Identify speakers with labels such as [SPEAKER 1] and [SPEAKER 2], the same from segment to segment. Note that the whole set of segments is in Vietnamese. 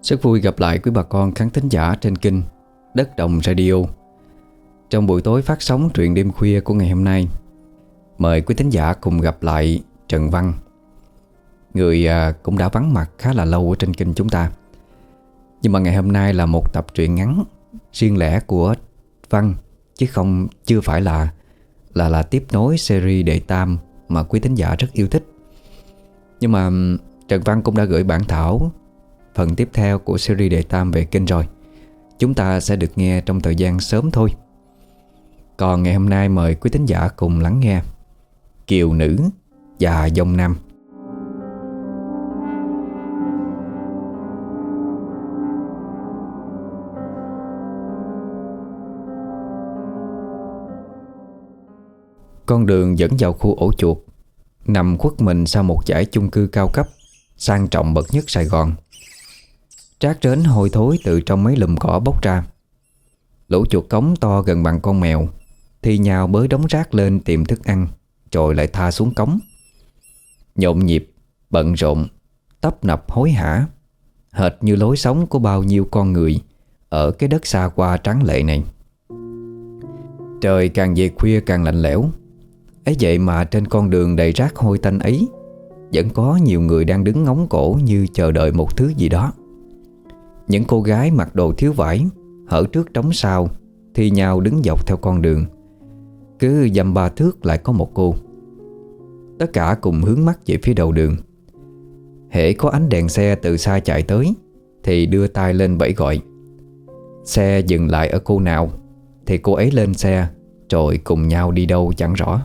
[SPEAKER 1] Rất vui gặp lại quý bà con khán thính giả trên kênh Đất Đồng Radio. Trong buổi tối phát sóng truyện đêm khuya của ngày hôm nay, mời quý thính giả cùng gặp lại Trần Văn, người cũng đã vắng mặt khá là lâu ở trên kênh chúng ta. Nhưng mà ngày hôm nay là một tập truyện ngắn riêng lẻ của Văn, chứ chưa phải là tiếp nối series Đệ Tam mà quý thính giả rất yêu thích. Nhưng mà Trần Văn cũng đã gửi bản thảo phần tiếp theo của series Đệ Tam về kênh rồi. Chúng ta sẽ được nghe trong thời gian sớm thôi. Còn ngày hôm nay mời quý thính giả cùng lắng nghe Kiều Nữ và Dông Nam. Con đường dẫn vào khu ổ chuột nằm khuất mình sau một dãy chung cư cao cấp sang trọng bậc nhất Sài Gòn. Trát rến hôi thối từ trong mấy lùm cỏ bốc ra. Lũ chuột cống to gần bằng con mèo thi nhau bới đống rác lên tìm thức ăn, rồi lại tha xuống cống. Nhộn nhịp, bận rộn, tấp nập hối hả, hệt như lối sống của bao nhiêu con người ở cái đất xa qua tráng lệ này. Trời càng về khuya càng lạnh lẽo. Ấy vậy mà trên con đường đầy rác hôi tanh ấy vẫn có nhiều người đang đứng ngóng cổ như chờ đợi một thứ gì đó. Những cô gái mặc đồ thiếu vải, hở trước trống sau, thi nhau đứng dọc theo con đường. Cứ dăm ba thước lại có một cô. Tất cả cùng hướng mắt về phía đầu đường. hễ có ánh đèn xe từ xa chạy tới thì đưa tay lên vẫy gọi. Xe dừng lại ở cô nào thì cô ấy lên xe, rồi cùng nhau đi đâu chẳng rõ.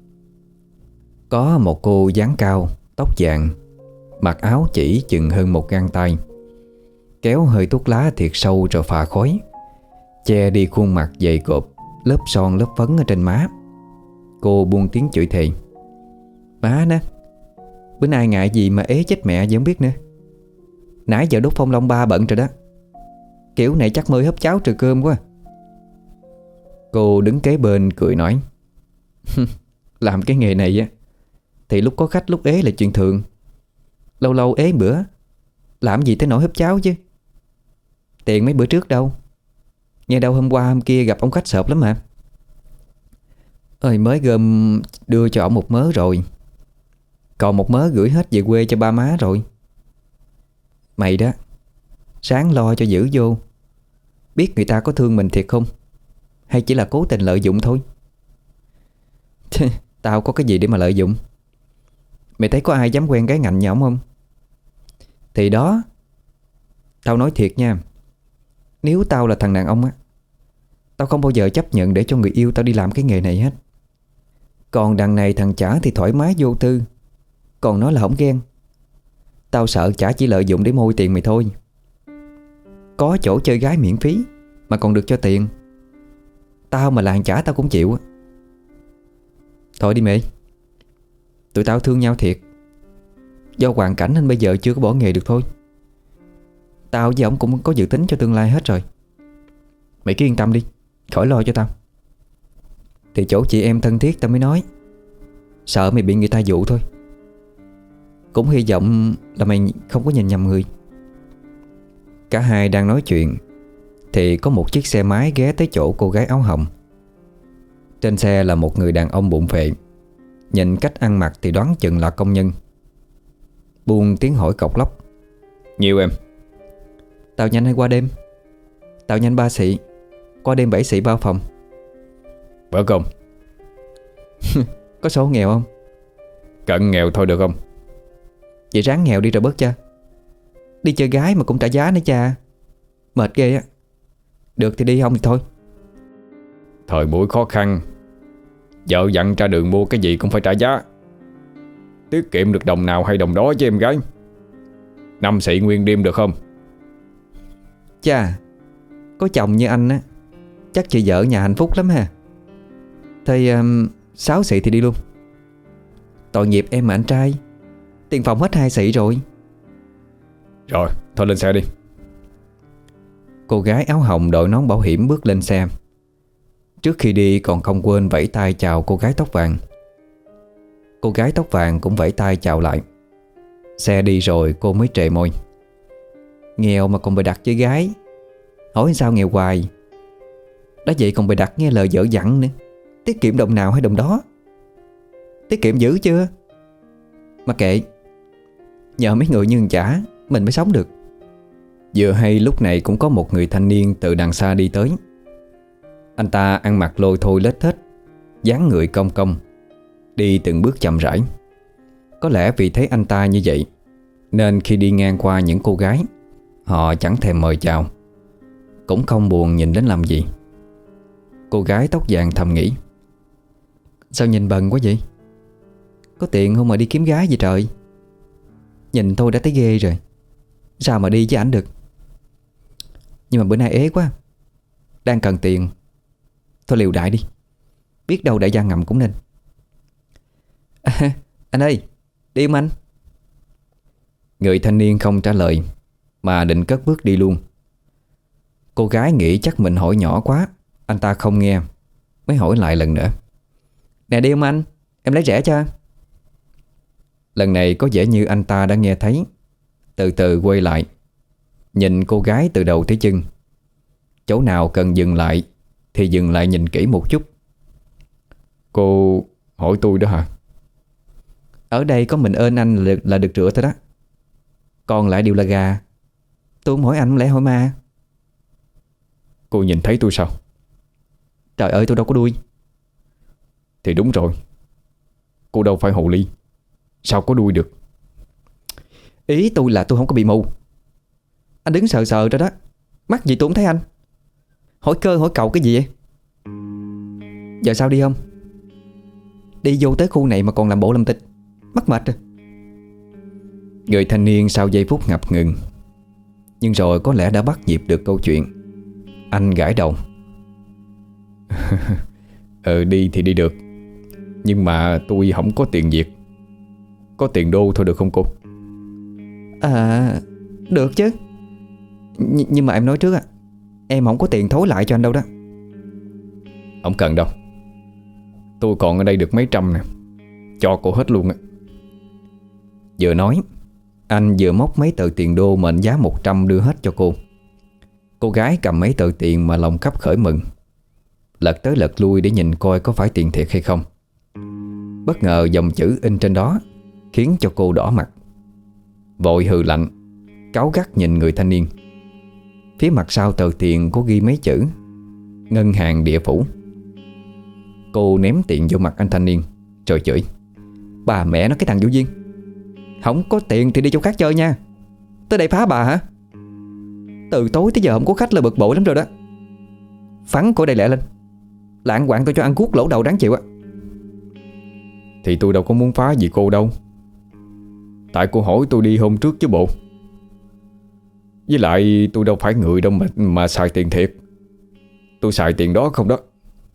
[SPEAKER 1] Có một cô dáng cao, tóc vàng, mặc áo chỉ chừng hơn một gang tay, kéo hơi thuốc lá thiệt sâu rồi phà khói, che đi khuôn mặt dày cộp, lớp son lớp phấn ở trên má. Cô buông tiếng chửi thề: "Má nè, bữa nay ngại gì mà ế chết mẹ vẫn biết nữa. Nãy giờ đốt phong long ba bận rồi đó. Kiểu này chắc mới hấp cháo trừ cơm quá." Cô đứng kế bên cười nói: "Làm cái nghề này á thì lúc có khách lúc ế là chuyện thường. Lâu lâu ế bữa, làm gì tới nỗi hấp cháo chứ. Tiền mấy bữa trước đâu. Nghe đâu hôm qua hôm kia gặp ông khách sợp lắm mà. Ơi, mới gom đưa cho ổng một mớ rồi, còn một mớ gửi hết về quê cho ba má rồi. Mày đó, sáng lo cho giữ vô. Biết người ta có thương mình thiệt không, hay chỉ là cố tình lợi dụng thôi?" "Tao có cái gì để mà lợi dụng? Mày thấy có ai dám quen gái ngạnh nhà ổng không? Thì đó, tao nói thiệt nha, nếu tao là thằng đàn ông á, tao không bao giờ chấp nhận để cho người yêu tao đi làm cái nghề này hết. Còn đằng này thằng Chả thì thoải mái vô tư, còn nói là không ghen. Tao sợ Chả chỉ lợi dụng để môi tiền mày thôi. Có chỗ chơi gái miễn phí mà còn được cho tiền. Tao mà là thằng Chả tao cũng chịu á. Thôi đi mày, tụi tao thương nhau thiệt. Do hoàn cảnh nên bây giờ chưa có bỏ nghề được thôi. Tao với ổng cũng có dự tính cho tương lai hết rồi. Mày cứ yên tâm đi, khỏi lo cho tao. Thì chỗ chị em thân thiết tao mới nói, sợ mày bị người ta dụ thôi. Cũng hy vọng là mày không có nhìn nhầm người." Cả hai đang nói chuyện thì có một chiếc xe máy ghé tới chỗ cô gái áo hồng. Trên xe là một người đàn ông bụng phệ, nhìn cách ăn mặc thì đoán chừng là công nhân. Buông tiếng hỏi cộc lốc: "Nhiều em?" "Tàu nhanh hay qua đêm?" "Tàu nhanh 3 xị, qua đêm 7 xị bao phòng."
[SPEAKER 2] "Bớt không?"
[SPEAKER 1] "Có số nghèo không?"
[SPEAKER 2] "Cận nghèo thôi được không?"
[SPEAKER 1] "Vậy ráng nghèo đi rồi bớt cha. Đi chơi gái mà cũng trả giá nữa cha. Mệt ghê á. Được thì đi, không thì thôi."
[SPEAKER 2] "Thời buổi khó khăn, vợ dặn ra đường mua cái gì cũng phải trả giá. Tiết kiệm được đồng nào hay đồng đó chứ em gái. 5 xị nguyên đêm được không?"
[SPEAKER 1] "Chà, có chồng như anh á, chắc chị vợ nhà hạnh phúc lắm ha. Thì 6 xị thì đi luôn. Tội nghiệp em mà anh trai, tiền phòng hết 2 xị rồi."
[SPEAKER 2] "Rồi, thôi lên xe đi."
[SPEAKER 1] Cô gái áo hồng đội nón bảo hiểm bước lên xe. Trước khi đi còn không quên vẫy tay chào cô gái tóc vàng. Cô gái tóc vàng cũng vẫy tay chào lại. Xe đi rồi cô mới trề môi: Nghèo mà còn bày đặt chơi gái. Hỏi sao nghèo hoài. Đã vậy còn bày đặt nghe lời vợ dặn nữa. Tiết kiệm đồng nào hay đồng đó. Tiết kiệm dữ chưa? Mà kệ, nhờ mấy người như thằng chả mình mới sống được. Vừa hay lúc này cũng có một người thanh niên từ đằng xa đi tới. Anh ta ăn mặc lôi thôi lết thết, dáng người cong cong, đi từng bước chậm rãi. Có lẽ vì thấy anh ta như vậy nên khi đi ngang qua những cô gái, họ chẳng thèm mời chào, cũng không buồn nhìn đến làm gì. Cô gái tóc vàng thầm nghĩ: sao nhìn bần quá vậy? Có tiền không mà đi kiếm gái gì trời? Nhìn tôi đã thấy ghê rồi, sao mà đi với ảnh được? Nhưng mà bữa nay ế quá, đang cần tiền, thôi liều đại đi, biết đâu đại gia ngầm cũng nên. Anh ơi, đi không anh? Người thanh niên không trả lời mà định cất bước đi luôn. Cô gái nghĩ chắc mình hỏi nhỏ quá, anh ta không nghe, mới hỏi lại lần nữa: nè đi không anh? Em lấy rẻ cho. Lần này có vẻ như anh ta đã nghe thấy, từ từ quay lại, nhìn cô gái từ đầu tới chân. Chỗ nào cần dừng lại thì dừng lại nhìn kỹ một chút.
[SPEAKER 2] Cô hỏi tôi đó hả?
[SPEAKER 1] Ở đây có mình ơn anh là được rửa thôi đó. Còn lại đều là gà. Tôi không hỏi anh không lẽ hỏi ma?
[SPEAKER 2] Cô nhìn thấy tôi sao?
[SPEAKER 1] Trời ơi, tôi đâu có đuôi.
[SPEAKER 2] Thì đúng rồi, cô đâu phải hồ ly, sao có đuôi được?
[SPEAKER 1] Ý tôi là tôi không có bị mù. Anh đứng sờ sờ ra đó, mắt gì tôi không thấy anh. Hỏi cơ hỏi cầu cái gì vậy? Giờ sao đi không? Đi vô tới khu này mà còn làm bộ làm tịch, mắc mệt rồi.
[SPEAKER 2] Người thanh niên sau giây phút ngập ngừng, nhưng rồi có lẽ đã bắt nhịp được câu chuyện. Anh gãi đầu. Đi thì đi được, nhưng mà tôi không có tiền Việt, có tiền đô thôi được không cô?
[SPEAKER 1] À, được chứ. Nhưng mà em nói trước em không có tiền thối lại cho anh đâu đó.
[SPEAKER 2] Không cần đâu, tôi còn ở đây được mấy trăm nè, cho cô hết luôn á.
[SPEAKER 1] Vừa nói, anh vừa móc mấy tờ tiền đô mệnh giá 100 đưa hết cho cô. Cô gái cầm mấy tờ tiền mà lòng khắp khởi mừng, lật tới lật lui để nhìn coi có phải tiền thiệt hay không. Bất ngờ dòng chữ in trên đó khiến cho cô đỏ mặt, vội hừ lạnh, cáu gắt nhìn người thanh niên. Phía mặt sau tờ tiền có ghi mấy chữ: Ngân hàng Địa Phủ. Cô ném tiền vô mặt anh thanh niên rồi chửi: bà mẹ nó cái thằng vô duyên, không có tiền thì đi chỗ khác chơi nha, tới đây phá bà hả? Từ tối tới giờ không có khách là bực bội lắm rồi đó. Phắn cô đây lẹ lên, lạng quạng tôi cho ăn cuốc lỗ đầu đáng chịu á.
[SPEAKER 2] Thì tôi đâu có muốn phá gì cô đâu, tại cô hỏi tôi đi hôm trước chứ bộ. Với lại tôi đâu phải người đâu mà xài tiền thiệt, tôi xài tiền đó không đó.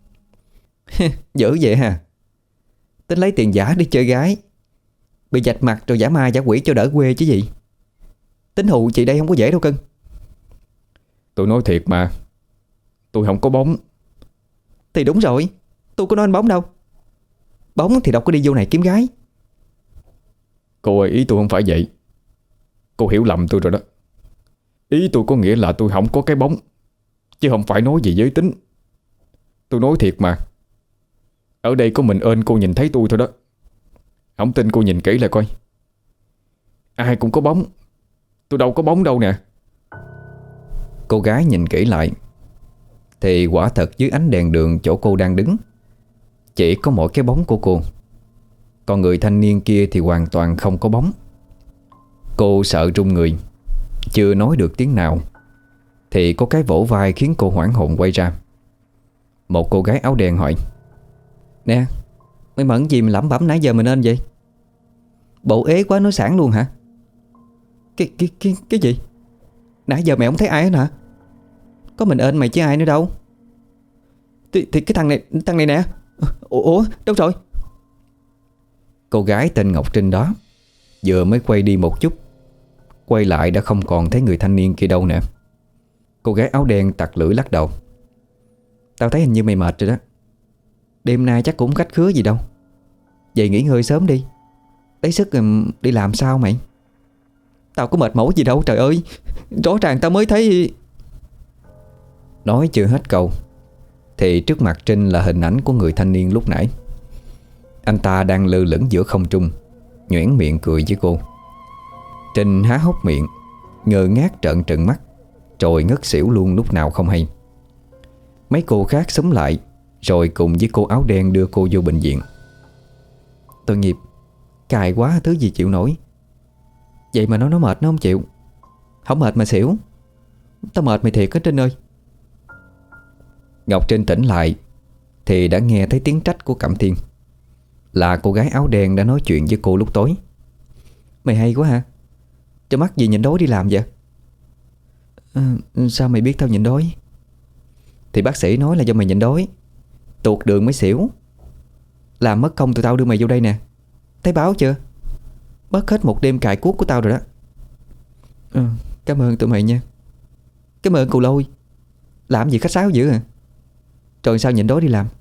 [SPEAKER 1] Dữ vậy hả? Tính lấy tiền giả đi chơi gái, bị vạch mặt rồi giả ma giả quỷ cho đỡ quê chứ gì. Tính hù chị đây không có dễ đâu cưng.
[SPEAKER 2] Tôi nói thiệt mà, tôi không có bóng.
[SPEAKER 1] Thì đúng rồi, tôi có nói anh bóng đâu. Bóng thì đâu có đi vô này kiếm gái.
[SPEAKER 2] Cô ơi, ý tôi không phải vậy, cô hiểu lầm tôi rồi đó. Ý tôi có nghĩa là tôi không có cái bóng, chứ không phải nói gì giới tính. Tôi nói thiệt mà, ở đây có mình ơn cô nhìn thấy tôi thôi đó. Không tin cô nhìn kỹ lại coi, ai cũng có bóng, tôi đâu có bóng đâu nè.
[SPEAKER 1] Cô gái nhìn kỹ lại thì quả thật dưới ánh đèn đường chỗ cô đang đứng chỉ có mỗi cái bóng của cô. Còn người thanh niên kia thì hoàn toàn không có bóng. Cô sợ run người, chưa nói được tiếng nào thì có cái vỗ vai khiến cô hoảng hồn quay ra. Một cô gái áo đen hỏi: nè, mày mẫn gì mà lẩm bẩm nãy giờ mình nên vậy? Bộ ế quá nói sảng luôn hả? Cái gì? Nãy giờ mày không thấy ai hết hả? Có mình ên mày chứ ai nữa đâu. Thì cái thằng này nè. Ủa đâu rồi? Cô gái tên Ngọc Trinh đó vừa mới quay đi một chút, quay lại đã không còn thấy người thanh niên kia đâu nữa. Cô gái áo đen tặc lưỡi lắc đầu: tao thấy hình như mày mệt rồi đó. Đêm nay chắc cũng khách khứa gì đâu. Vậy nghỉ ngơi sớm đi, lấy sức đi làm sao mày? Tao có mệt mỏi gì đâu trời ơi. Rõ ràng tao mới thấy. Nói chưa hết câu thì trước mặt Trinh là hình ảnh của người thanh niên lúc nãy. Anh ta đang lơ lửng giữa không trung, nhoẻn miệng cười với cô. Trinh há hốc miệng, ngơ ngác trợn trừng mắt, rồi ngất xỉu luôn lúc nào không hay. Mấy cô khác xúm lại, rồi cùng với cô áo đen đưa cô vô bệnh viện. Tội nghiệp, cài quá thứ gì chịu nổi. Vậy mà nó mệt nó không chịu. Không mệt mà xỉu. Tao mệt mày thiệt á Trinh ơi. Ngọc Trinh tỉnh lại thì đã nghe thấy tiếng trách của Cẩm Thiên. Là cô gái áo đen đã nói chuyện với cô lúc tối. Mày hay quá hả? Cho mắc gì nhịn đói đi làm vậy? Sao mày biết tao nhịn đói? Thì bác sĩ nói là do mày nhịn đói, tuột đường mới xỉu. Làm mất công tụi tao đưa mày vô đây nè. Thấy báo chưa? Mất hết một đêm cài cuốc của tao rồi đó. Cảm ơn tụi mày nha. Cảm ơn cù Lôi. Làm gì khách sáo dữ à? Rồi sao nhịn đói đi làm?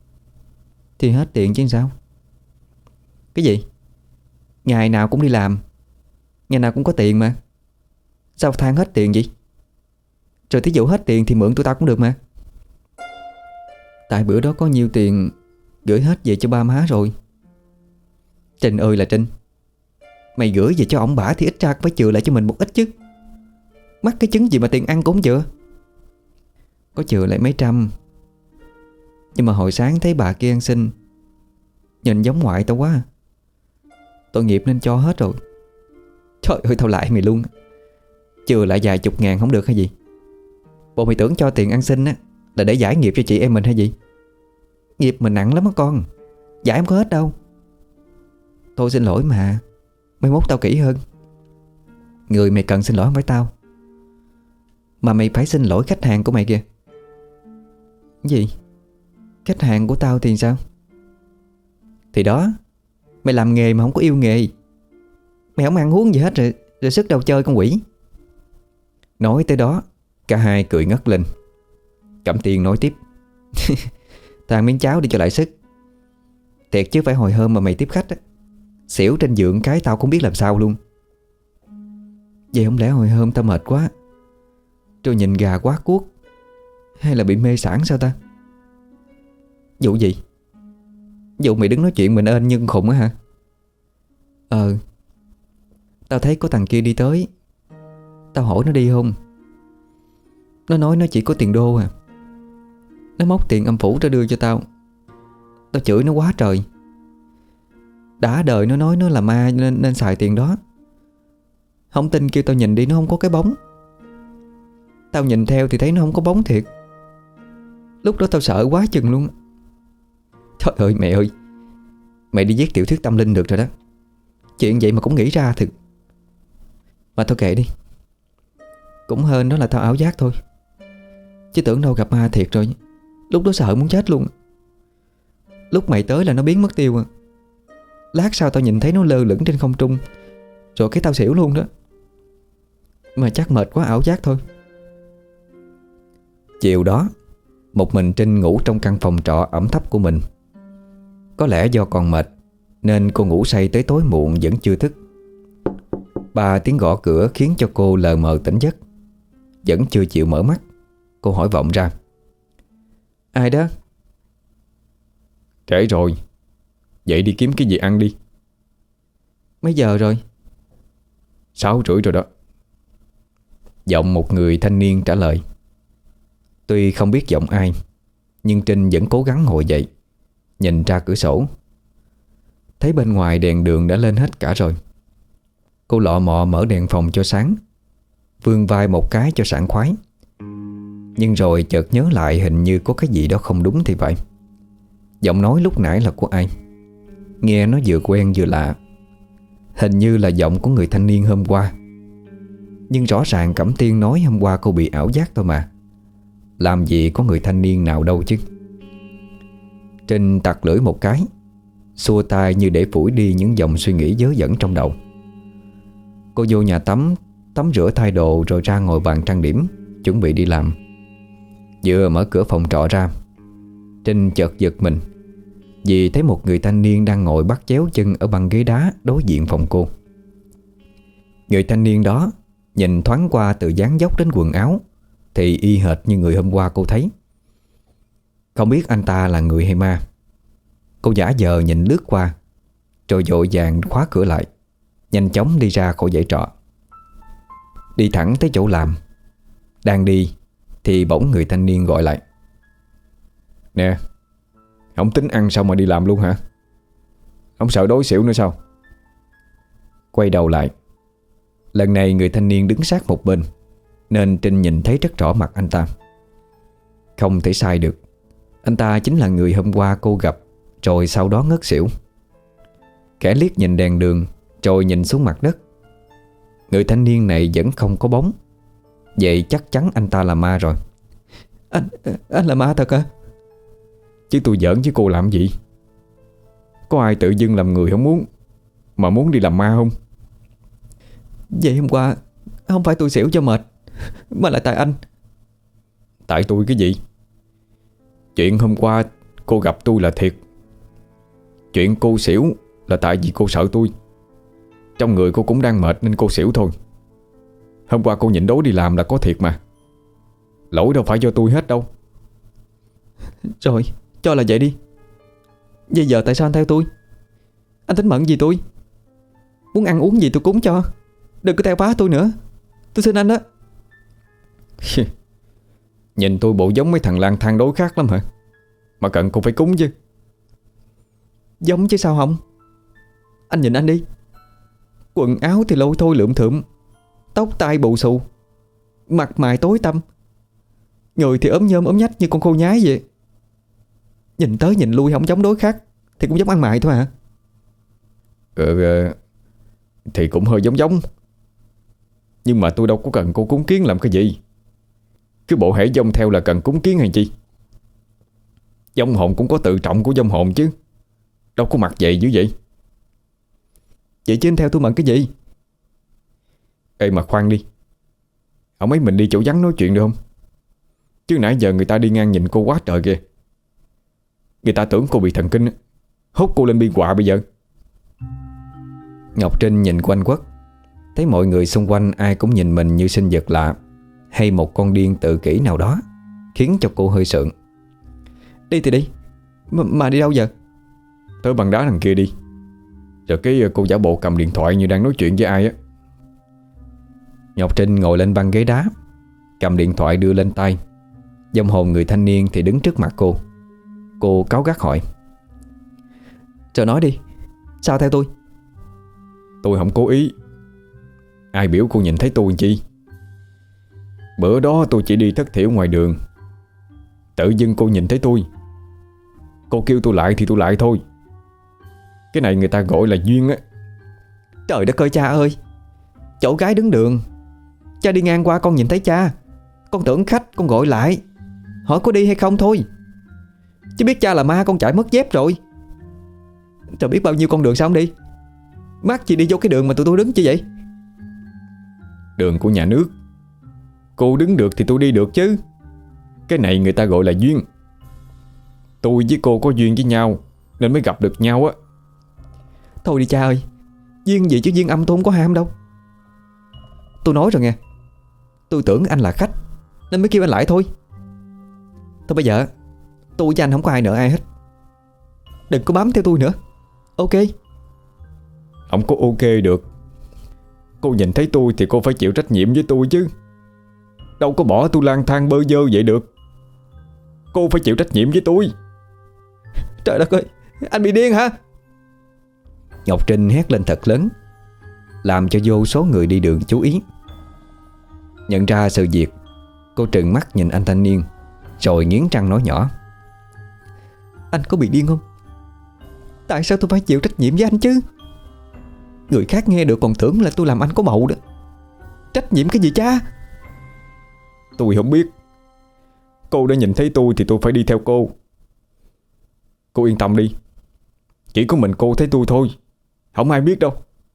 [SPEAKER 1] Thì hết tiền chứ sao? Cái gì? Ngày nào cũng đi làm, ngày nào cũng có tiền mà. Sao than hết tiền vậy? Rồi thí dụ hết tiền thì mượn tụi tao cũng được mà. Tại bữa đó có nhiêu tiền gửi hết về cho ba má rồi. Trinh ơi là Trinh, mày gửi về cho ổng bả thì ít ra cũng phải chừa lại cho mình một ít chứ. Mắc cái chứng gì mà tiền ăn cũng chừa. Có chừa lại mấy trăm. Nhưng mà hồi sáng thấy bà kia ăn xin, nhìn giống ngoại tao quá. Tội nghiệp nên cho hết rồi. Trời ơi tao lại mày luôn. Chừa lại vài chục ngàn không được hay gì? Bộ mày tưởng cho tiền ăn xin á là để giải nghiệp cho chị em mình hay gì? Nghiệp mình nặng lắm á con, giải không có hết đâu. Thôi xin lỗi mà, mai mốt tao kỹ hơn. Người mày cần xin lỗi không phải tao, mà mày phải xin lỗi khách hàng của mày kìa. Cái gì? Khách hàng của tao thì sao? Thì đó, mày làm nghề mà không có yêu nghề. Mày không ăn uống gì hết rồi sức đâu chơi con quỷ. Nói tới đó, cả hai cười ngất lên. Cẩm Tiên nói tiếp. Tao ăn miếng cháo đi cho lại sức. Thiệt chứ phải hồi hôm mà mày tiếp khách á, xỉu trên giường cái tao cũng biết làm sao luôn. Vậy không lẽ hồi hôm tao mệt quá rồi nhìn gà quá cuốc, hay là bị mê sản sao ta? Vụ gì? Vụ mày đứng nói chuyện mình ên như con khùng á hả? Tao thấy có thằng kia đi tới. Tao hỏi nó đi không. Nó nói nó chỉ có tiền đô à. Nó móc tiền âm phủ ra đưa cho tao. Tao chửi nó quá trời. Đã đời nó nói nó là ma nên xài tiền đó. Không tin kêu tao nhìn đi, nó không có cái bóng. Tao nhìn theo thì thấy nó không có bóng thiệt. Lúc đó tao sợ quá chừng luôn. Trời ơi mẹ ơi, mày đi viết tiểu thuyết tâm linh được rồi đó. Chuyện vậy mà cũng nghĩ ra thực. Mà thôi kệ đi. Cũng hên đó là tao ảo giác thôi, chứ tưởng đâu gặp ma thiệt rồi. Lúc đó sợ muốn chết luôn. Lúc mày tới là nó biến mất tiêu à. Lát sau tao nhìn thấy nó lơ lửng trên không trung, rồi cái tao xỉu luôn đó. Mà chắc mệt quá ảo giác thôi. Chiều đó, một mình Trinh ngủ trong căn phòng trọ ẩm thấp của mình. Có lẽ do còn mệt nên cô ngủ say tới tối muộn vẫn chưa thức. 3 tiếng gõ cửa khiến cho cô lờ mờ tỉnh giấc. Vẫn chưa chịu mở mắt. Cô hỏi vọng ra. Ai đó?
[SPEAKER 2] Trễ rồi, dậy đi kiếm cái gì ăn đi.
[SPEAKER 1] Mấy giờ rồi?
[SPEAKER 2] 6:30 rồi đó.
[SPEAKER 1] Giọng một người thanh niên trả lời. Tuy không biết giọng ai, nhưng Trinh vẫn cố gắng ngồi dậy, nhìn ra cửa sổ. Thấy bên ngoài đèn đường đã lên hết cả rồi. Cô lọ mọ mở đèn phòng cho sáng, vươn vai một cái cho sảng khoái. Nhưng rồi chợt nhớ lại hình như có cái gì đó không đúng thì vậy. Giọng nói lúc nãy là của ai? Nghe nó vừa quen vừa lạ. Hình như là giọng của người thanh niên hôm qua. Nhưng rõ ràng Cẩm Tiên nói hôm qua cô bị ảo giác thôi mà. Làm gì có người thanh niên nào đâu chứ. Trinh tặc lưỡi một cái, xua tay như để phủi đi những dòng suy nghĩ vớ vẩn trong đầu. Cô vô nhà tắm rửa thay đồ rồi ra ngồi bàn trang điểm, chuẩn bị đi làm. Vừa mở cửa phòng trọ ra, Trinh chợt giật mình vì thấy một người thanh niên đang ngồi bắt chéo chân ở băng ghế đá đối diện phòng cô. Người thanh niên đó nhìn thoáng qua từ dáng dốc đến quần áo thì y hệt như người hôm qua cô thấy. Không biết anh ta là người hay ma. Cô giả vờ nhìn lướt qua, rồi vội vàng khóa cửa lại, nhanh chóng đi ra khỏi dãy trọ, đi thẳng tới chỗ làm. Đang đi thì bỗng người thanh niên gọi lại: "Nè, không tính ăn xong mà đi làm luôn hả? Không sợ đói xỉu nữa sao?" Quay đầu lại, lần này người thanh niên đứng sát một bên, nên Trinh nhìn thấy rất rõ mặt anh ta. Không thể sai được, anh ta chính là người hôm qua cô gặp rồi sau đó ngất xỉu. Khẽ liếc nhìn đèn đường rồi nhìn xuống mặt đất. Người thanh niên này vẫn không có bóng. Vậy chắc chắn anh ta là ma rồi. Anh là ma thật hả? Chứ tôi giỡn với cô làm gì? Có ai tự dưng làm người không muốn mà muốn đi làm ma không? Vậy hôm qua không phải tôi xỉu cho mệt, mà là tại anh. Tại tôi cái gì? Chuyện hôm qua cô gặp tôi là thiệt. Chuyện cô xỉu là tại vì cô sợ tôi. Trong người cô cũng đang mệt nên cô xỉu thôi. Hôm qua cô nhịn đói đi làm là có thiệt mà. Lỗi đâu phải do tôi hết đâu. Rồi, cho là vậy đi. Vậy giờ tại sao anh theo tôi? Anh tính mận gì tôi? Muốn ăn uống gì tôi cúng cho. Đừng có theo phá tôi nữa. Tôi xin anh đó. Nhìn tôi bộ giống mấy thằng lang thang đối khác lắm hả? Mà cần cô phải cúng chứ. Giống chứ sao không? Anh nhìn anh đi. Quần áo thì lôi thôi lượm thượm, tóc tai bù xù, mặt mày tối tăm, người thì ốm nhôm ốm nhách như con khô nhái vậy. Nhìn tới nhìn lui không giống đối khác thì cũng giống ăn mày thôi hả? Thì cũng hơi giống giống. Nhưng mà tôi đâu có cần cô cúng kiến làm cái gì. Cứ bộ hễ dông theo là cần cúng kiến hay chi? Vong hồn cũng có tự trọng của vong hồn chứ. Đâu có mặc vậy dữ vậy. Vậy chứ anh theo tôi mận cái gì? Ê mà khoan đi, không mấy mình đi chỗ vắng nói chuyện được không? Chứ nãy giờ người ta đi ngang nhìn cô quá trời kìa. Người ta tưởng cô bị thần kinh, hút cô lên biên họa bây giờ. Ngọc Trinh nhìn quanh quất, thấy mọi người xung quanh ai cũng nhìn mình như sinh vật lạ hay một con điên tự kỷ nào đó, khiến cho cô hơi sượng. Đi thì đi, mà đi đâu giờ? Tới bằng đá đằng kia đi. Rồi cái cô giả bộ cầm điện thoại như đang nói chuyện với ai á. Ngọc Trinh ngồi lên băng ghế đá, cầm điện thoại đưa lên tay. Vong hồn người thanh niên thì đứng trước mặt cô. Cô cáu gắt hỏi: "Trời nói đi, sao theo tôi?" "Tôi không cố ý. Ai biểu cô nhìn thấy tôi chi? Bữa đó tôi chỉ đi thất thiểu ngoài đường, tự dưng cô nhìn thấy tôi. Cô kêu tôi lại thì tôi lại thôi. Cái này người ta gọi là duyên á." "Trời đất ơi cha ơi, chỗ gái đứng đường, cha đi ngang qua con nhìn thấy cha, con tưởng khách con gọi lại, hỏi có đi hay không thôi. Chứ biết cha là ma con chạy mất dép rồi. Trời biết bao nhiêu con đường sao không đi. Mắc gì đi vô cái đường mà tụi tôi đứng chứ vậy?" "Đường của nhà nước, cô đứng được thì tôi đi được chứ. Cái này người ta gọi là duyên. Tôi với cô có duyên với nhau nên mới gặp được nhau á." "Thôi đi cha ơi, duyên gì chứ duyên âm tôi không có ham đâu. Tôi nói rồi nghe, tôi tưởng anh là khách nên mới kêu anh lại thôi. Thôi bây giờ tôi với anh không có ai nợ ai hết. Đừng có bám theo tôi nữa, ok?" "Không có ok được. Cô nhìn thấy tôi thì cô phải chịu trách nhiệm với tôi chứ. Đâu có bỏ tôi lang thang bơ vơ vậy được. Cô phải chịu trách nhiệm với tôi." "Trời đất ơi, anh bị điên hả?" Ngọc Trinh hét lên thật lớn, làm cho vô số người đi đường chú ý. Nhận ra sự việc, cô trừng mắt nhìn anh thanh niên, rồi nghiến răng nói nhỏ: "Anh có bị điên không? Tại sao tôi phải chịu trách nhiệm với anh chứ? Người khác nghe được còn tưởng là tôi làm anh có bầu đó. Trách nhiệm cái gì cha?" "Tôi không biết. Cô đã nhìn thấy tôi thì tôi phải đi theo cô. Cô yên tâm đi. Chỉ có mình cô thấy tôi thôi, không ai biết đâu."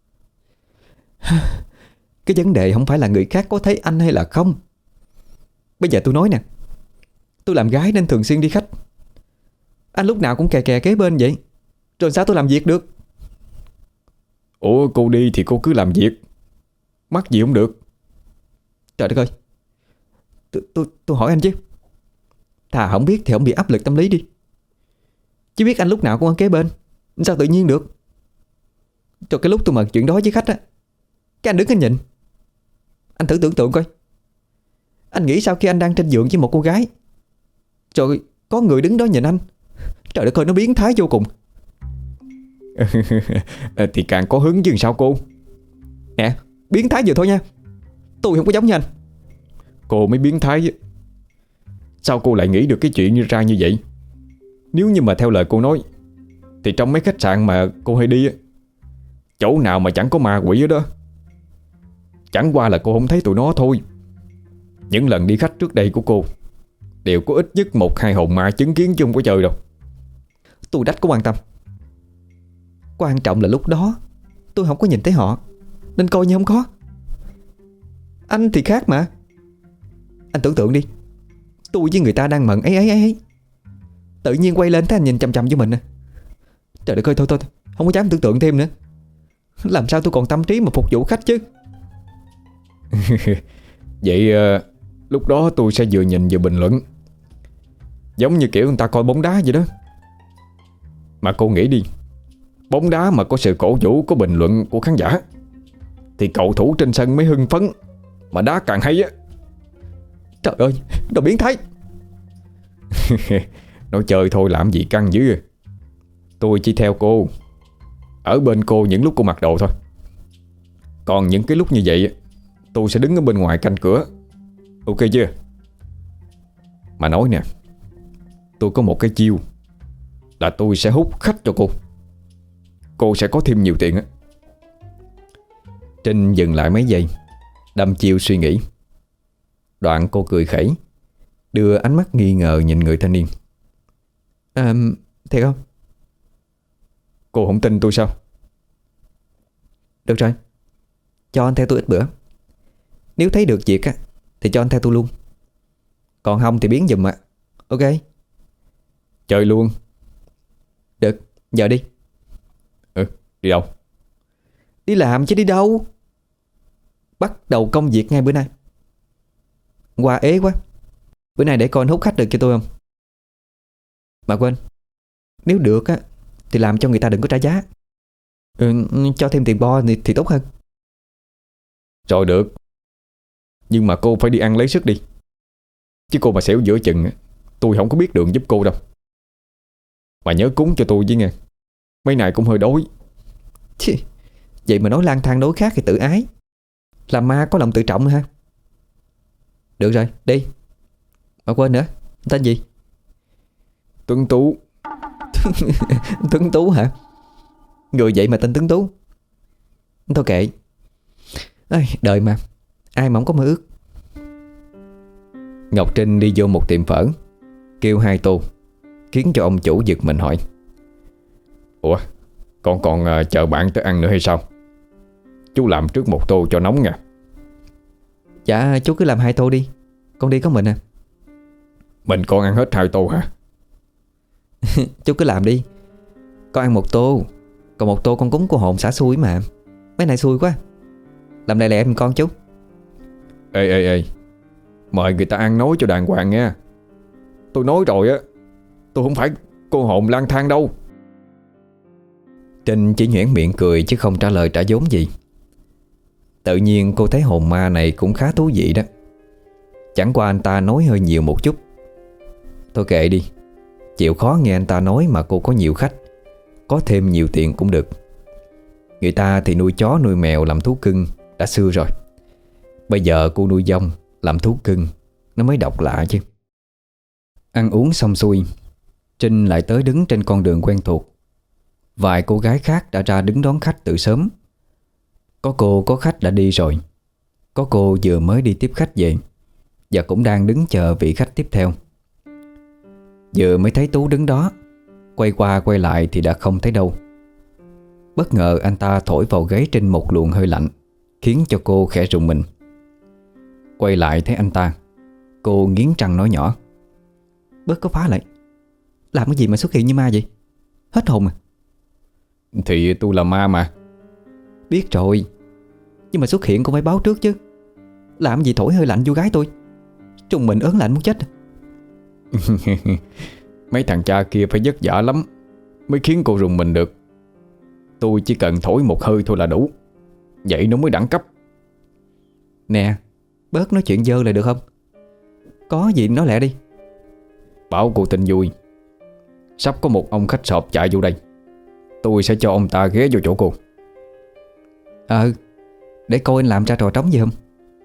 [SPEAKER 1] Cái vấn đề không phải là người khác có thấy anh hay là không. Bây giờ tôi nói nè, tôi làm gái nên thường xuyên đi khách. Anh lúc nào cũng kè kè kế bên vậy, rồi sao tôi làm việc được?" "Ủa cô đi thì cô cứ làm việc.
[SPEAKER 2] Mắc gì không được.
[SPEAKER 1] Trời đất ơi, tôi hỏi anh chứ. Thà không biết thì không bị áp lực tâm lý đi, chứ biết anh lúc nào cũng ở kế bên, sao tự nhiên được. Rồi cái lúc tôi mần chuyện đó với khách á, cái anh đứng anh nhìn. Anh thử tưởng tượng coi, anh nghĩ sao khi anh đang trên giường với một cô gái, rồi có người đứng đó nhìn anh. Trời đất ơi, nó biến thái vô cùng.
[SPEAKER 2] Thì càng có hứng chứ sao cô.
[SPEAKER 1] Nè, biến thái vừa thôi nha, tôi không có giống như anh.
[SPEAKER 2] Cô mới biến thái. Sao cô lại nghĩ được cái chuyện ra như vậy? Nếu như mà theo lời cô nói thì trong mấy khách sạn mà cô hay đi, chỗ nào mà chẳng có ma quỷ ở đó. Chẳng qua là cô không thấy tụi nó thôi. Những lần đi khách trước đây của cô đều có ít nhất 1-2 hồn ma chứng kiến chứ không có chơi đâu.
[SPEAKER 1] Tôi đách có quan tâm. Quan trọng là lúc đó tôi không có nhìn thấy họ, nên coi như không có. Anh thì khác mà. Anh tưởng tượng đi, tôi với người ta đang mận ấy, tự nhiên quay lên thấy anh nhìn chằm chằm với mình. Trời đất ơi, thôi, không có dám tưởng tượng thêm nữa. Làm sao tôi còn tâm trí mà phục vụ khách chứ.
[SPEAKER 2] Vậy lúc đó tôi sẽ vừa nhìn vừa bình luận, giống như kiểu người ta coi bóng đá vậy đó. Mà cô nghĩ đi, bóng đá mà có sự cổ vũ, có bình luận của khán giả thì cầu thủ trên sân mới hưng phấn, mà đá càng hay á.
[SPEAKER 1] Trời ơi, đồ biến thái.
[SPEAKER 2] Nói chơi thôi làm gì căng dữ. Tôi chỉ theo cô, ở bên cô những lúc cô mặc đồ thôi. Còn những cái lúc như vậy tôi sẽ đứng ở bên ngoài canh cửa. Ok chưa? Mà nói nè, tôi có một cái chiêu là tôi sẽ hút khách cho cô. Cô sẽ có thêm nhiều tiền á.
[SPEAKER 1] Trinh dừng lại mấy giây, đăm chiêu suy nghĩ. Đoạn cô cười khẩy, đưa ánh mắt nghi ngờ nhìn người thanh niên. Thiệt không?
[SPEAKER 2] Cô không tin tôi sao?
[SPEAKER 1] Được rồi, cho anh theo tôi ít bữa. Nếu thấy được việc á thì cho anh theo tôi luôn, còn không thì biến giùm ạ. Ok?
[SPEAKER 2] Chơi luôn.
[SPEAKER 1] Được, giờ đi.
[SPEAKER 2] Đi đâu?
[SPEAKER 1] Đi làm chứ đi đâu. Bắt đầu công việc ngay bữa nay. Qua ế quá. Bữa nay để coi anh hút khách được cho tôi không. Mà quên, nếu được á thì làm cho người ta đừng có trả giá. Cho thêm tiền bo thì tốt hơn.
[SPEAKER 2] Rồi được. Nhưng mà cô phải đi ăn lấy sức đi. Chứ cô mà xẻo giữa chừng tôi không có biết đường giúp cô đâu. Mà nhớ cúng cho tôi với nghe. Mấy này cũng hơi đói.
[SPEAKER 1] Chứ, vậy mà nói lang thang đối khác thì tự ái. Làm ma có lòng tự trọng ha. Được rồi, đi. Mà quên nữa, tên gì?
[SPEAKER 2] Tuấn Tú.
[SPEAKER 1] Tuấn Tú hả? Người vậy mà tên Tuấn Tú. Thôi kệ. Đời mà, ai mà không có mơ ước. Ngọc Trinh đi vô một tiệm phở, kêu 2 tô, khiến cho ông chủ giật mình hỏi:
[SPEAKER 2] Ủa, con còn chờ bạn tới ăn nữa hay sao? Chú làm trước 1 tô cho nóng nha.
[SPEAKER 1] Dạ chú cứ làm 2 tô đi, con đi có mình à.
[SPEAKER 2] Mình còn ăn hết 2 tô hả?
[SPEAKER 1] Chú cứ làm đi, con ăn 1 tô, còn 1 tô con cúng cô hồn xả xui mà. Mấy này xui quá. Làm lẹ lẹ mình con chú.
[SPEAKER 2] Ê, mời người ta ăn nói cho đàng hoàng nha. Tôi nói rồi á, tôi không phải cô hồn lang thang đâu.
[SPEAKER 1] Trinh chỉ nhoẻn miệng cười chứ không trả lời trả vốn gì. Tự nhiên cô thấy hồn ma này cũng khá thú vị đó. Chẳng qua anh ta nói hơi nhiều một chút. Thôi kệ đi, chịu khó nghe anh ta nói mà cô có nhiều khách, có thêm nhiều tiền cũng được. Người ta thì nuôi chó nuôi mèo làm thú cưng đã xưa rồi. Bây giờ cô nuôi dông làm thú cưng, nó mới độc lạ chứ. Ăn uống xong xuôi, Trinh lại tới đứng trên con đường quen thuộc. Vài cô gái khác đã ra đứng đón khách từ sớm. Có cô có khách đã đi rồi, có cô vừa mới đi tiếp khách về và cũng đang đứng chờ vị khách tiếp theo. Vừa mới thấy Tú đứng đó, quay qua quay lại thì đã không thấy đâu. Bất ngờ anh ta thổi vào gáy Trinh một luồng hơi lạnh, khiến cho cô khẽ rùng mình. Quay lại thấy anh ta, cô nghiến răng nói nhỏ: Bớt có phá lại. Làm cái gì mà xuất hiện như ma vậy? Hết hồn à?
[SPEAKER 2] Thì tôi là ma mà.
[SPEAKER 1] Biết rồi, Nhưng mà xuất hiện cũng phải báo trước chứ. Làm gì thổi hơi lạnh vô gái tôi, trùng mình ớn lạnh muốn chết.
[SPEAKER 2] Mấy thằng cha kia phải vất vả lắm mới khiến cô rùng mình được. Tôi chỉ cần thổi một hơi thôi là đủ. Vậy nó mới đẳng cấp.
[SPEAKER 1] Nè, bớt nói chuyện dơ lại được không? Có gì nói lẹ đi.
[SPEAKER 2] Bảo cô tin vui, sắp có một ông khách sộp chạy vô đây. Tôi sẽ cho ông ta ghé vô chỗ cô.
[SPEAKER 1] Để coi anh làm ra trò trống gì không.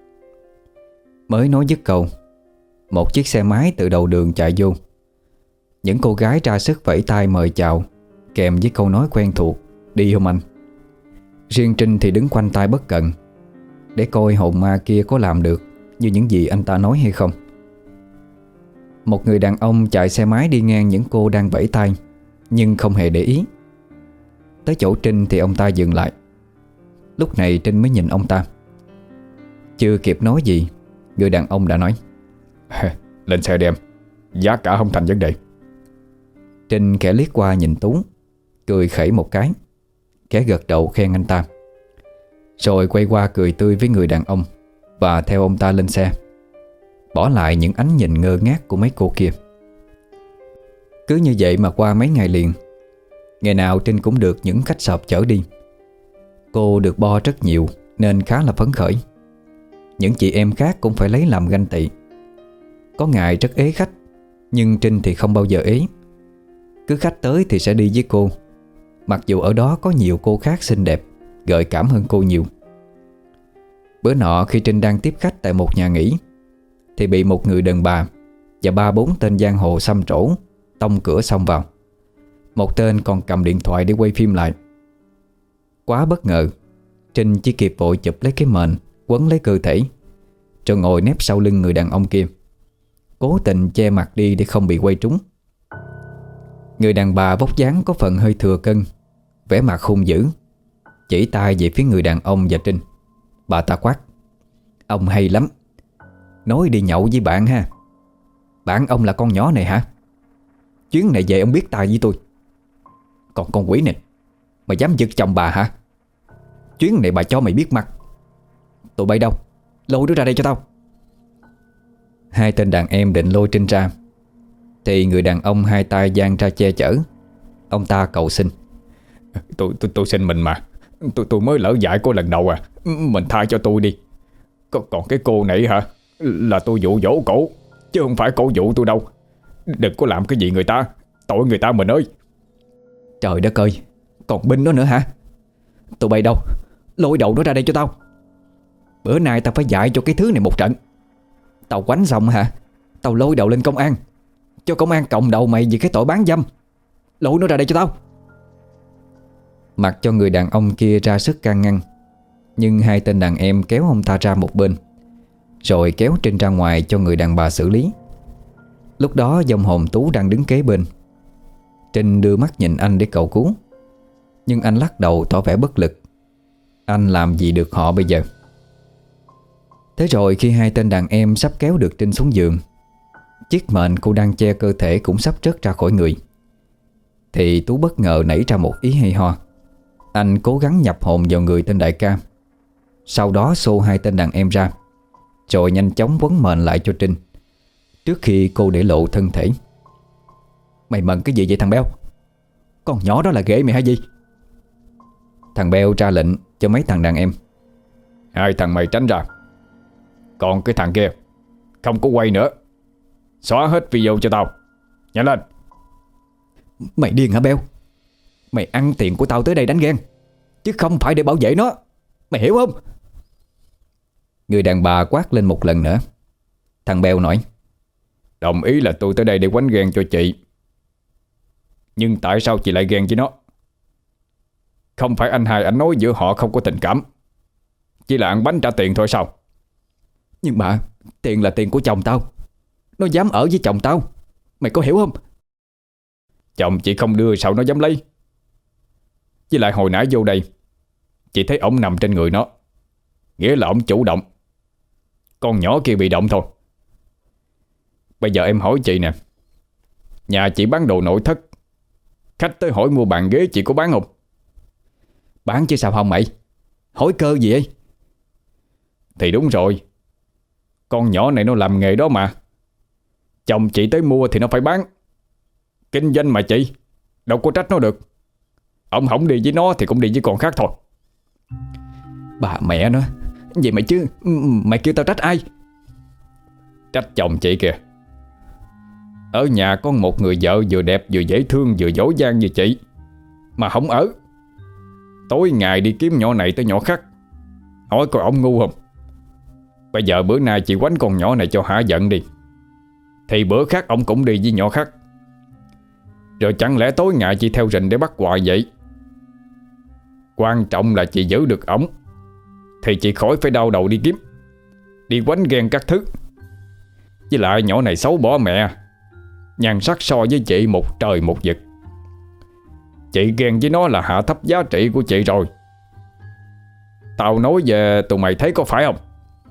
[SPEAKER 1] Mới nói dứt câu, một chiếc xe máy từ đầu đường chạy vô. Những cô gái ra sức vẫy tay mời chào, kèm với câu nói quen thuộc: đi không anh. Riêng Trinh thì đứng quanh tay bất cận, để coi hồn ma kia có làm được như những gì anh ta nói hay không. Một người đàn ông chạy xe máy đi ngang những cô đang vẫy tay, nhưng không hề để ý. Tới chỗ Trinh thì ông ta dừng lại. Lúc này Trinh mới nhìn ông ta. Chưa kịp nói gì, người đàn ông đã nói:
[SPEAKER 2] lên xe đem, giá cả không thành vấn đề.
[SPEAKER 1] Trinh khẽ liếc qua nhìn Tú, cười khẩy một cái, khẽ gật đầu khen anh ta, rồi quay qua cười tươi với người đàn ông và theo ông ta lên xe, bỏ lại những ánh nhìn ngơ ngác của mấy cô kia. Cứ như vậy mà qua mấy ngày liền, ngày nào Trinh cũng được những khách sộp chở đi. Cô được bo rất nhiều nên khá là phấn khởi. Những chị em khác cũng phải lấy làm ganh tị. Có ngày rất ế khách, nhưng Trinh thì không bao giờ ế. Cứ khách tới thì sẽ đi với cô, mặc dù ở đó có nhiều cô khác xinh đẹp, gợi cảm hơn cô nhiều. Bữa nọ khi Trinh đang tiếp khách tại một nhà nghỉ, thì bị một người đàn bà và 3-4 tên giang hồ xăm trổ tông cửa xông vào. Một tên còn cầm điện thoại để quay phim lại. Quá bất ngờ, Trinh chỉ kịp vội chụp lấy cái mền, quấn lấy cơ thể, rồi ngồi nép sau lưng người đàn ông kia, cố tình che mặt đi để không bị quay trúng. Người đàn bà vóc dáng có phần hơi thừa cân, vẻ mặt hung dữ, chỉ tay về phía người đàn ông và Trinh. Bà ta quát: ông hay lắm, nói đi nhậu với bạn ha. Bạn ông là con nhỏ này hả? Chuyến này về ông biết tài với tôi. Còn con quỷ này, mày dám giật chồng bà hả? Chuyến này bà cho mày biết mặt. Tụi bay đâu? Lôi đứa ra đây cho tao. Hai tên đàn em định lôi Trinh ra, thì người đàn ông hai tay dang ra che chở. Ông ta cầu xin:
[SPEAKER 2] Tôi xin mình mà. Tôi mới lỡ dại cô lần đầu à. Mình tha cho tôi đi. Còn cái cô này hả? Là tôi dụ dỗ cổ, chứ không phải cổ dụ tôi đâu. Đừng có làm cái gì người ta, tội người ta mình ơi.
[SPEAKER 1] Trời đất ơi, còn binh đó nữa hả? Tụi bay đâu? Lôi đầu nó ra đây cho tao. Bữa nay tao phải dạy cho cái thứ này một trận. Tao quánh xong hả, tao lôi đầu lên công an, cho công an còng đầu mày vì cái tội bán dâm. Lôi nó ra đây cho tao. Mặc cho người đàn ông kia ra sức can ngăn, nhưng hai tên đàn em kéo ông ta ra một bên, rồi kéo Trinh ra ngoài cho người đàn bà xử lý. Lúc đó dòng hồn Tú đang đứng kế bên. Trinh đưa mắt nhìn anh để cầu cứu, nhưng anh lắc đầu tỏ vẻ bất lực. Anh làm gì được họ bây giờ? Thế rồi khi hai tên đàn em sắp kéo được Trinh xuống giường, chiếc mền cô đang che cơ thể cũng sắp rớt ra khỏi người, thì Tú bất ngờ nảy ra một ý hay ho. Anh cố gắng nhập hồn vào người tên đại ca, sau đó xô hai tên đàn em ra, rồi nhanh chóng quấn mền lại cho Trinh, trước khi cô để lộ thân thể. Mày mần cái gì vậy thằng Beo? Con nhỏ đó là ghệ mày hay gì? Thằng Beo ra lệnh cho mấy thằng đàn em:
[SPEAKER 2] hai thằng mày tránh ra. Còn cái thằng kia, không có quay nữa, xóa hết video cho tao. Nhanh lên.
[SPEAKER 1] Mày điên hả Beo? Mày ăn tiền của tao tới đây đánh ghen, chứ không phải để bảo vệ nó. Mày hiểu không? Người đàn bà quát lên một lần nữa. Thằng Beo nói:
[SPEAKER 2] đồng ý là tôi tới đây để quánh ghen cho chị, nhưng tại sao chị lại ghen với nó? Không phải anh hai anh nói giữa họ không có tình cảm, chỉ là ăn bánh trả tiền thôi sao?
[SPEAKER 1] Nhưng mà tiền là tiền của chồng tao, nó dám ở với chồng tao, mày có hiểu không?
[SPEAKER 2] Chồng chị không đưa sao nó dám lấy? Với lại hồi nãy vô đây, chị thấy ổng nằm trên người nó, nghĩa là ổng chủ động. Con nhỏ kia bị động thôi. Bây giờ em hỏi chị nè, nhà chị bán đồ nội thất, khách tới hỏi mua bàn ghế chị có bán không?
[SPEAKER 1] Bán chứ sao không mày? Hỏi cơ gì ấy?
[SPEAKER 2] Thì đúng rồi, con nhỏ này nó làm nghề đó mà. Chồng chị tới mua thì nó phải bán. Kinh doanh mà chị, đâu có trách nó được. Ông không đi với nó thì cũng đi với con khác thôi.
[SPEAKER 1] Bà mẹ nó, vậy mày chứ mày kêu tao trách ai?
[SPEAKER 2] Trách chồng chị kìa. Ở nhà có một người vợ vừa đẹp vừa dễ thương vừa dỗ dang như chị mà không ở. Tối ngày đi kiếm nhỏ này tới nhỏ khác. Hỏi coi ông ngu không? Bây giờ bữa nay chị quánh con nhỏ này cho hả giận đi, thì bữa khác ông cũng đi với nhỏ khác. Rồi chẳng lẽ tối ngày chị theo rình để bắt hoài vậy? Quan trọng là chị giữ được ổng thì chị khỏi phải đau đầu đi kiếm, đi quánh ghen các thứ. Với lại nhỏ này xấu bỏ mẹ, nhan sắc so với chị một trời một vực. Chị ghen với nó là hạ thấp giá trị của chị rồi. Tao nói về tụi mày thấy có phải không?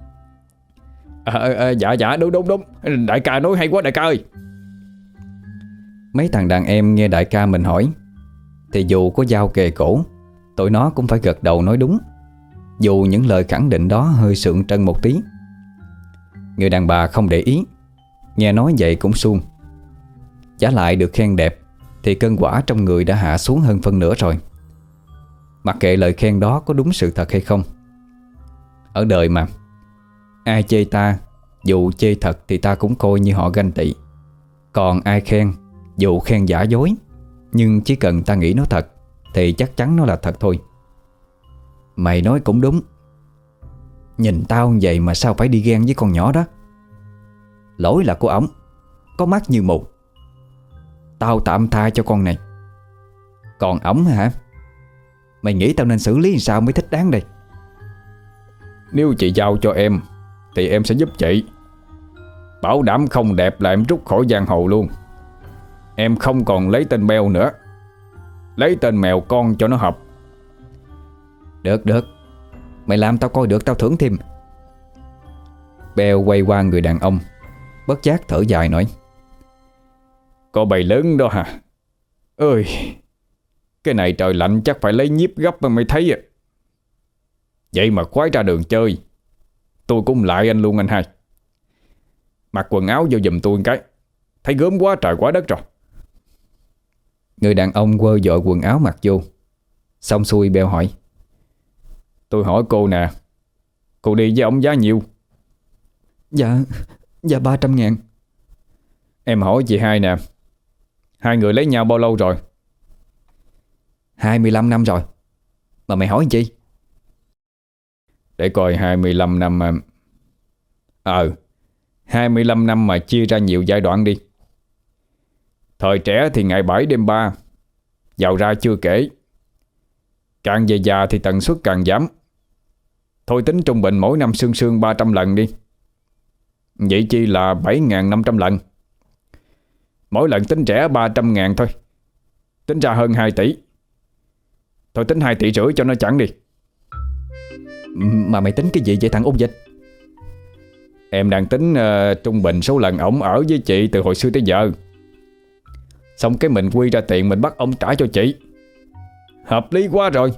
[SPEAKER 1] Dạ đúng. Đại ca nói hay quá đại ca ơi. Mấy thằng đàn em nghe đại ca mình hỏi thì dù có dao kề cổ, tụi nó cũng phải gật đầu nói đúng, dù những lời khẳng định đó hơi sượng trân một tí. Người đàn bà không để ý, nghe nói vậy cũng suông. Trả lại được khen đẹp thì cơn quả trong người đã hạ xuống hơn phân nửa rồi. Mặc kệ lời khen đó có đúng sự thật hay không, ở đời mà, ai chê ta, dù chê thật thì ta cũng coi như họ ganh tị. Còn ai khen, dù khen giả dối, nhưng chỉ cần ta nghĩ nó thật thì chắc chắn nó là thật thôi. Mày nói cũng đúng. Nhìn tao vậy mà sao phải đi ghen với con nhỏ đó? Lỗi là của ổng, có mắt như mù. Tao tạm tha cho con này. Còn ổng hả? Mày nghĩ tao nên xử lý sao mới thích đáng đây?
[SPEAKER 2] Nếu chị giao cho em thì em sẽ giúp chị. Bảo đảm không đẹp là em rút khỏi giang hồ luôn. Em không còn lấy tên Beo nữa, lấy tên mèo con cho nó hợp.
[SPEAKER 1] Được. Mày làm tao coi được tao thưởng thêm. Beo quay qua người đàn ông, bất giác thở dài nói:
[SPEAKER 2] Có bầy lớn đó hả? Ơi, cái này trời lạnh chắc phải lấy nhiếp gấp mới thấy à. Vậy mà khoái ra đường chơi, tôi cũng lại anh luôn anh hai. Mặc quần áo vô giùm tôi một cái, thấy gớm quá trời quá đất rồi.
[SPEAKER 1] Người đàn ông quơ dội quần áo mặc vô. Xong xuôi Beo hỏi:
[SPEAKER 2] Tôi hỏi cô nè, cô đi với ông giá nhiêu?
[SPEAKER 1] Dạ 300.000.
[SPEAKER 2] Em hỏi chị hai nè, hai người lấy nhau bao lâu rồi?
[SPEAKER 1] 25 năm rồi. Mà mày hỏi chi?
[SPEAKER 2] Để coi 25 năm mà. 25 năm mà chia ra nhiều giai đoạn đi. Thời trẻ thì ngày 7 đêm 3, giàu ra chưa kể. Càng về già thì tần suất càng giảm. Thôi tính trung bình mỗi năm sương sương 300 lần đi. Vậy chi là 7.500 lần. Mỗi lần tính trẻ 300.000 thôi, tính ra hơn 2 tỷ. Thôi tính 2,5 tỷ cho nó chẳng đi.
[SPEAKER 1] Mà mày tính cái gì vậy thằng út dịch?
[SPEAKER 2] Em đang tính trung bình số lần ổng ở với chị từ hồi xưa tới giờ. Xong cái mình quy ra tiền mình bắt ông trả cho chị. Hợp lý quá rồi.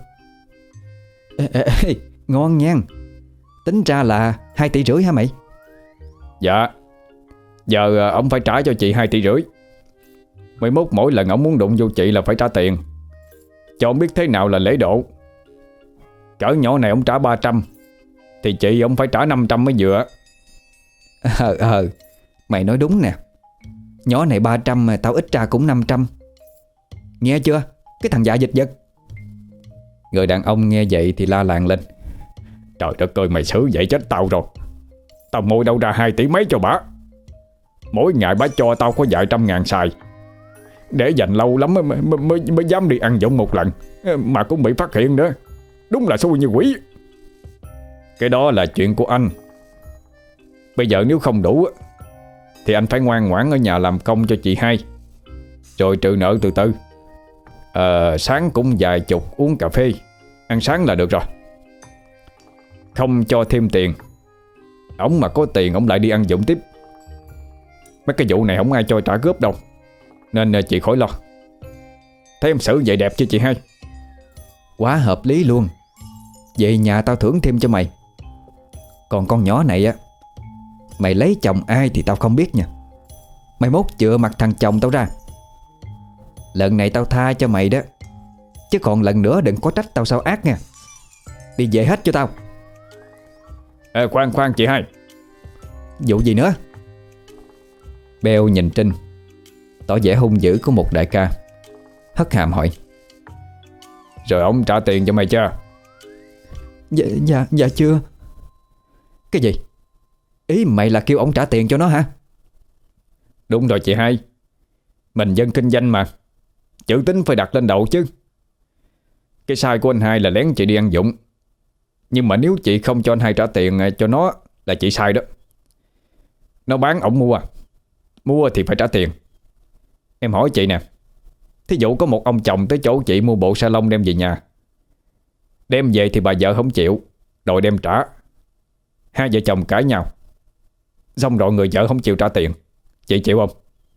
[SPEAKER 1] Ê, ngon nha. Tính ra là 2,5 tỷ hả mày?
[SPEAKER 2] Dạ. Giờ ông phải trả cho chị 2,5 tỷ. Mới mốt mỗi lần ông muốn đụng vô chị là phải trả tiền. Cho ông biết thế nào là lễ độ. Cỡ nhỏ này ông trả 300 thì chị ông phải trả 500 mới vừa.
[SPEAKER 1] Mày nói đúng nè. Nhỏ này 300 mà tao ít ra cũng 500. Nghe chưa, cái thằng dạ dịch vật. Người đàn ông nghe vậy thì la làng lên:
[SPEAKER 2] Trời đất ơi, mày xử vậy chết tao rồi. Tao mua đâu ra 2 tỷ mấy cho bả. Mỗi ngày bả cho tao có vài trăm ngàn xài. Để dành lâu lắm mới dám đi ăn vụng một lần, mà cũng bị phát hiện nữa. Đúng là xui như quỷ. Cái đó là chuyện của anh. Bây giờ nếu không đủ thì anh phải ngoan ngoãn ở nhà làm công cho chị hai, rồi trừ nợ từ từ. Sáng cũng vài chục uống cà phê, ăn sáng là được rồi. Không cho thêm tiền. Ổng mà có tiền ổng lại đi ăn vụng tiếp. Mấy cái vụ này không ai cho trả góp đâu, nên chị khỏi lo. Thấy em xử vậy đẹp chứ chị hai?
[SPEAKER 1] Quá hợp lý luôn. Vậy nhà tao thưởng thêm cho mày. Còn con nhỏ này á, mày lấy chồng ai thì tao không biết nha. Mày mốt chừa mặt thằng chồng tao ra. Lần này tao tha cho mày đó, chứ còn lần nữa đừng có trách tao sao ác nha. Đi về hết cho tao.
[SPEAKER 2] Khoan khoan chị hai.
[SPEAKER 1] Vụ gì nữa? Beo nhìn Trinh, tỏ vẻ hung dữ của một đại ca, hất hàm hỏi:
[SPEAKER 2] Rồi ông trả tiền cho mày chưa?
[SPEAKER 1] Dạ chưa. Cái gì? Ý mày là kêu ông trả tiền cho nó hả?
[SPEAKER 2] Đúng rồi chị hai. Mình dân kinh doanh mà, chữ tín phải đặt lên đầu chứ. Cái sai của anh hai là lén chị đi ăn dụng, nhưng mà nếu chị không cho anh hai trả tiền cho nó là chị sai đó. Nó bán ổng mua à? Mua thì phải trả tiền. Em hỏi chị nè, thí dụ có một ông chồng tới chỗ chị mua bộ salon đem về nhà, đem về thì bà vợ không chịu, đòi đem trả. Hai vợ chồng cãi nhau, xong rồi người vợ không chịu trả tiền, chị chịu không?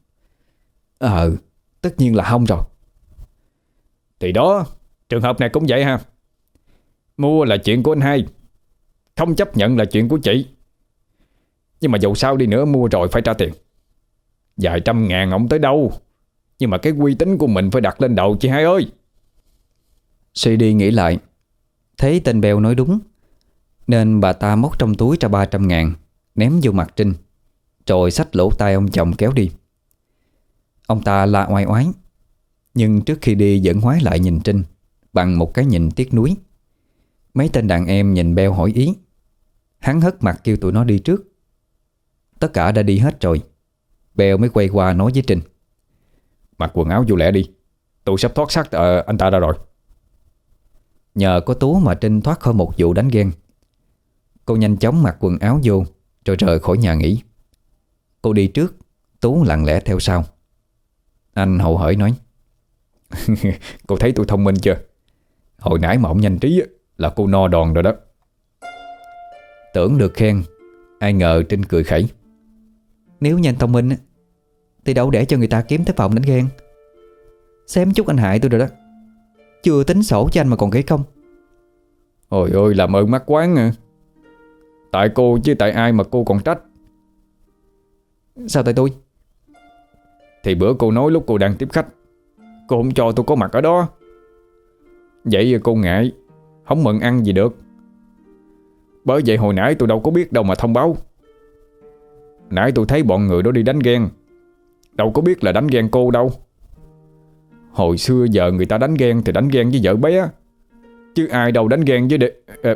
[SPEAKER 1] Tất nhiên là không rồi.
[SPEAKER 2] Thì đó, trường hợp này cũng vậy ha. Mua là chuyện của anh hai, không chấp nhận là chuyện của chị. Nhưng mà dù sao đi nữa mua rồi phải trả tiền. Vài trăm ngàn ổng tới đâu, nhưng mà cái uy tín của mình phải đặt lên đầu chị hai ơi.
[SPEAKER 1] Suy đi nghĩ lại, thấy tên Beo nói đúng, nên bà ta móc trong túi ra 300 ngàn ném vô mặt Trinh, rồi xách lỗ tai ông chồng kéo đi. Ông ta la oai oái, nhưng trước khi đi vẫn ngoái lại nhìn Trinh bằng một cái nhìn tiếc nuối. Mấy tên đàn em nhìn Beo hỏi ý. Hắn hất mặt kêu tụi nó đi trước. Tất cả đã đi hết rồi, Beo mới quay qua nói với Trinh:
[SPEAKER 2] Mặc quần áo vô lẹ đi, tôi sắp thoát xác anh ta ra rồi.
[SPEAKER 1] Nhờ có Tú mà Trinh thoát khỏi một vụ đánh ghen. Cô nhanh chóng mặc quần áo vô rồi rời khỏi nhà nghỉ. Cô đi trước, Tú lặng lẽ theo sau. Anh hậu hởi nói:
[SPEAKER 2] Cô thấy tôi thông minh chưa? Hồi nãy mà ông nhanh trí là cô no đòn rồi đó.
[SPEAKER 1] Tưởng được khen, ai ngờ Trinh cười khẩy: Nếu nhanh thông minh thì đâu để cho người ta kiếm tới phòng đánh ghen. Xém chút anh hại tôi rồi đó. Chưa tính sổ cho anh mà còn kể công.
[SPEAKER 2] Ôi ôi, làm ơn mắc quán à. Tại cô chứ tại ai mà cô còn trách?
[SPEAKER 1] Sao tại tôi?
[SPEAKER 2] Thì bữa cô nói lúc cô đang tiếp khách, cô không cho tôi có mặt ở đó. Vậy cô ngại, không mừng ăn gì được. Bởi vậy hồi nãy tôi đâu có biết đâu mà thông báo. Nãy tôi thấy bọn người đó đi đánh ghen, đâu có biết là đánh ghen cô đâu. Hồi xưa giờ người ta đánh ghen thì đánh ghen với vợ bé, chứ ai đâu đánh ghen với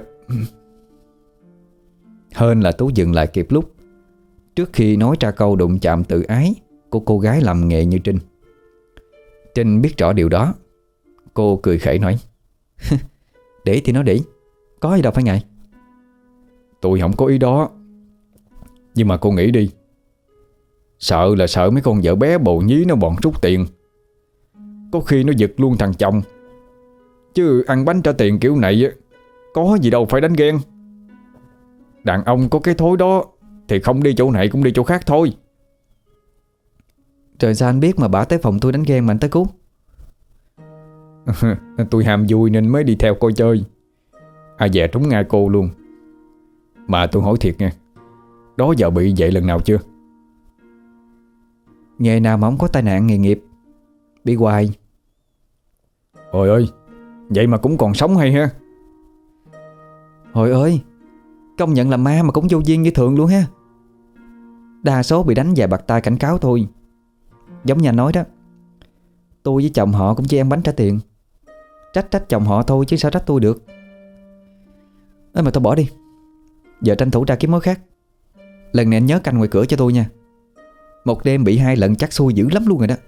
[SPEAKER 1] Hên là Tú dừng lại kịp lúc, trước khi nói ra câu đụng chạm tự ái của cô gái làm nghề như Trinh. Trinh biết rõ điều đó. Cô cười khẩy nói: Để thì nó để, có gì đâu phải ngại.
[SPEAKER 2] Tôi không có ý đó. Nhưng mà cô nghĩ đi, sợ là sợ mấy con vợ bé bồ nhí nó bọn rút tiền, có khi nó giật luôn thằng chồng. Chứ ăn bánh trả tiền kiểu này có gì đâu phải đánh ghen. Đàn ông có cái thói đó thì không đi chỗ này cũng đi chỗ khác thôi.
[SPEAKER 1] Trời, sao anh biết mà bả tới phòng tôi đánh ghen mà anh tới cứu?
[SPEAKER 2] Tôi ham vui nên mới đi theo coi chơi. Ai dè trúng ngay cô luôn. Mà tôi hỏi thiệt nha, đó giờ bị vậy lần nào chưa?
[SPEAKER 1] Nghề nào mà không có tai nạn nghề nghiệp, bị hoài.
[SPEAKER 2] Ôi ơi, vậy mà cũng còn sống hay ha.
[SPEAKER 1] Hồi ơi, công nhận là ma mà cũng vô duyên như thường luôn ha. Đa số bị đánh vài bạt tai cảnh cáo thôi. Giống như anh nói đó, tôi với chồng họ cũng chỉ ăn bánh trả tiền. Trách chồng họ thôi chứ sao trách tôi được. Mà tôi bỏ đi, giờ tranh thủ ra kiếm mối khác. Lần này anh nhớ canh ngoài cửa cho tôi nha. Một đêm bị 2 lần chắc xui dữ lắm luôn rồi đó.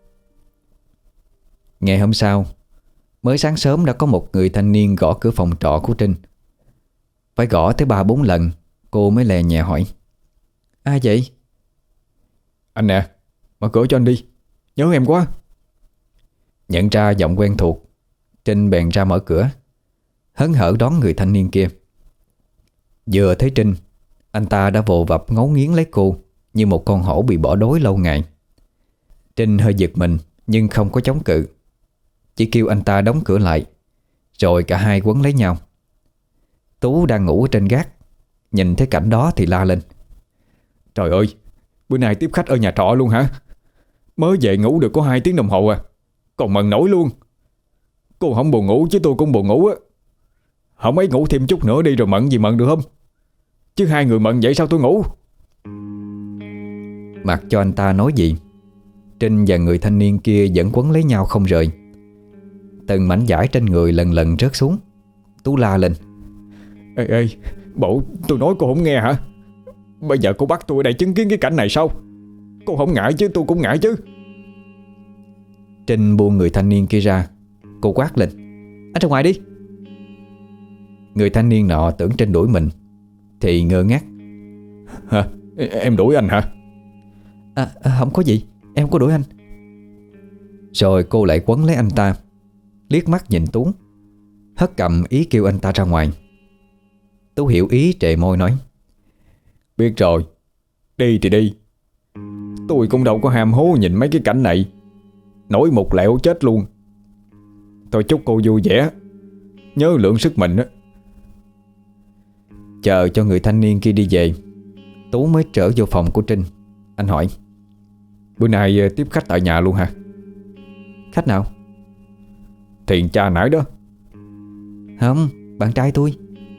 [SPEAKER 1] Ngày hôm sau, mới sáng sớm đã có một người thanh niên gõ cửa phòng trọ của Trinh. Phải gõ tới 3-4 lần cô mới lè nhẹ hỏi: Ai vậy?
[SPEAKER 2] Anh nè, mở cửa cho anh đi, nhớ em quá.
[SPEAKER 1] Nhận ra giọng quen thuộc, Trinh bèn ra mở cửa, hớn hở đón người thanh niên kia. Vừa thấy Trinh, anh ta đã vồ vập ngấu nghiến lấy cô như một con hổ bị bỏ đói lâu ngày. Trinh hơi giật mình nhưng không có chống cự, chỉ kêu anh ta đóng cửa lại, rồi cả hai quấn lấy nhau. Tú đang ngủ ở trên gác, nhìn thấy cảnh đó thì la lên:
[SPEAKER 2] Trời ơi, bữa nay tiếp khách ở nhà trọ luôn hả? Mới về ngủ được có 2 tiếng đồng hồ à, còn mần nổi luôn. Cô không buồn ngủ chứ tôi cũng buồn ngủ á. Không ấy ngủ thêm chút nữa đi rồi mận gì mận được không? Chứ 2 người mận vậy sao tôi ngủ?
[SPEAKER 1] Mặc cho anh ta nói gì, Trinh và người thanh niên kia vẫn quấn lấy nhau không rời. Từng mảnh vải trên người lần lần rớt xuống. Tú la lên:
[SPEAKER 2] Ê ê, bộ tôi nói cô không nghe hả? Bây giờ cô bắt tôi ở đây chứng kiến cái cảnh này sao? Cô không ngại chứ tôi cũng ngại chứ.
[SPEAKER 1] Trinh buông người thanh niên kia ra. Cô quát lên: Anh ra ngoài đi. Người thanh niên nọ tưởng Trinh đuổi mình thì ngơ ngác:
[SPEAKER 2] Hả? Em đuổi anh hả?
[SPEAKER 1] Không có gì, em không có đuổi anh. Rồi cô lại quấn lấy anh ta, liếc mắt nhìn Tú, hất cầm ý kêu anh ta ra ngoài. Tú hiểu ý trề môi nói:
[SPEAKER 2] Biết rồi, đi thì đi. Tôi cũng đâu có ham hố nhìn mấy cái cảnh này, nổi một lẹo chết luôn. Thôi chúc cô vui vẻ, nhớ lượng sức mình á.
[SPEAKER 1] Chờ cho người thanh niên kia đi về, Tú mới trở vô phòng của Trinh. Anh hỏi:
[SPEAKER 2] Bữa nay tiếp khách tại nhà luôn hả?
[SPEAKER 1] Khách nào?
[SPEAKER 2] Thiền cha nãy đó.
[SPEAKER 1] Không, bạn trai tôi.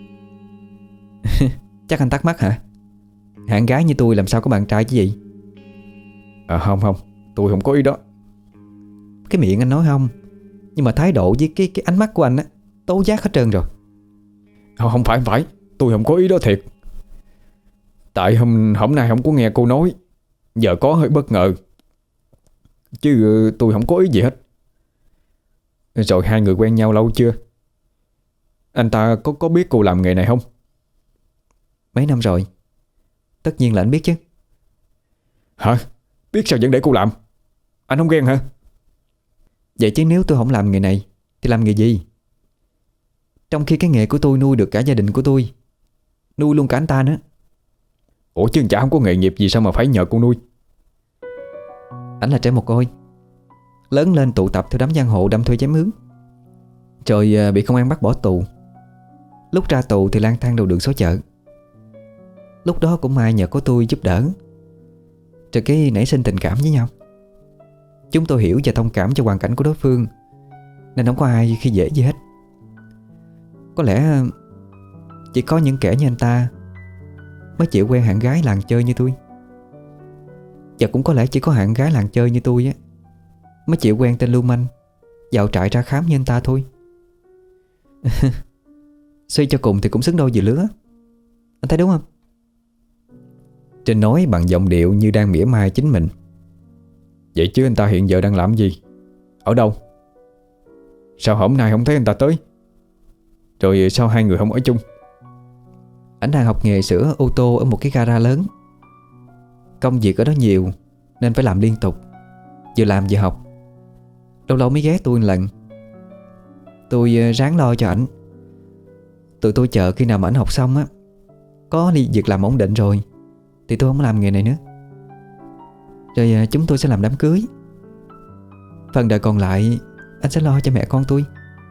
[SPEAKER 1] Chắc anh thắc mắc hả? Hạng gái như tôi làm sao có bạn trai chứ gì?
[SPEAKER 2] Không, tôi không có ý đó.
[SPEAKER 1] Cái miệng anh nói không, nhưng mà thái độ với cái ánh mắt của anh á, tố giác hết trơn rồi.
[SPEAKER 2] Không phải, tôi không có ý đó thiệt. Tại hôm nay không có nghe cô nói, giờ có hơi bất ngờ. Chứ tôi không có ý gì hết. Rồi 2 người quen nhau lâu chưa? Anh ta có biết cô làm nghề này không?
[SPEAKER 1] Mấy năm rồi. Tất nhiên là anh biết chứ.
[SPEAKER 2] Hả? Biết sao vẫn để cô làm? Anh không ghen hả?
[SPEAKER 1] Vậy chứ nếu tôi không làm nghề này thì làm nghề gì? Trong khi cái nghề của tôi nuôi được cả gia đình của tôi, nuôi luôn cả anh ta nữa.
[SPEAKER 2] Ủa chứ chả không có nghề nghiệp gì sao mà phải nhờ cô nuôi?
[SPEAKER 1] Ảnh là trẻ mồ côi, lớn lên tụ tập theo đám giang hồ đâm thuê chém mướn, rồi bị công an bắt bỏ tù. Lúc ra tù thì lang thang đầu đường xó chợ. Lúc đó cũng may nhờ có tôi giúp đỡ, rồi cái nảy sinh tình cảm với nhau. Chúng tôi hiểu và thông cảm cho hoàn cảnh của đối phương, nên không có ai khi dễ gì hết. Có lẽ chỉ có những kẻ như anh ta mới chịu quen hạng gái làng chơi như tôi. Và cũng có lẽ chỉ có hạng gái làng chơi như tôi á mới chịu quen tên lưu manh vào trại ra khám như anh ta thôi. Suy cho cùng thì cũng xứng đôi vừa lứa. Anh thấy đúng không? Trinh nói bằng giọng điệu như đang mỉa mai chính mình.
[SPEAKER 2] Vậy chứ anh ta hiện giờ đang làm gì? Ở đâu? Sao hôm nay không thấy anh ta tới? Rồi sao 2 người không ở chung?
[SPEAKER 1] Anh đang học nghề sửa ô tô ở một cái gara lớn. Công việc ở đó nhiều nên phải làm liên tục, vừa làm vừa học. Lâu lâu mới ghé tôi một lần. Tôi ráng lo cho ảnh. Tụi tôi chờ khi nào mà ảnh học xong á, có đi việc làm ổn định rồi, thì tôi không làm nghề này nữa. Rồi chúng tôi sẽ làm đám cưới. Phần đời còn lại anh sẽ lo cho mẹ con tôi.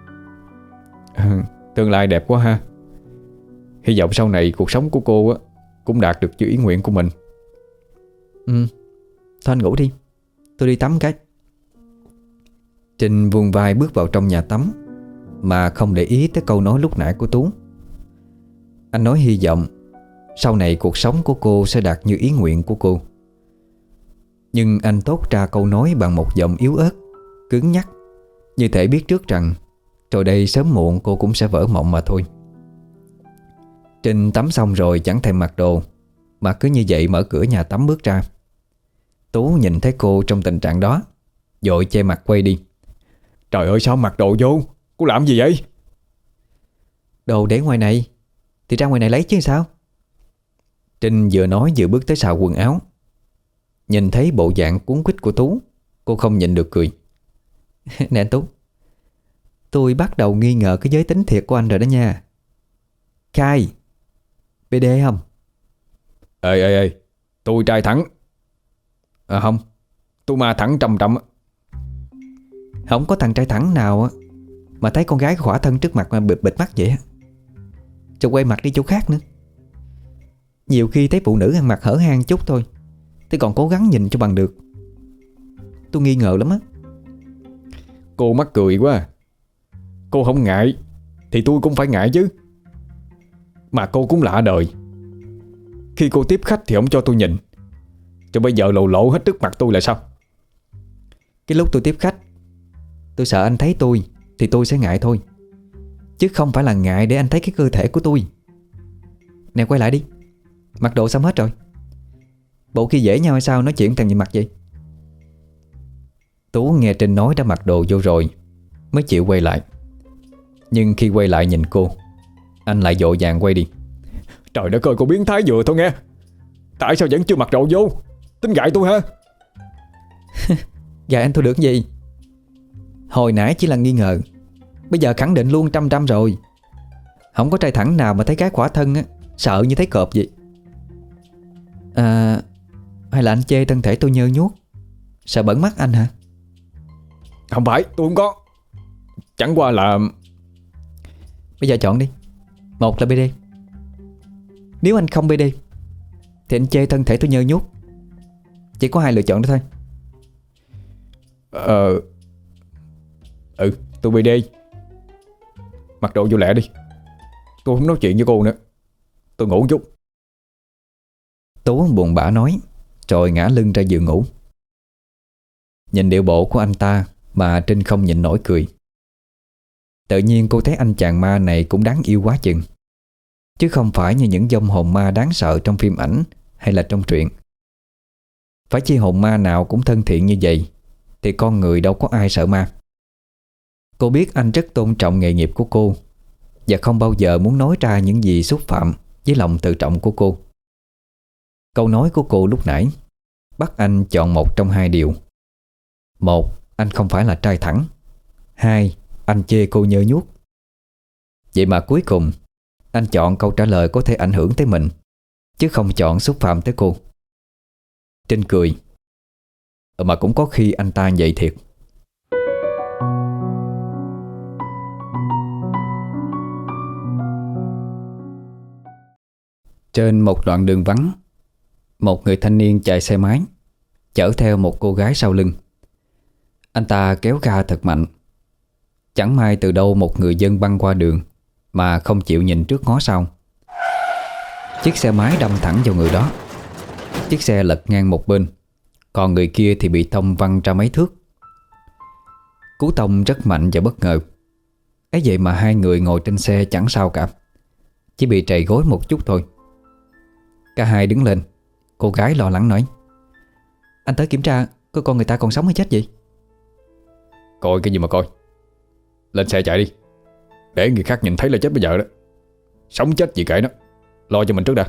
[SPEAKER 2] Tương lai đẹp quá ha. Hy vọng sau này cuộc sống của cô á cũng đạt được như ý nguyện của mình.
[SPEAKER 1] Thôi anh ngủ đi, tôi đi tắm cái. Trinh vuông vai bước vào trong nhà tắm mà không để ý tới câu nói lúc nãy của Tú. Anh nói hy vọng sau này cuộc sống của cô sẽ đạt như ý nguyện của cô. Nhưng anh thốt ra câu nói bằng một giọng yếu ớt, cứng nhắc, như thể biết trước rằng rồi đây sớm muộn cô cũng sẽ vỡ mộng mà thôi. Trinh tắm xong rồi chẳng thèm mặc đồ, mà cứ như vậy mở cửa nhà tắm bước ra. Tú nhìn thấy cô trong tình trạng đó, vội che mặt quay đi.
[SPEAKER 2] Trời ơi, sao mặc đồ vô? Cô làm gì vậy?
[SPEAKER 1] Đồ để ngoài này thì ra ngoài này lấy chứ sao? Trinh vừa nói vừa bước tới xào quần áo. Nhìn thấy bộ dạng cuống quýt của Tú, cô không nhịn được cười. Nè anh Tú, tôi bắt đầu nghi ngờ cái giới tính thiệt của anh rồi đó nha. Khai BD không?
[SPEAKER 2] Ê, tôi trai thẳng. Không, tôi ma thẳng trăm trăm.
[SPEAKER 1] Không có thằng trai thẳng nào mà thấy con gái khỏa thân trước mặt mà bịt mắt vậy á. Cho quay mặt đi chỗ khác nữa. Nhiều khi thấy phụ nữ ăn mặc hở hang chút thôi, tôi còn cố gắng nhìn cho bằng được. Tôi nghi ngờ lắm á.
[SPEAKER 2] Cô mắc cười quá à. Cô không ngại thì tôi cũng phải ngại chứ. Mà cô cũng lạ đời. Khi cô tiếp khách thì không cho tôi nhìn, cho bây giờ lộ lộ hết trước mặt tôi là sao?
[SPEAKER 1] Cái lúc tôi tiếp khách, tôi sợ anh thấy tôi thì tôi sẽ ngại thôi, chứ không phải là ngại để anh thấy cái cơ thể của tôi. Nè quay lại đi. Mặc đồ xong hết rồi. Bộ khi dễ nhau hay sao nói chuyện càng nhìn mặt vậy? Tú nghe Trinh nói đã mặc đồ vô rồi mới chịu quay lại. Nhưng khi quay lại nhìn cô, anh lại vội vàng quay đi.
[SPEAKER 2] Trời đất ơi, cô biến thái vừa thôi nghe. Tại sao vẫn chưa mặc đồ vô? Tính gại tôi hả?
[SPEAKER 1] Gài anh tôi được gì? Hồi nãy chỉ là nghi ngờ, bây giờ khẳng định luôn 100% rồi. Không có trai thẳng nào mà thấy cái khỏa thân á sợ như thấy cọp vậy. À, hay là anh chê thân thể tôi nhơ nhuốc, sợ bẩn mắt anh hả?
[SPEAKER 2] Không phải, tôi không có. Chẳng qua là...
[SPEAKER 1] Bây giờ chọn đi. Một là BD. Nếu anh không BD thì anh chê thân thể tôi nhơ nhuốc. Chỉ có hai lựa chọn đó thôi.
[SPEAKER 2] Tôi bị đi. Mặc đồ vô lẹ đi. Tôi không nói chuyện với cô nữa. Tôi ngủ chút.
[SPEAKER 1] Tú buồn bã nói, rồi ngã lưng ra giường ngủ. Nhìn điệu bộ của anh ta mà Trinh không nhịn nổi cười. Tự nhiên cô thấy anh chàng ma này cũng đáng yêu quá chừng, chứ không phải như những vong hồn ma đáng sợ trong phim ảnh hay là trong truyện. Phải chi hồn ma nào cũng thân thiện như vậy thì con người đâu có ai sợ ma. Cô biết anh rất tôn trọng nghề nghiệp của cô và không bao giờ muốn nói ra những gì xúc phạm với lòng tự trọng của cô. Câu nói của cô lúc nãy bắt anh chọn một trong hai điều. Một, anh không phải là trai thẳng. Hai, anh chê cô nhơ nhuốc. Vậy mà cuối cùng anh chọn câu trả lời có thể ảnh hưởng tới mình, chứ không chọn xúc phạm tới cô. Trinh cười. Mà cũng có khi anh ta vậy thiệt. Trên một đoạn đường vắng, một người thanh niên chạy xe máy chở theo một cô gái sau lưng. Anh ta kéo ga thật mạnh. Chẳng may từ đâu một người dân băng qua đường mà không chịu nhìn trước ngó sau. Chiếc xe máy đâm thẳng vào người đó. Chiếc xe lật ngang một bên, còn người kia thì bị tông văng ra mấy thước. Cú tông rất mạnh và bất ngờ. Ấy vậy mà hai người ngồi trên xe chẳng sao cả, chỉ bị trầy gối một chút thôi. Cả hai đứng lên. Cô gái lo lắng nói, anh tới kiểm tra coi con người ta còn sống hay chết vậy?
[SPEAKER 2] Coi cái gì mà coi. Lên xe chạy đi. Để người khác nhìn thấy là chết bây giờ đó. Sống chết gì kệ nó. Lo cho mình trước đã.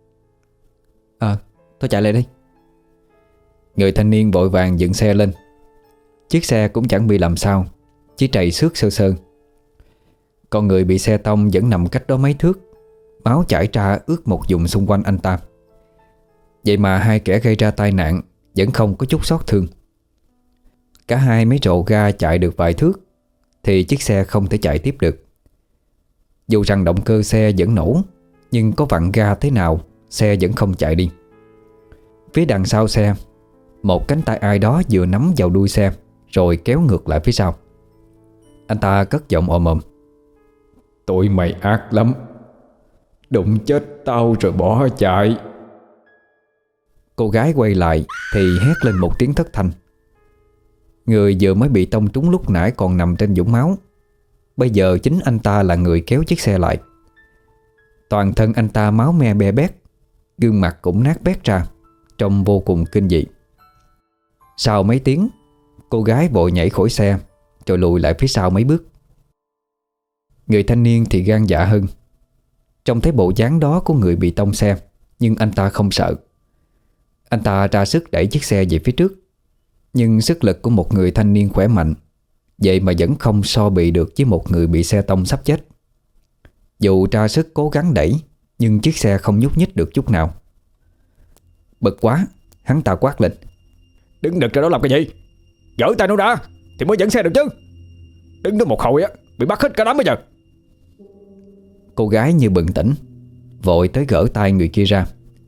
[SPEAKER 1] Thôi chạy lại đi. Người thanh niên vội vàng dựng xe lên. Chiếc xe cũng chẳng bị làm sao, chỉ trầy xước sơ sơ. Con người bị xe tông vẫn nằm cách đó mấy thước, máu chảy ra ướt một vùng xung quanh anh ta. Vậy mà hai kẻ gây ra tai nạn vẫn không có chút xót thương. Cả hai mới rộ ga chạy được vài thước thì chiếc xe không thể chạy tiếp được. Dù rằng động cơ xe vẫn nổ, nhưng có vặn ga thế nào xe vẫn không chạy đi. Phía đằng sau xe, một cánh tay ai đó vừa nắm vào đuôi xe rồi kéo ngược lại phía sau. Anh ta cất giọng ồm ồm,
[SPEAKER 2] tụi mày ác lắm. Đụng chết tao rồi bỏ chạy.
[SPEAKER 1] Cô gái quay lại thì hét lên một tiếng thất thanh. Người vừa mới bị tông trúng lúc nãy còn nằm trên vũng máu. Bây giờ chính anh ta là người kéo chiếc xe lại. Toàn thân anh ta máu me be bét, gương mặt cũng nát bét ra, trông vô cùng kinh dị. Sau mấy tiếng, cô gái vội nhảy khỏi xe rồi lùi lại phía sau mấy bước. Người thanh niên thì gan dạ hơn. Trông thấy bộ dáng đó của người bị tông xe, nhưng anh ta không sợ. Anh ta ra sức đẩy chiếc xe về phía trước. Nhưng sức lực của một người thanh niên khỏe mạnh, vậy mà vẫn không so bì được với một người bị xe tông sắp chết. Dù ra sức cố gắng đẩy, nhưng chiếc xe không nhúc nhích được chút nào. Bực quá, hắn ta quát lên,
[SPEAKER 2] đứng đực ra đó làm cái gì? Gỡ tay nó ra thì mới dẫn xe được chứ. Đứng đó một hồi á, bị bắt hết cả đám bây giờ.
[SPEAKER 1] Cô gái như bừng tỉnh, vội tới gỡ tay người kia ra,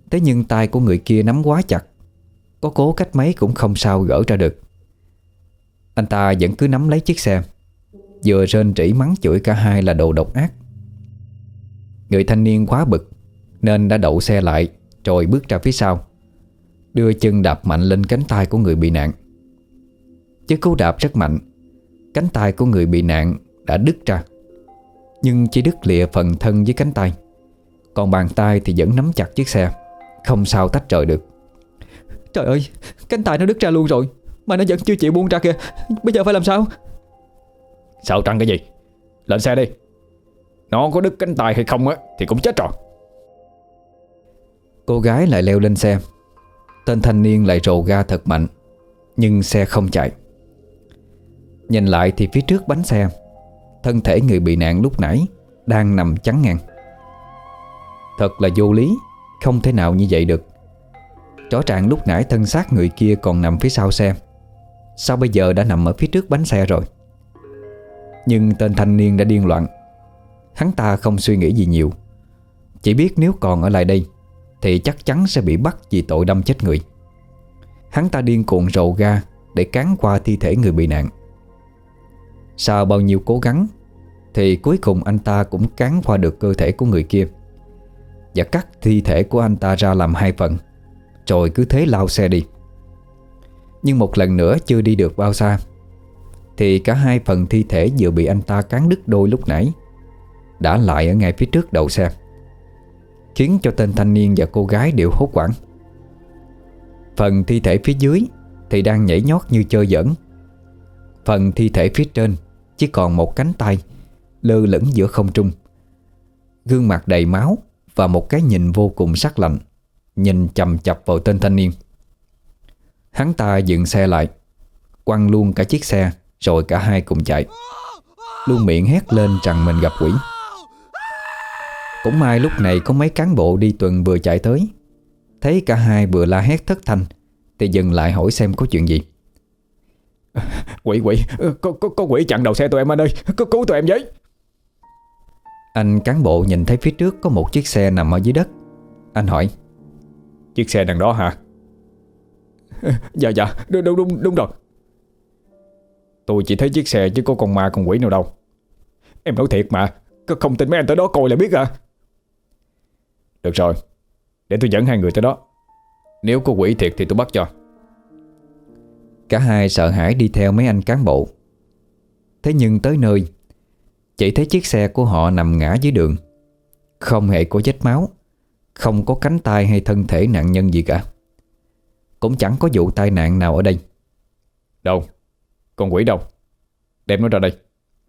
[SPEAKER 1] Thế nhưng tay của người kia nắm quá chặt, có cố cách mấy cũng không sao gỡ ra được. Anh ta vẫn cứ nắm lấy chiếc xe, vừa rên rỉ mắng chửi cả hai là đồ độc ác. Người thanh niên quá bực nên đã đậu xe lại, rồi bước ra phía sau, đưa chân đạp mạnh lên cánh tay của người bị nạn. Chứ cú đạp rất mạnh, cánh tay của người bị nạn đã đứt ra, nhưng chỉ đứt lìa phần thân với cánh tay, còn bàn tay thì vẫn nắm chặt chiếc xe, không sao tách rời được. Trời ơi, cánh tay nó đứt ra luôn rồi mà nó vẫn chưa chịu buông ra kìa. Bây giờ phải làm sao?
[SPEAKER 2] Sợ trăng cái gì? Lên xe đi. Nó có đứt cánh tay hay không á thì cũng chết rồi.
[SPEAKER 1] Cô gái lại leo lên xe. Tên thanh niên lại rồ ga thật mạnh, nhưng xe không chạy. Nhìn lại thì phía trước bánh xe, thân thể người bị nạn lúc nãy đang nằm chắn ngang. Thật là vô lý, không thể nào như vậy được. Rõ ràng lúc nãy thân xác người kia còn nằm phía sau xe, sao bây giờ đã nằm ở phía trước bánh xe rồi? Nhưng tên thanh niên đã điên loạn. Hắn ta không suy nghĩ gì nhiều, chỉ biết nếu còn ở lại đây thì chắc chắn sẽ bị bắt vì tội đâm chết người. Hắn ta điên cuồng rồ ga để cán qua thi thể người bị nạn. Sau bao nhiêu cố gắng thì cuối cùng anh ta cũng cán qua được cơ thể của người kia và cắt thi thể của anh ta ra làm hai phần, rồi cứ thế lao xe đi. Nhưng một lần nữa chưa đi được bao xa thì cả hai phần thi thể vừa bị anh ta cán đứt đôi lúc nãy đã lại ở ngay phía trước đầu xe, khiến cho tên thanh niên và cô gái đều hốt hoảng. Phần thi thể phía dưới thì đang nhảy nhót như chơi giỡn. Phần thi thể phía trên chỉ còn một cánh tay lơ lửng giữa không trung, gương mặt đầy máu và một cái nhìn vô cùng sắc lạnh nhìn chằm chằm vào tên thanh niên. Hắn ta dừng xe lại, quăng luôn cả chiếc xe, rồi cả hai cùng chạy, luôn miệng hét lên rằng mình gặp quỷ. Cũng may lúc này có mấy cán bộ đi tuần vừa chạy tới, thấy cả hai vừa la hét thất thanh thì dừng lại hỏi xem có chuyện gì.
[SPEAKER 2] Quỷ, có quỷ chặn đầu xe tụi em anh ơi, cứu tụi em với.
[SPEAKER 1] Anh cán bộ nhìn thấy phía trước có một chiếc xe nằm ở dưới đất. Anh hỏi:
[SPEAKER 2] Chiếc xe đằng đó hả? Dạ, đúng rồi. Tôi chỉ thấy chiếc xe chứ có con ma con quỷ nào đâu. Em nói thiệt mà, không tin mấy anh tới đó coi là biết à. Được rồi, để tôi dẫn hai người tới đó. Nếu có quỷ thiệt thì tôi bắt cho.
[SPEAKER 1] Cả hai sợ hãi đi theo mấy anh cán bộ. Thế nhưng tới nơi chỉ thấy chiếc xe của họ nằm ngã dưới đường, không hề có vết máu, không có cánh tay hay thân thể nạn nhân gì cả. Cũng chẳng có vụ tai nạn nào ở đây.
[SPEAKER 2] Đâu? Con quỷ đâu? Đem nó ra đây.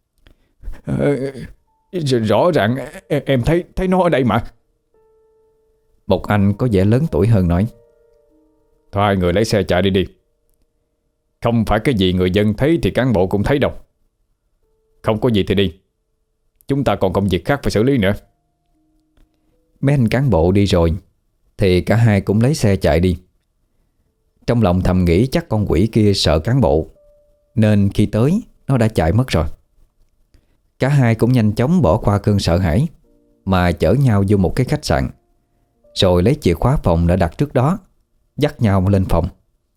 [SPEAKER 2] Rõ ràng em thấy nó ở đây mà.
[SPEAKER 1] Một anh có vẻ lớn tuổi hơn nói:
[SPEAKER 2] Thôi hai người lấy xe chạy đi. Không phải cái gì người dân thấy thì cán bộ cũng thấy đâu. Không có gì thì đi, chúng ta còn công việc khác phải xử lý nữa.
[SPEAKER 1] Mấy anh cán bộ đi rồi thì cả hai cũng lấy xe chạy đi. Trong lòng thầm nghĩ chắc con quỷ kia sợ cán bộ, nên khi tới nó đã chạy mất rồi. Cả hai cũng nhanh chóng bỏ qua cơn sợ hãi mà chở nhau vô một cái khách sạn, rồi lấy chìa khóa phòng đã đặt trước đó, dắt nhau lên phòng.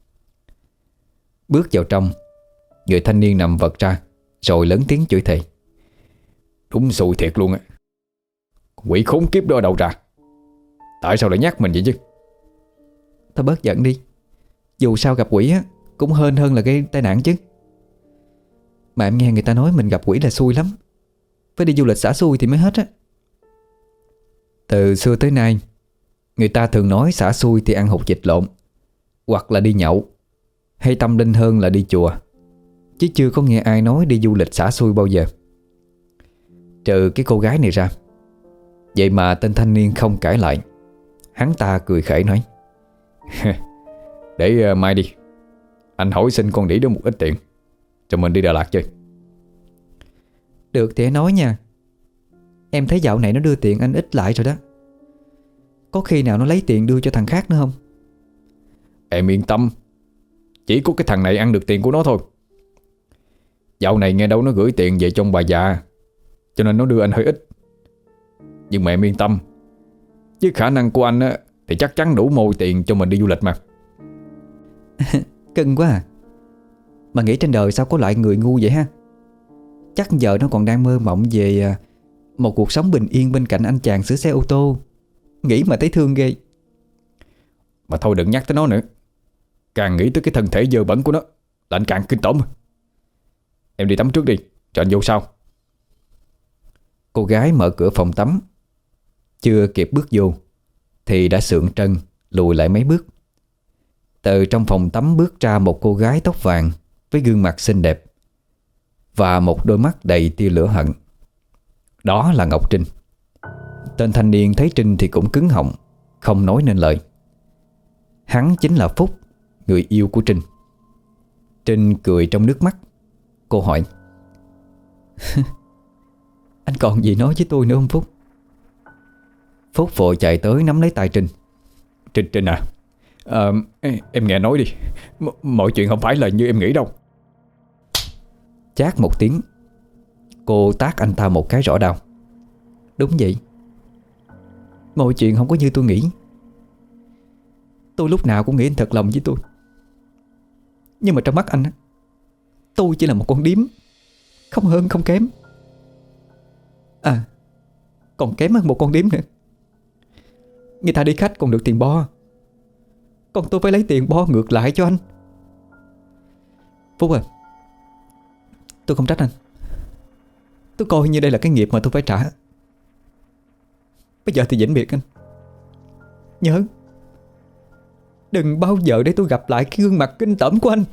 [SPEAKER 1] Bước vào trong, người thanh niên nằm vật ra, rồi lớn tiếng chửi thề:
[SPEAKER 2] Đúng xui thiệt luôn á. Quỷ khốn kiếp đó ở đâu ra? Tại sao lại nhắc mình vậy chứ?
[SPEAKER 1] Thôi bớt giận đi, dù sao gặp quỷ á cũng hên hơn là gây tai nạn chứ. Mà em nghe người ta nói mình gặp quỷ là xui lắm, phải đi du lịch xả xui thì mới hết á. Từ xưa tới nay, người ta thường nói xả xui thì ăn hột vịt lộn, hoặc là đi nhậu, hay tâm linh hơn là đi chùa, chứ chưa có nghe ai nói đi du lịch xả xui bao giờ. Trừ cái cô gái này ra. Vậy mà tên thanh niên không cãi lại. Hắn ta cười khẩy nói:
[SPEAKER 2] Để mai đi, anh hỏi xin con đĩ đó một ít tiền, cho mình đi Đà Lạt chơi.
[SPEAKER 1] Được thì nói nha. Em thấy dạo này nó đưa tiền anh ít lại rồi đó. Có khi nào nó lấy tiền đưa cho thằng khác nữa không?
[SPEAKER 2] Em yên tâm, chỉ có cái thằng này ăn được tiền của nó thôi. Dạo này nghe đâu nó gửi tiền về cho ông bà già, cho nên nó đưa anh hơi ít. Nhưng mà em yên tâm, với khả năng của anh á, thì chắc chắn đủ môi tiền cho mình đi du lịch mà.
[SPEAKER 1] Cưng quá à. Mà nghĩ trên đời sao có loại người ngu vậy ha. Chắc giờ nó còn đang mơ mộng về một cuộc sống bình yên bên cạnh anh chàng sửa xe ô tô. Nghĩ mà thấy thương ghê.
[SPEAKER 2] Mà thôi đừng nhắc tới nó nữa. Càng nghĩ tới cái thân thể dơ bẩn của nó là anh càng kinh tởm. Em đi tắm trước đi, cho anh vô sau.
[SPEAKER 1] Cô gái mở cửa phòng tắm. Chưa kịp bước vô thì đã sượng trân lùi lại mấy bước. Từ trong phòng tắm bước ra một cô gái tóc vàng với gương mặt xinh đẹp và một đôi mắt đầy tia lửa hận. Đó là Ngọc Trinh. Tên thanh niên thấy Trinh thì cũng cứng họng, không nói nên lời. Hắn chính là Phúc, người yêu của Trinh. Trinh cười trong nước mắt. Cô hỏi: Anh còn gì nói với tôi nữa không Phúc? Phúc vội chạy tới nắm lấy tay Trinh.
[SPEAKER 2] Trinh à, em nghe nói đi. Mọi chuyện không phải là như em nghĩ đâu.
[SPEAKER 1] Chát một tiếng, cô tát anh ta một cái rõ đau. Đúng vậy, mọi chuyện không có như tôi nghĩ. Tôi lúc nào cũng nghĩ anh thật lòng với tôi. Nhưng mà trong mắt anh, tôi chỉ là một con điếm, không hơn không kém. À, còn kém hơn một con điếm nữa. Người ta đi khách còn được tiền bo, còn tôi phải lấy tiền bo ngược lại cho anh. Phúc à, tôi không trách anh. Tôi coi như đây là cái nghiệp mà tôi phải trả. Bây giờ thì vĩnh biệt anh. Nhớ, đừng bao giờ để tôi gặp lại cái gương mặt kinh tởm của anh.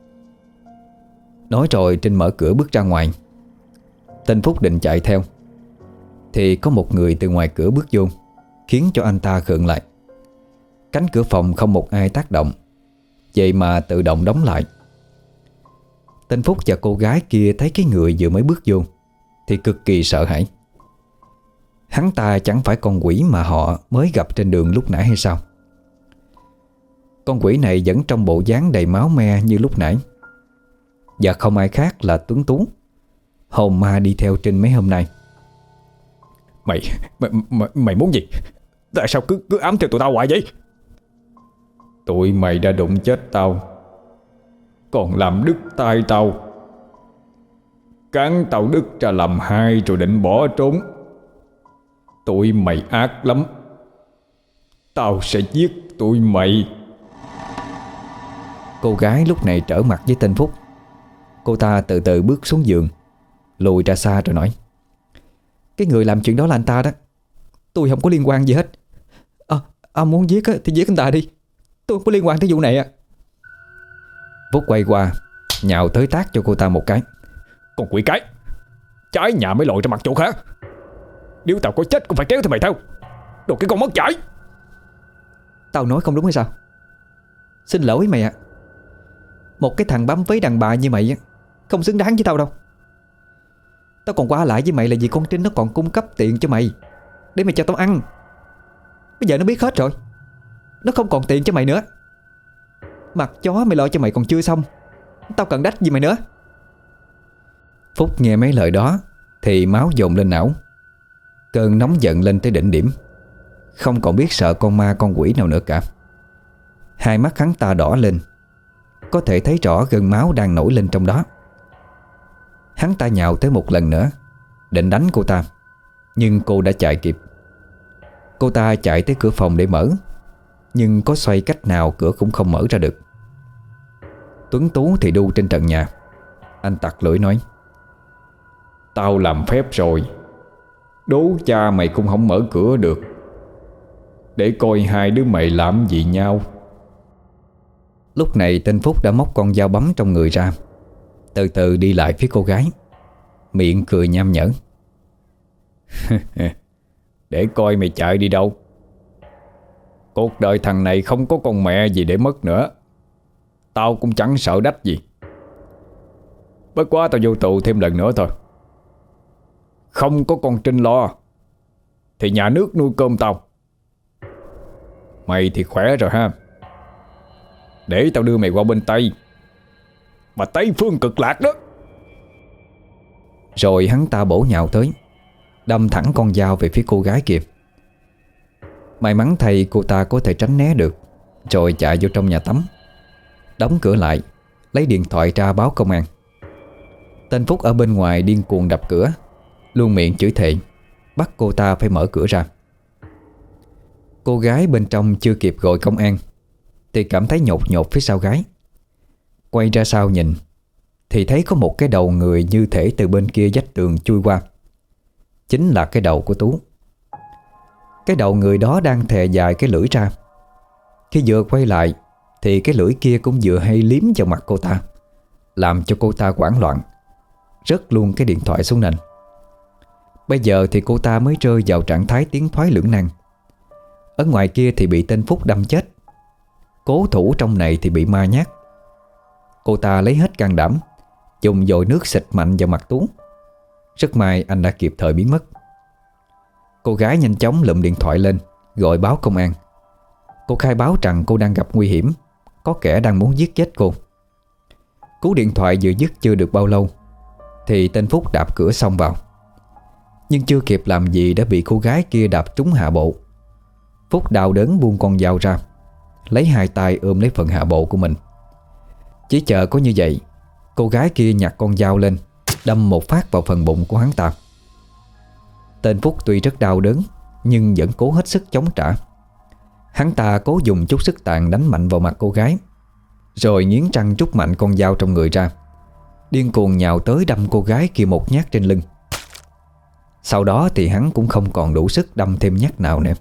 [SPEAKER 1] Nói rồi Trinh mở cửa bước ra ngoài. Tên Phúc định chạy theo thì có một người từ ngoài cửa bước vô, khiến cho anh ta khựng lại. Cánh cửa phòng không một ai tác động, vậy mà tự động đóng lại. Tên Phúc và cô gái kia thấy cái người vừa mới bước vô thì cực kỳ sợ hãi. Hắn ta chẳng phải con quỷ mà họ mới gặp trên đường lúc nãy hay sao? Con quỷ này vẫn trong bộ dáng đầy máu me như lúc nãy, và không ai khác là Tuấn Tú, hồn ma đi theo Trinh mấy hôm nay.
[SPEAKER 2] Mày muốn gì? Tại sao cứ ám theo tụi tao hoài vậy? Tụi mày đã đụng chết tao, còn làm đứt tay tao, cán tao đứt ra làm hai rồi định bỏ trốn. Tụi mày ác lắm. Tao sẽ giết tụi mày.
[SPEAKER 1] Cô gái lúc này trở mặt với tên Phúc. Cô ta từ từ bước xuống giường, lùi ra xa rồi nói: Cái người làm chuyện đó là anh ta đó. Tôi không có liên quan gì hết. Ông muốn giết thì giết anh ta đi. Tôi không có liên quan tới vụ này. Phúc quay qua nhào tới tát cho cô ta một cái.
[SPEAKER 2] Con quỷ cái, trái nhà mới lội ra mặt chỗ khác. Nếu tao có chết cũng phải kéo theo mày theo. Đồ cái con mất dạy.
[SPEAKER 1] Tao nói không đúng hay sao? Xin lỗi mày ạ. Một cái thằng bám váy đàn bà như mày không xứng đáng với tao đâu. Tao còn qua lại với mày là vì con Trinh nó còn cung cấp tiền cho mày để mày cho tao ăn. Bây giờ nó biết hết rồi, nó không còn tiền cho mày nữa. Mặt chó mày lo cho mày còn chưa xong, tao cần đách gì mày nữa. Phúc nghe mấy lời đó thì máu dồn lên não. Cơn nóng giận lên tới đỉnh điểm, không còn biết sợ con ma con quỷ nào nữa cả. Hai mắt hắn ta đỏ lên, có thể thấy rõ gân máu đang nổi lên trong đó. Hắn ta nhào tới một lần nữa, định đánh cô ta, nhưng cô đã chạy kịp. Cô ta chạy tới cửa phòng để mở, nhưng có xoay cách nào cửa cũng không mở ra được. Tuấn Tú thì đu trên trần nhà. Anh tặc lưỡi nói:
[SPEAKER 2] Tao làm phép rồi, đố cha mày cũng không mở cửa được, để coi hai đứa mày làm gì nhau.
[SPEAKER 1] Lúc này tên Phúc đã móc con dao bấm trong người ra, từ từ đi lại phía cô gái, miệng cười nham nhở:
[SPEAKER 2] Để coi mày chạy đi đâu. Cuộc đời thằng này không có con mẹ gì để mất nữa. Tao cũng chẳng sợ đách gì. Bất quá tao vô tù thêm lần nữa thôi. Không có con Trinh lo thì nhà nước nuôi cơm tao. Mày thì khỏe rồi ha. Để tao đưa mày qua bên Tây, mà Tây phương cực lạc đó.
[SPEAKER 1] Rồi hắn ta bổ nhào tới, đâm thẳng con dao về phía cô gái kia. May mắn thay cô ta có thể tránh né được, rồi chạy vô trong nhà tắm, đóng cửa lại, lấy điện thoại ra báo công an. Tên Phúc ở bên ngoài điên cuồng đập cửa, luôn miệng chửi thề, bắt cô ta phải mở cửa ra. Cô gái bên trong chưa kịp gọi công an thì cảm thấy nhột nhột phía sau gáy. Quay ra sau nhìn thì thấy có một cái đầu người như thể từ bên kia vách tường chui qua. Chính là cái đầu của Tú. Cái đầu người đó đang thè dài cái lưỡi ra. Khi vừa quay lại thì cái lưỡi kia cũng vừa hay liếm vào mặt cô ta, làm cho cô ta hoảng loạn, rớt luôn cái điện thoại xuống nền. Bây giờ thì cô ta mới rơi vào trạng thái tiến thoái lưỡng nan. Ở ngoài kia thì bị tên Phúc đâm chết, cố thủ trong này thì bị ma nhát. Cô ta lấy hết can đảm, dùng dội nước xịt mạnh vào mặt Tú. Rất may anh đã kịp thời biến mất. Cô gái nhanh chóng lụm điện thoại lên, gọi báo công an. Cô khai báo rằng cô đang gặp nguy hiểm, có kẻ đang muốn giết chết cô. Cú điện thoại vừa dứt chưa được bao lâu thì tên Phúc đạp cửa xông vào. Nhưng chưa kịp làm gì đã bị cô gái kia đạp trúng hạ bộ. Phúc đau đớn buông con dao ra, lấy hai tay ôm lấy phần hạ bộ của mình. Chỉ chờ có như vậy, cô gái kia nhặt con dao lên, đâm một phát vào phần bụng của hắn ta. Tên Phúc tuy rất đau đớn nhưng vẫn cố hết sức chống trả. Hắn ta cố dùng chút sức tàn đánh mạnh vào mặt cô gái, rồi nghiến răng trút mạnh con dao trong người ra, điên cuồng nhào tới đâm cô gái kia một nhát trên lưng. Sau đó thì hắn cũng không còn đủ sức đâm thêm nhát nào nữa.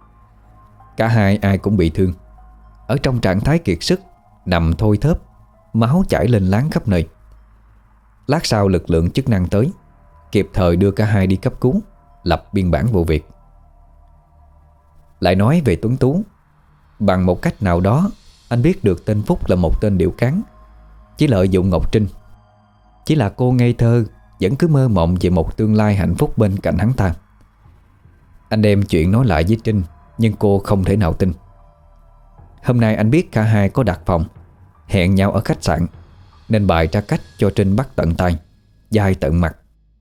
[SPEAKER 1] Cả hai ai cũng bị thương, ở trong trạng thái kiệt sức, nằm thôi thớp, máu chảy lên láng khắp nơi. Lát sau lực lượng chức năng tới, kịp thời đưa cả hai đi cấp cứu, lập biên bản vụ việc. Lại nói về Tuấn Tú, bằng một cách nào đó anh biết được tên Phúc là một tên điệu cán, chỉ lợi dụng Ngọc Trinh. Chỉ là cô ngây thơ, vẫn cứ mơ mộng về một tương lai hạnh phúc bên cạnh hắn ta. Anh đem chuyện nói lại với Trinh, nhưng cô không thể nào tin. Hôm nay anh biết cả hai có đặt phòng, hẹn nhau ở khách sạn, nên bày ra cách cho Trinh bắt tận tay, dai tận mặt.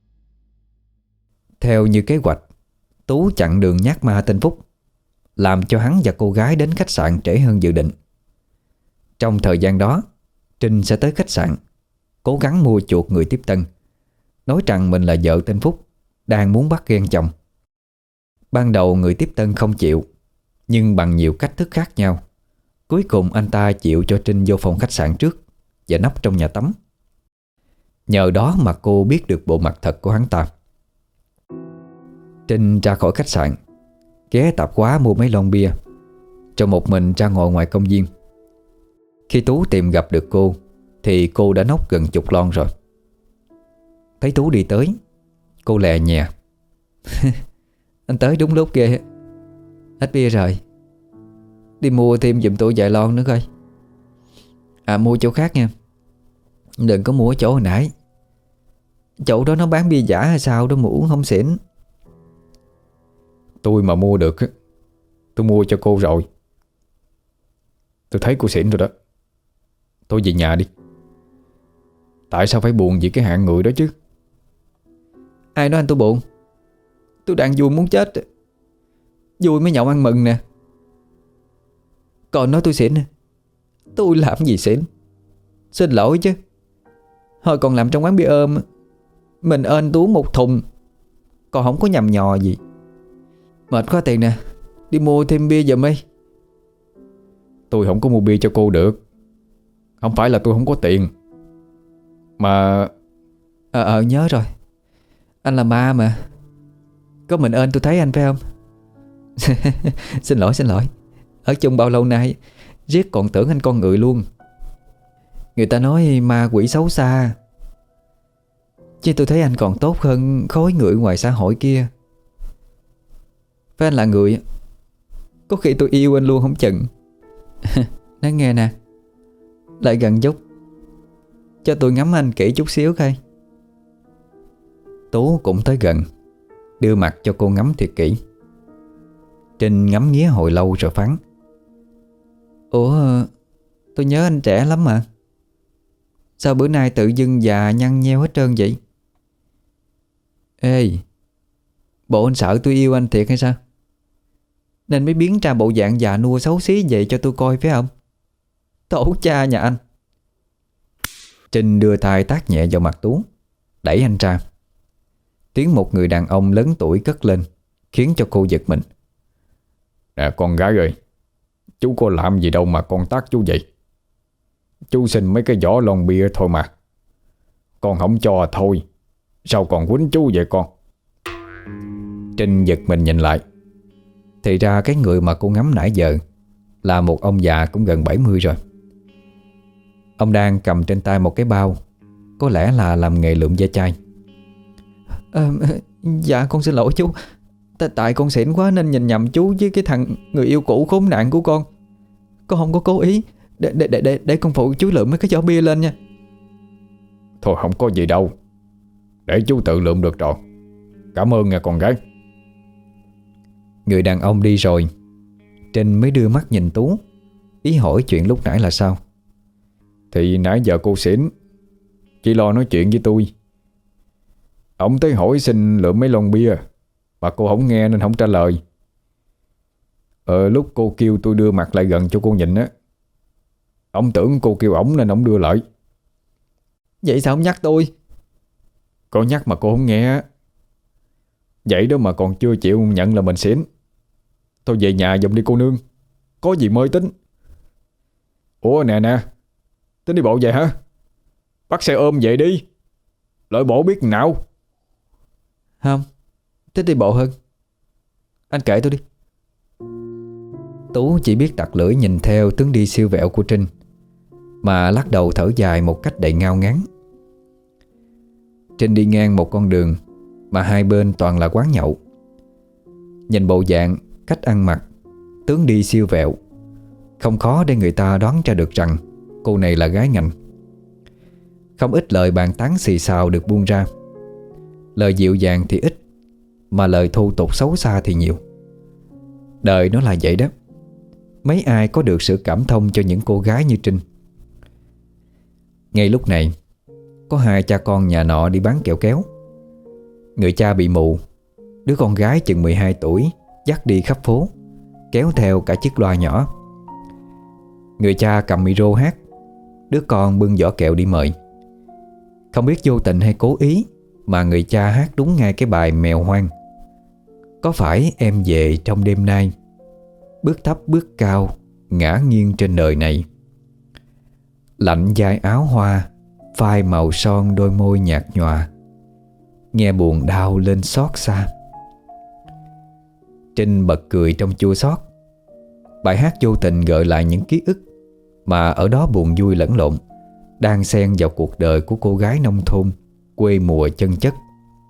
[SPEAKER 1] Theo như kế hoạch, Tú chặn đường nhát ma tên Phúc, làm cho hắn và cô gái đến khách sạn trễ hơn dự định. Trong thời gian đó, Trinh sẽ tới khách sạn, cố gắng mua chuộc người tiếp tân, nói rằng mình là vợ tên Phúc, đang muốn bắt ghen chồng. Ban đầu người tiếp tân không chịu, nhưng bằng nhiều cách thức khác nhau, cuối cùng anh ta chịu cho Trinh vô phòng khách sạn trước và nấp trong nhà tắm. Nhờ đó mà cô biết được bộ mặt thật của hắn ta. Trinh ra khỏi khách sạn, ghé tạp hóa mua mấy lon bia, cho một mình ra ngồi ngoài công viên. Khi Tú tìm gặp được cô thì cô đã nốc gần chục lon rồi. Thấy Tú đi tới, cô lè nhẹ: Anh tới đúng lúc ghê, hết bia rồi, đi mua thêm giùm tôi vài lon nữa coi. À, mua chỗ khác nha, đừng có mua ở chỗ hồi nãy. Chỗ đó nó bán bia giả hay sao đó mà uống không xỉn.
[SPEAKER 2] Tôi mà mua được, tôi mua cho cô rồi. Tôi thấy cô xỉn rồi đó. Tôi về nhà đi. Tại sao phải buồn vì cái hạng người đó chứ?
[SPEAKER 1] Ai nói anh tôi buồn? Tôi đang vui muốn chết. Vui mới nhậu ăn mừng nè. Còn nói tôi xỉn, tôi làm gì xỉn? Xin lỗi chứ. Hồi còn làm trong quán bia ôm, mình ơn Tú một thùng, còn không có nhầm nhò gì. Mệt quá tiền nè, đi mua thêm bia giùm đi.
[SPEAKER 2] Tôi không có mua bia cho cô được. Không phải là tôi không có tiền, mà...
[SPEAKER 1] Nhớ rồi, anh là ma mà. Có mình ơn tôi thấy anh phải không? Xin lỗi. Ở chung bao lâu nay riết còn tưởng anh con người luôn. Người ta nói ma quỷ xấu xa, chứ tôi thấy anh còn tốt hơn khối người ngoài xã hội kia. Phải anh là người, có khi tôi yêu anh luôn không chừng. Nói nghe nè, lại gần chút, cho tôi ngắm anh kỹ chút xíu coi. Tú cũng tới gần, đưa mặt cho cô ngắm thiệt kỹ. Trinh ngắm nghía hồi lâu rồi phán: Ủa, tôi nhớ anh trẻ lắm mà, sao bữa nay tự dưng già nhăn nheo hết trơn vậy? Ê, bộ anh sợ tôi yêu anh thiệt hay sao? nên mới biến ra bộ dạng già nua xấu xí vậy cho tôi coi phải không? Tổ cha nhà anh.
[SPEAKER 2] Trinh đưa tay tát nhẹ vào mặt Tú, đẩy anh ra. Tiếng một người đàn ông lớn tuổi cất lên, khiến cho cô giật mình. Nè con gái ơi, chú có làm gì đâu mà con tát chú vậy. Chú xin mấy cái vỏ lon bia thôi mà. Con không cho thôi, sao còn quýnh chú vậy con? Trinh giật mình nhìn lại. Thì ra cái người mà cô ngắm nãy giờ là một ông già cũng gần 70 rồi. Ông đang cầm trên tay một cái bao, có lẽ là làm nghề lượm ve chai.
[SPEAKER 1] Dạ con xin lỗi chú. Tại con xỉn quá nên nhìn nhầm chú với cái thằng người yêu cũ khốn nạn của con. Con không có cố ý. Để con phụ chú lượm mấy cái vỏ bia lên nha.
[SPEAKER 2] Thôi không có gì đâu, để chú tự lượm được rồi. Cảm ơn nha con gái. Người đàn ông đi rồi, Trinh mới đưa mắt nhìn Tú, ý hỏi chuyện lúc nãy là sao. Thì nãy giờ cô xỉn, chỉ lo nói chuyện với tôi. Ông tới hỏi xin lượm mấy lon bia mà cô không nghe nên không trả lời. Lúc cô kêu tôi đưa mặt lại gần cho cô nhìn á, ông tưởng cô kêu ổng nên ổng đưa lại.
[SPEAKER 1] Vậy sao không nhắc tôi?
[SPEAKER 2] Có nhắc mà cô không nghe á. Vậy đó mà còn chưa chịu nhận là mình xỉn. Thôi về nhà giùm đi cô nương, có gì mới tính. Ủa nè, tính đi bộ về hả? Bắt xe ôm về đi, lội bộ biết nào.
[SPEAKER 1] Không, thích đi bộ hơn. Anh kể tôi đi.
[SPEAKER 2] Tú chỉ biết tặc lưỡi nhìn theo tướng đi siêu vẹo của Trinh, mà lắc đầu thở dài một cách đầy ngao ngán. Trinh đi ngang một con đường mà hai bên toàn là quán nhậu. Nhìn bộ dạng, cách ăn mặc, tướng đi siêu vẹo, không khó để người ta đoán ra được rằng cô này là gái ngành. Không ít lời bàn tán xì xào được buông ra. Lời dịu dàng thì ít, mà lời thô tục xấu xa thì nhiều. Đời nó là vậy đó. Mấy ai có được sự cảm thông cho những cô gái như Trinh. Ngay lúc này, có hai cha con nhà nọ đi bán kẹo kéo. Người cha bị mù, đứa con gái chừng 12 tuổi dắt đi khắp phố, kéo theo cả chiếc loa nhỏ. Người cha cầm micro hát, đứa con bưng giỏ kẹo đi mời. Không biết vô tình hay cố ý mà người cha hát đúng ngay cái bài Mèo Hoang. Có phải em về trong đêm nay, bước thấp bước cao, ngã nghiêng trên đời này. Lạnh vai áo hoa, phai màu son đôi môi nhạt nhòa, nghe buồn đau lên xót xa. Trinh bật cười trong chua xót. Bài hát vô tình gợi lại những ký ức mà ở đó buồn vui lẫn lộn, đang xen vào cuộc đời của cô gái nông thôn, quê mùa chân chất.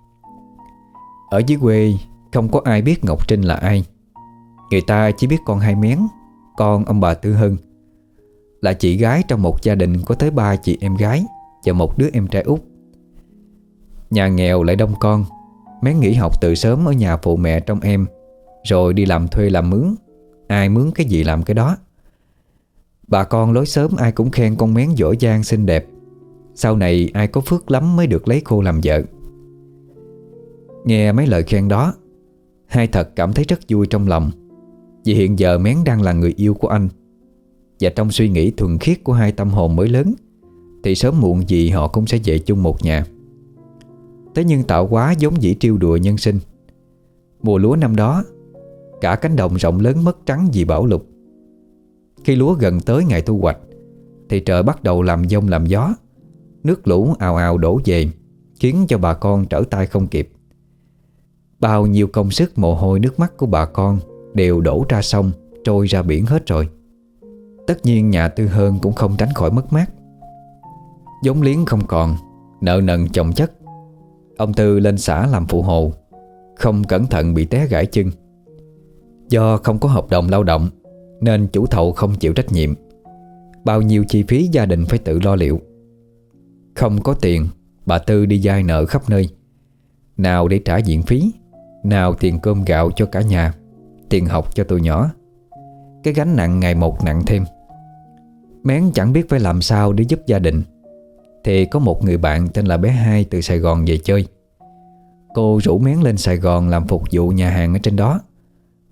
[SPEAKER 2] Ở dưới quê không có ai biết Ngọc Trinh là ai. Người ta chỉ biết con Hai Mén, con ông bà Tư Hân, là chị gái trong một gia đình có tới 3 chị em gái và một đứa em trai út. Nhà nghèo lại đông con, Mén nghỉ học từ sớm ở nhà phụ mẹ trông em, rồi đi làm thuê làm mướn. Ai mướn cái gì làm cái đó. Bà con lối xóm ai cũng khen con Mén giỏi giang xinh đẹp, sau này ai có phước lắm mới được lấy cô làm vợ. Nghe mấy lời khen đó, hai thật cảm thấy rất vui trong lòng. Vì hiện giờ Mén đang là người yêu của anh, và trong suy nghĩ thuần khiết của hai tâm hồn mới lớn thì sớm muộn gì họ cũng sẽ về chung một nhà. Thế nhưng tạo hóa giống dĩ trêu đùa nhân sinh. Mùa lúa năm đó, cả cánh đồng rộng lớn mất trắng vì bão lụt. Khi lúa gần tới ngày thu hoạch thì trời bắt đầu làm giông làm gió. Nước lũ ào ào đổ về, khiến cho bà con trở tay không kịp. Bao nhiêu công sức mồ hôi nước mắt của bà con đều đổ ra sông, trôi ra biển hết rồi. Tất nhiên nhà Tư Hơn cũng không tránh khỏi mất mát. Vốn liếng không còn, nợ nần chồng chất. Ông Tư lên xã làm phụ hồ, không cẩn thận bị té gãy chân. Do không có hợp đồng lao động nên chủ thầu không chịu trách nhiệm. Bao nhiêu chi phí gia đình phải tự lo liệu. Không có tiền, bà Tư đi vay nợ khắp nơi. Nào để trả viện phí, nào tiền cơm gạo cho cả nhà, tiền học cho tụi nhỏ. Cái gánh nặng ngày một nặng thêm. Mén chẳng biết phải làm sao để giúp gia đình, thì có một người bạn tên là bé Hai từ Sài Gòn về chơi. Cô rủ Mén lên Sài Gòn làm phục vụ nhà hàng ở trên đó,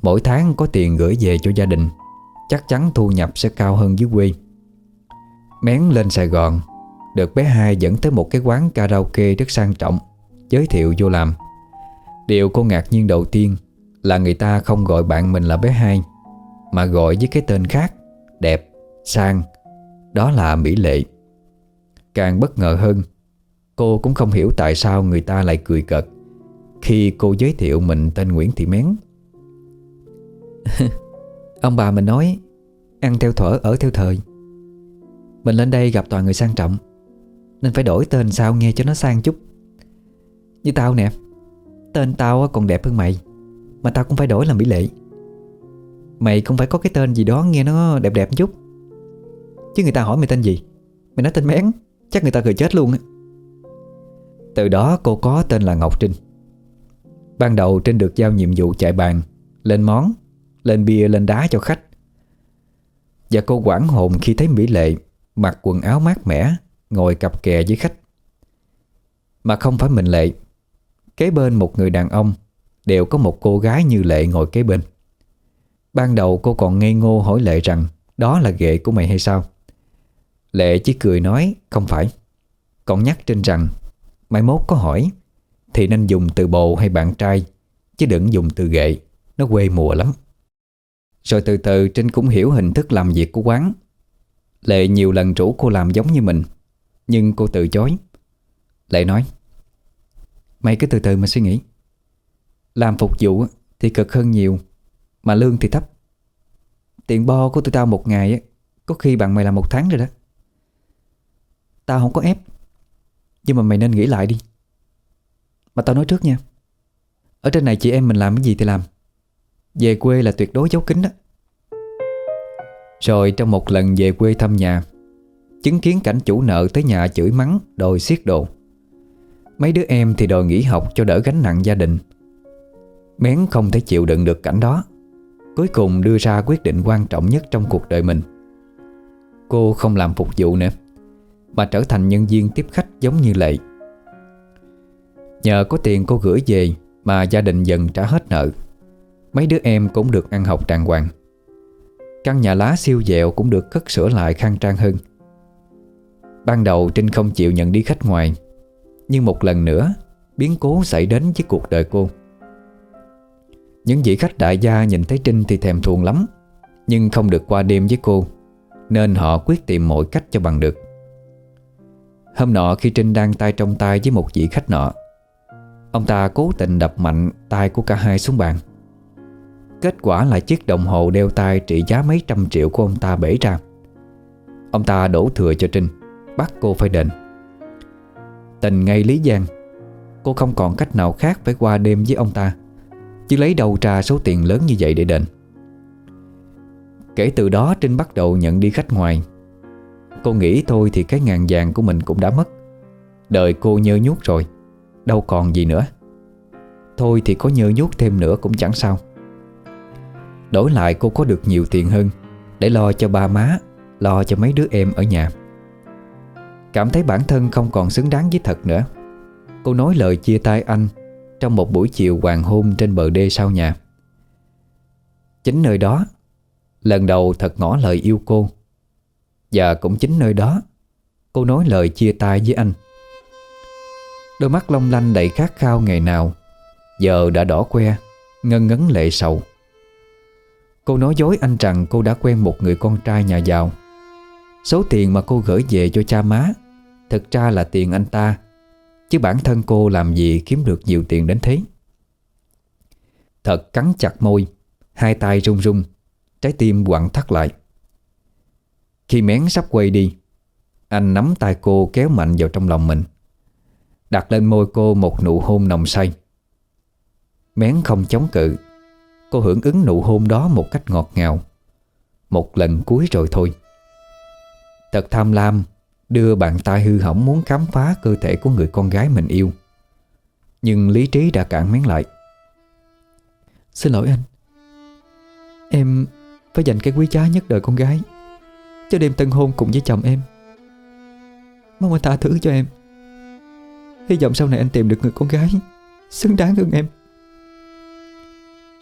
[SPEAKER 1] Mỗi tháng có tiền gửi về cho gia đình, chắc chắn thu nhập sẽ cao hơn dưới quê. Mén lên Sài Gòn, được bé Hai dẫn tới một cái quán karaoke rất sang trọng, giới thiệu vô làm. Điều cô ngạc nhiên đầu tiên là người ta không gọi bạn mình là bé Hai, mà gọi với cái tên khác, đẹp, sang. Đó là Mỹ Lệ. Càng bất ngờ hơn, cô cũng không hiểu tại sao người ta lại cười cợt khi cô giới thiệu mình tên Nguyễn Thị Mén. Ông bà mình nói ăn theo thuở ở theo thời. Mình lên đây gặp toàn người sang trọng, nên phải đổi tên sao nghe cho nó sang chút. Như tao nè, tên tao còn đẹp hơn mày, mà tao cũng phải đổi làm Mỹ Lệ. Mày cũng phải có cái tên gì đó nghe nó đẹp đẹp chút. Chứ người ta hỏi mày tên gì, mày nói tên Mén, chắc người ta cười chết luôn á. Từ đó cô có tên là Ngọc Trinh. Ban đầu Trinh được giao nhiệm vụ chạy bàn, lên món, lên bia lên đá cho khách. Và cô hoảng hồn khi thấy Mỹ Lệ mặc quần áo mát mẻ, ngồi cặp kè với khách. Mà không phải mình Lệ, kế bên một người đàn ông đều có một cô gái như Lệ ngồi kế bên. Ban đầu cô còn ngây ngô hỏi Lệ rằng đó là ghệ của mày hay sao. Lệ chỉ cười nói không phải, còn nhắc Trinh rằng mai mốt có hỏi thì nên dùng từ bồ hay bạn trai, chứ đừng dùng từ ghệ, nó quê mùa lắm. Rồi từ từ Trinh cũng hiểu hình thức làm việc của quán. Lệ nhiều lần rủ cô làm giống như mình, nhưng cô từ chối. Lệ nói: mày cứ từ từ mà suy nghĩ. Làm phục vụ thì cực hơn nhiều, mà lương thì thấp. Tiền bo của tụi tao một ngày có khi bằng mày làm một tháng rồi đó. Tao không có ép, nhưng mà mày nên nghĩ lại đi. Mà tao nói trước nha, ở trên này chị em mình làm cái gì thì làm, về quê là tuyệt đối giấu kín đó. Rồi trong một lần về quê thăm nhà, chứng kiến cảnh chủ nợ tới nhà chửi mắng, đòi xiết đồ. Mấy đứa em thì đòi nghỉ học cho đỡ gánh nặng gia đình. Mén không thể chịu đựng được cảnh đó, cuối cùng đưa ra quyết định quan trọng nhất trong cuộc đời mình. Cô không làm phục vụ nữa, mà trở thành nhân viên tiếp khách giống như Lệ. Nhờ có tiền cô gửi về mà gia đình dần trả hết nợ. Mấy đứa em cũng được ăn học đàng hoàng. Căn nhà lá siêu vẹo cũng được cất sửa lại khang trang hơn. Ban đầu Trinh không chịu nhận đi khách ngoài, nhưng một lần nữa biến cố xảy đến với cuộc đời cô. Những vị khách đại gia nhìn thấy Trinh thì thèm thuồng lắm, nhưng không được qua đêm với cô, nên họ quyết tìm mọi cách cho bằng được. Hôm nọ khi Trinh đang tay trong tay với một vị khách nọ, ông ta cố tình đập mạnh tay của cả hai xuống bàn. Kết quả là chiếc đồng hồ đeo tay trị giá mấy trăm triệu của ông ta bể ra. Ông ta đổ thừa cho Trinh, bắt cô phải đền. Tình ngay lý gian, cô không còn cách nào khác phải qua đêm với ông ta, chứ lấy đâu ra số tiền lớn như vậy để đền. Kể từ đó Trinh bắt đầu nhận đi khách ngoài. Cô nghĩ thôi thì cái ngàn vàng của mình cũng đã mất, đời cô nhơ nhuốc rồi, đâu còn gì nữa. Thôi thì có nhơ nhuốc thêm nữa cũng chẳng sao. Đổi lại cô có được nhiều tiền hơn để lo cho ba má, lo cho mấy đứa em ở nhà. Cảm thấy bản thân không còn xứng đáng với Thật nữa, cô nói lời chia tay anh trong một buổi chiều hoàng hôn trên bờ đê sau nhà. Chính nơi đó, lần đầu Thật ngỏ lời yêu cô. Và cũng chính nơi đó, cô nói lời chia tay với anh. Đôi mắt long lanh đầy khát khao ngày nào giờ đã đỏ que, ngân ngấn lệ sầu. Cô nói dối anh rằng cô đã quen một người con trai nhà giàu. Số tiền mà cô gửi về cho cha má thực ra là tiền anh ta, chứ bản thân cô làm gì kiếm được nhiều tiền đến thế. Thật cắn chặt môi, hai tay run run, trái tim quặn thắt lại. Khi Mén sắp quay đi, anh nắm tay cô kéo mạnh vào trong lòng mình, đặt lên môi cô một nụ hôn nồng say. Mén không chống cự, cô hưởng ứng nụ hôn đó một cách ngọt ngào. Một lần cuối rồi thôi. Thật tham lam đưa bàn tay hư hỏng muốn khám phá cơ thể của người con gái mình yêu, nhưng lý trí đã cản Mén lại. Xin lỗi anh, em phải dành cái quý giá nhất đời con gái cho đêm tân hôn cùng với chồng em. Mong anh tha thứ cho em. Hy vọng sau này anh tìm được người con gái xứng đáng hơn em.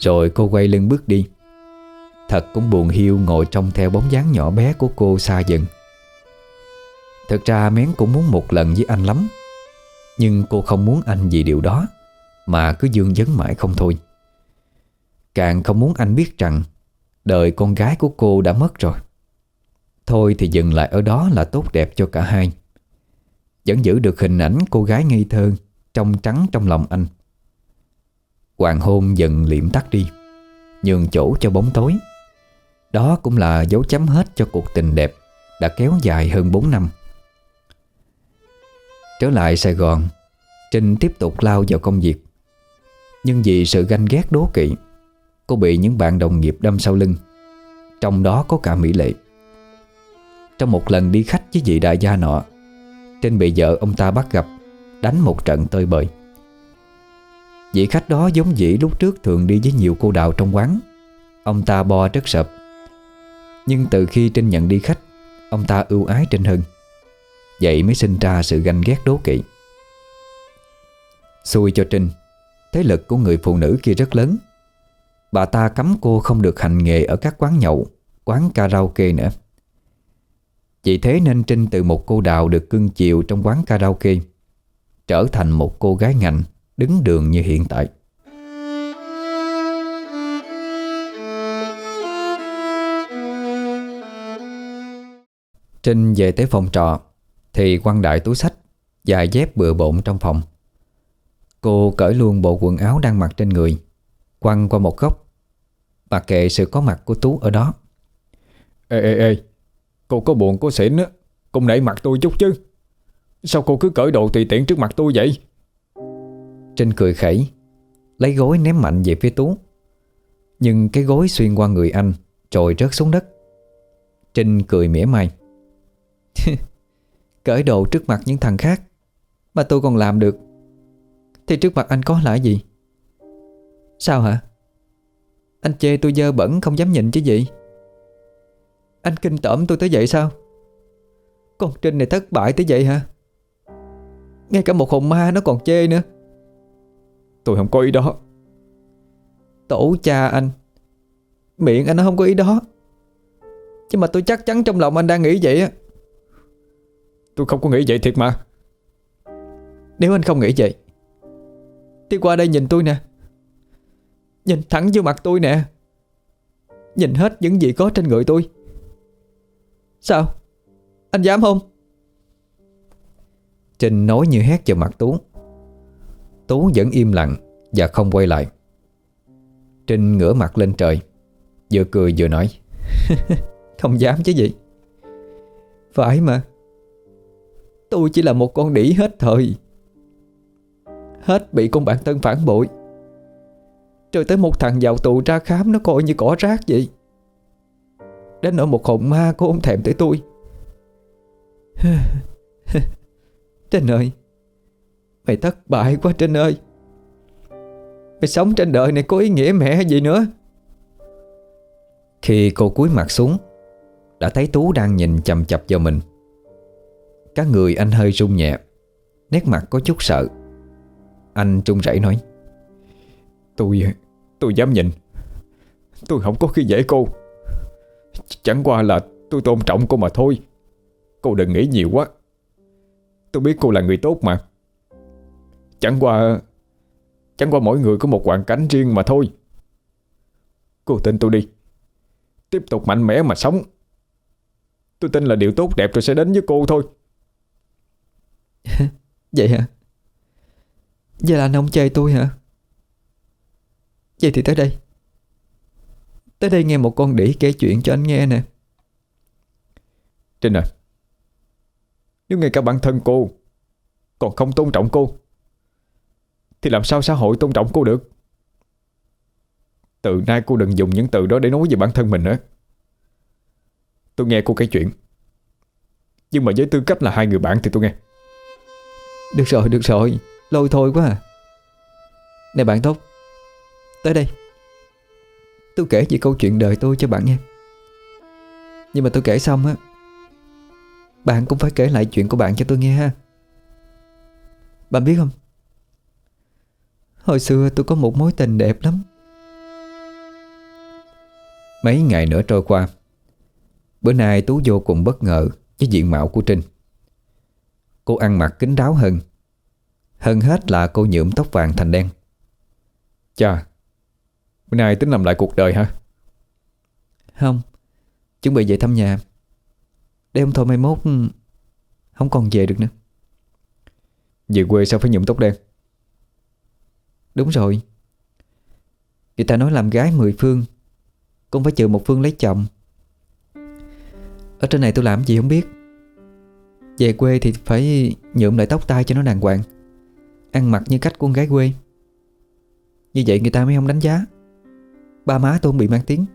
[SPEAKER 1] Rồi cô quay lưng bước đi. Thật cũng buồn hiu ngồi trông theo bóng dáng nhỏ bé của cô xa dần. Thực ra Mén cũng muốn một lần với anh lắm, nhưng cô không muốn anh vì điều đó mà cứ vương vấn mãi không thôi. Càng không muốn anh biết rằng đời con gái của cô đã mất rồi. Thôi thì dừng lại ở đó là tốt đẹp cho cả hai. Vẫn giữ được hình ảnh cô gái ngây thơ trong trắng trong lòng anh. Hoàng hôn dần liệm tắt đi, nhường chỗ cho bóng tối. Đó cũng là dấu chấm hết cho cuộc tình đẹp đã kéo dài hơn 4 năm. Trở lại Sài Gòn, Trinh tiếp tục lao vào công việc. Nhưng vì sự ganh ghét đố kỵ, cô bị những bạn đồng nghiệp đâm sau lưng, trong đó có cả Mỹ Lệ. Trong một lần đi khách với vị đại gia nọ, Trinh bị vợ ông ta bắt gặp, đánh một trận tơi bời. Vị khách đó giống dĩ lúc trước thường đi với nhiều cô đào trong quán. Ông ta bo rất sợp. Nhưng từ khi Trinh nhận đi khách, ông ta ưu ái Trinh hơn. Vậy mới sinh ra sự ganh ghét đố kỵ. Xui cho Trinh, thế lực của người phụ nữ kia rất lớn. Bà ta cấm cô không được hành nghề ở các quán nhậu, quán karaoke nữa. Vì thế nên Trinh từ một cô đào được cưng chiều trong quán karaoke trở thành một cô gái ngành đứng đường như hiện tại. Trinh về tới phòng trọ thì quăng đại túi xách, giày dép bừa bộn trong phòng. Cô cởi luôn bộ quần áo đang mặc trên người, quăng qua một góc, mặc kệ sự có mặt của Tú ở đó.
[SPEAKER 2] Ê, cô có buồn có xỉn á, cũng nể mặt tôi chút chứ. Sao cô cứ cởi đồ tùy tiện trước mặt tôi vậy?
[SPEAKER 1] Trinh cười khẩy, lấy gối ném mạnh về phía Tú. Nhưng cái gối xuyên qua người anh rồi rớt xuống đất. Trinh cười mỉa mai. Cởi đồ trước mặt những thằng khác mà tôi còn làm được, thì trước mặt anh có là gì? Sao hả? Anh chê tôi dơ bẩn không dám nhìn chứ gì? Anh kinh tởm tôi tới vậy sao? Con Trinh này thất bại tới vậy hả? Ngay cả một hồn ma nó còn chê nữa.
[SPEAKER 2] Tôi không có ý đó.
[SPEAKER 1] Tổ cha anh, miệng anh nó không có ý đó, chứ mà tôi chắc chắn trong lòng anh đang nghĩ vậy á.
[SPEAKER 2] Tôi không có nghĩ vậy thiệt mà.
[SPEAKER 1] Nếu anh không nghĩ vậy thì qua đây nhìn tôi nè. Nhìn thẳng vô mặt tôi nè. Nhìn hết những gì có trên người tôi. Sao? Anh dám không? Trinh nói như hét vào mặt Tú. Tú vẫn im lặng và không quay lại. Trinh ngửa mặt lên trời, vừa cười vừa nói. Không dám chứ gì. Phải mà, tôi chỉ là một con đĩ hết thời, hết bị con bạn thân phản bội, rồi tới một thằng vào tù ra khám nó coi như cỏ rác vậy. Đến nỗi một hồn ma cũng không thèm tới tôi. Trinh ơi, mày thất bại quá Trinh ơi. Mày sống trên đời này có ý nghĩa mẹ gì nữa. Khi cô cúi mặt xuống, đã thấy Tú đang nhìn chằm chằm vào mình. Cả người anh hơi run nhẹ, nét mặt có chút sợ. Anh run rẩy nói.
[SPEAKER 2] Tôi dám nhìn. Tôi không có khi dễ cô. Chẳng qua là tôi tôn trọng cô mà thôi. Cô đừng nghĩ nhiều quá. Tôi biết cô là người tốt mà. Chẳng qua mỗi người có một hoàn cảnh riêng mà thôi. Cô tin tôi đi. Tiếp tục mạnh mẽ mà sống. Tôi tin là điều tốt đẹp rồi sẽ đến với cô thôi.
[SPEAKER 1] Vậy hả? Vậy là anh không chê tôi hả? Vậy thì tới đây. Tới đây nghe một con đĩ kể chuyện cho anh nghe nè.
[SPEAKER 2] Trinh à, nếu ngay cả bản thân cô còn không tôn trọng cô, thì làm sao xã hội tôn trọng cô được? Từ nay cô đừng dùng những từ đó để nói về bản thân mình nữa. Tôi nghe cô kể chuyện, nhưng mà với tư cách là hai người bạn thì tôi nghe.
[SPEAKER 1] Được rồi, lôi thôi quá à. Nè bạn tốt, tới đây. Tôi kể về câu chuyện đời tôi cho bạn nghe. Nhưng mà tôi kể xong á, bạn cũng phải kể lại chuyện của bạn cho tôi nghe ha. Bạn biết không, hồi xưa tôi có một mối tình đẹp lắm. Mấy ngày nữa trôi qua. Bữa nay Tú vô cùng bất ngờ với diện mạo của Trinh. Cô ăn mặc kín đáo hơn. Hơn hết là cô nhuộm tóc vàng thành đen.
[SPEAKER 2] Chà, bữa nay tính làm lại cuộc đời hả?
[SPEAKER 1] Không, chuẩn bị về thăm nhà. Để không thôi mai mốt không còn về được nữa.
[SPEAKER 2] Về quê sao phải nhuộm tóc đen?
[SPEAKER 1] Đúng rồi. Người ta nói làm gái 10 phương cũng phải chừa một phương lấy chồng. Ở trên này tôi làm gì không biết. Về quê thì phải nhuộm lại tóc tai cho nó đàng hoàng, ăn mặc như cách của con gái quê. Như vậy người ta mới không đánh giá. Ba má tôi không bị mang tiếng.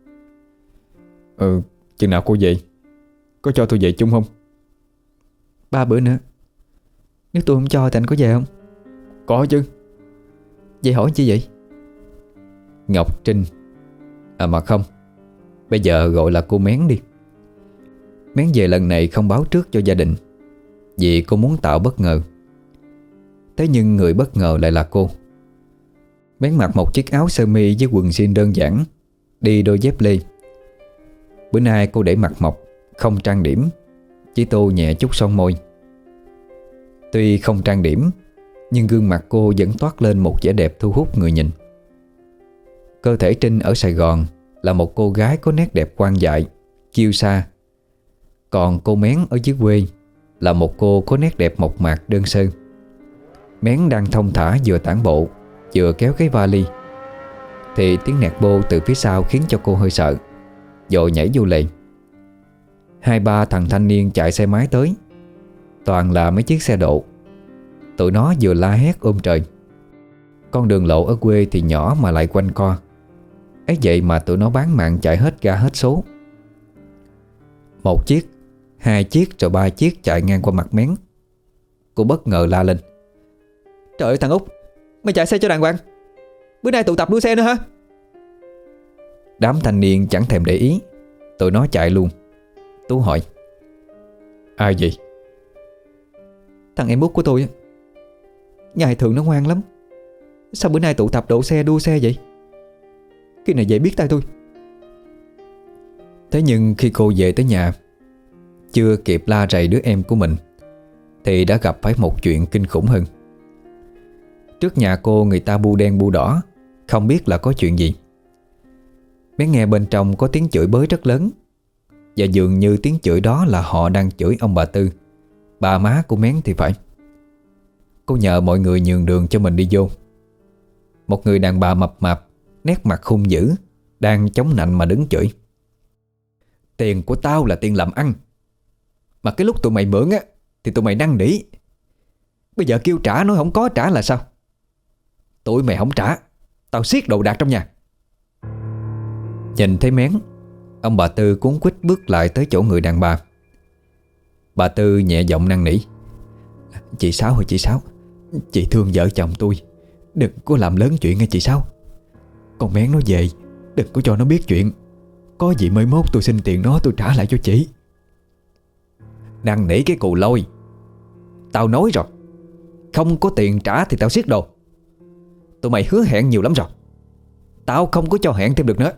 [SPEAKER 2] Chừng nào cô về? Có cho tôi về chung không?
[SPEAKER 1] 3 bữa nữa. Nếu tôi không cho thì anh có về không?
[SPEAKER 2] Có chứ.
[SPEAKER 1] Vậy hỏi chi vậy?
[SPEAKER 2] Ngọc Trinh. À mà không, bây giờ gọi là cô Mén đi.
[SPEAKER 1] Mén về lần này không báo trước cho gia đình, vì cô muốn tạo bất ngờ. Thế nhưng người bất ngờ lại là cô. Mén mặc một chiếc áo sơ mi với quần jean đơn giản, đi đôi dép lê. Bữa nay cô để mặt mộc, không trang điểm, chỉ tô nhẹ chút son môi. Tuy không trang điểm, nhưng gương mặt cô vẫn toát lên một vẻ đẹp thu hút người nhìn. Cơ thể Trinh ở Sài Gòn là một cô gái có nét đẹp quan dại, kiêu sa. Còn cô Mén ở dưới quê là một cô có nét đẹp mộc mạc đơn sơ. Mén đang thong thả vừa tản bộ vừa kéo cái vali, thì tiếng nẹt bô từ phía sau khiến cho cô hơi sợ, vội nhảy vô lề. 2-3 thằng thanh niên chạy xe máy tới, toàn là mấy chiếc xe độ. Tụi nó vừa la hét ôm trời. Con đường lộ ở quê thì nhỏ mà lại quanh co, ấy vậy mà tụi nó bán mạng chạy hết ga hết số. 1 chiếc, 2 chiếc rồi 3 chiếc chạy ngang qua mặt Mén. Cô bất ngờ la lên: "Trời ơi thằng Út, mày chạy xe cho đàng hoàng, bữa nay tụ tập đua xe nữa hả?" Đám thanh niên chẳng thèm để ý, tụi nó chạy luôn. Tú hỏi:
[SPEAKER 2] Ai vậy?
[SPEAKER 1] "Thằng em út của tôi. Ngày thường nó ngoan lắm, sao bữa nay tụ tập đổ xe đua xe vậy? Khi này về biết tay tôi." Thế nhưng khi cô về tới nhà, chưa kịp la rầy đứa em của mình thì đã gặp phải một chuyện kinh khủng hơn. Trước nhà cô người ta bu đen bu đỏ, không biết là có chuyện gì. Bé nghe bên trong có tiếng chửi bới rất lớn, và dường như tiếng chửi đó là họ đang chửi ông bà Tư, bà má của Mén thì phải. Cô nhờ mọi người nhường đường cho mình đi vô. Một người đàn bà mập mạp, nét mặt hung dữ, đang chống nạnh mà đứng chửi: "Tiền của tao là tiền làm ăn, mà cái lúc tụi mày mượn á thì tụi mày năn nỉ. Bây giờ kêu trả nói không có trả là sao? Tụi mày không trả, tao xiết đồ đạc trong nhà." Nhìn thấy Mén, ông bà Tư cuống quýt bước lại tới chỗ người đàn bà. Bà Tư nhẹ giọng năn nỉ: "Chị Sáu ơi chị Sáu, chị thương vợ chồng tôi, đừng có làm lớn chuyện nghe chị Sáu. Con Mén nó về, đừng có cho nó biết chuyện. Có gì mới mốt tôi xin tiền nó tôi trả lại cho chị." "Năn nỉ cái cù lôi, tao nói rồi, không có tiền trả thì tao xiết đồ. Tụi mày hứa hẹn nhiều lắm rồi, tao không có cho hẹn thêm được nữa."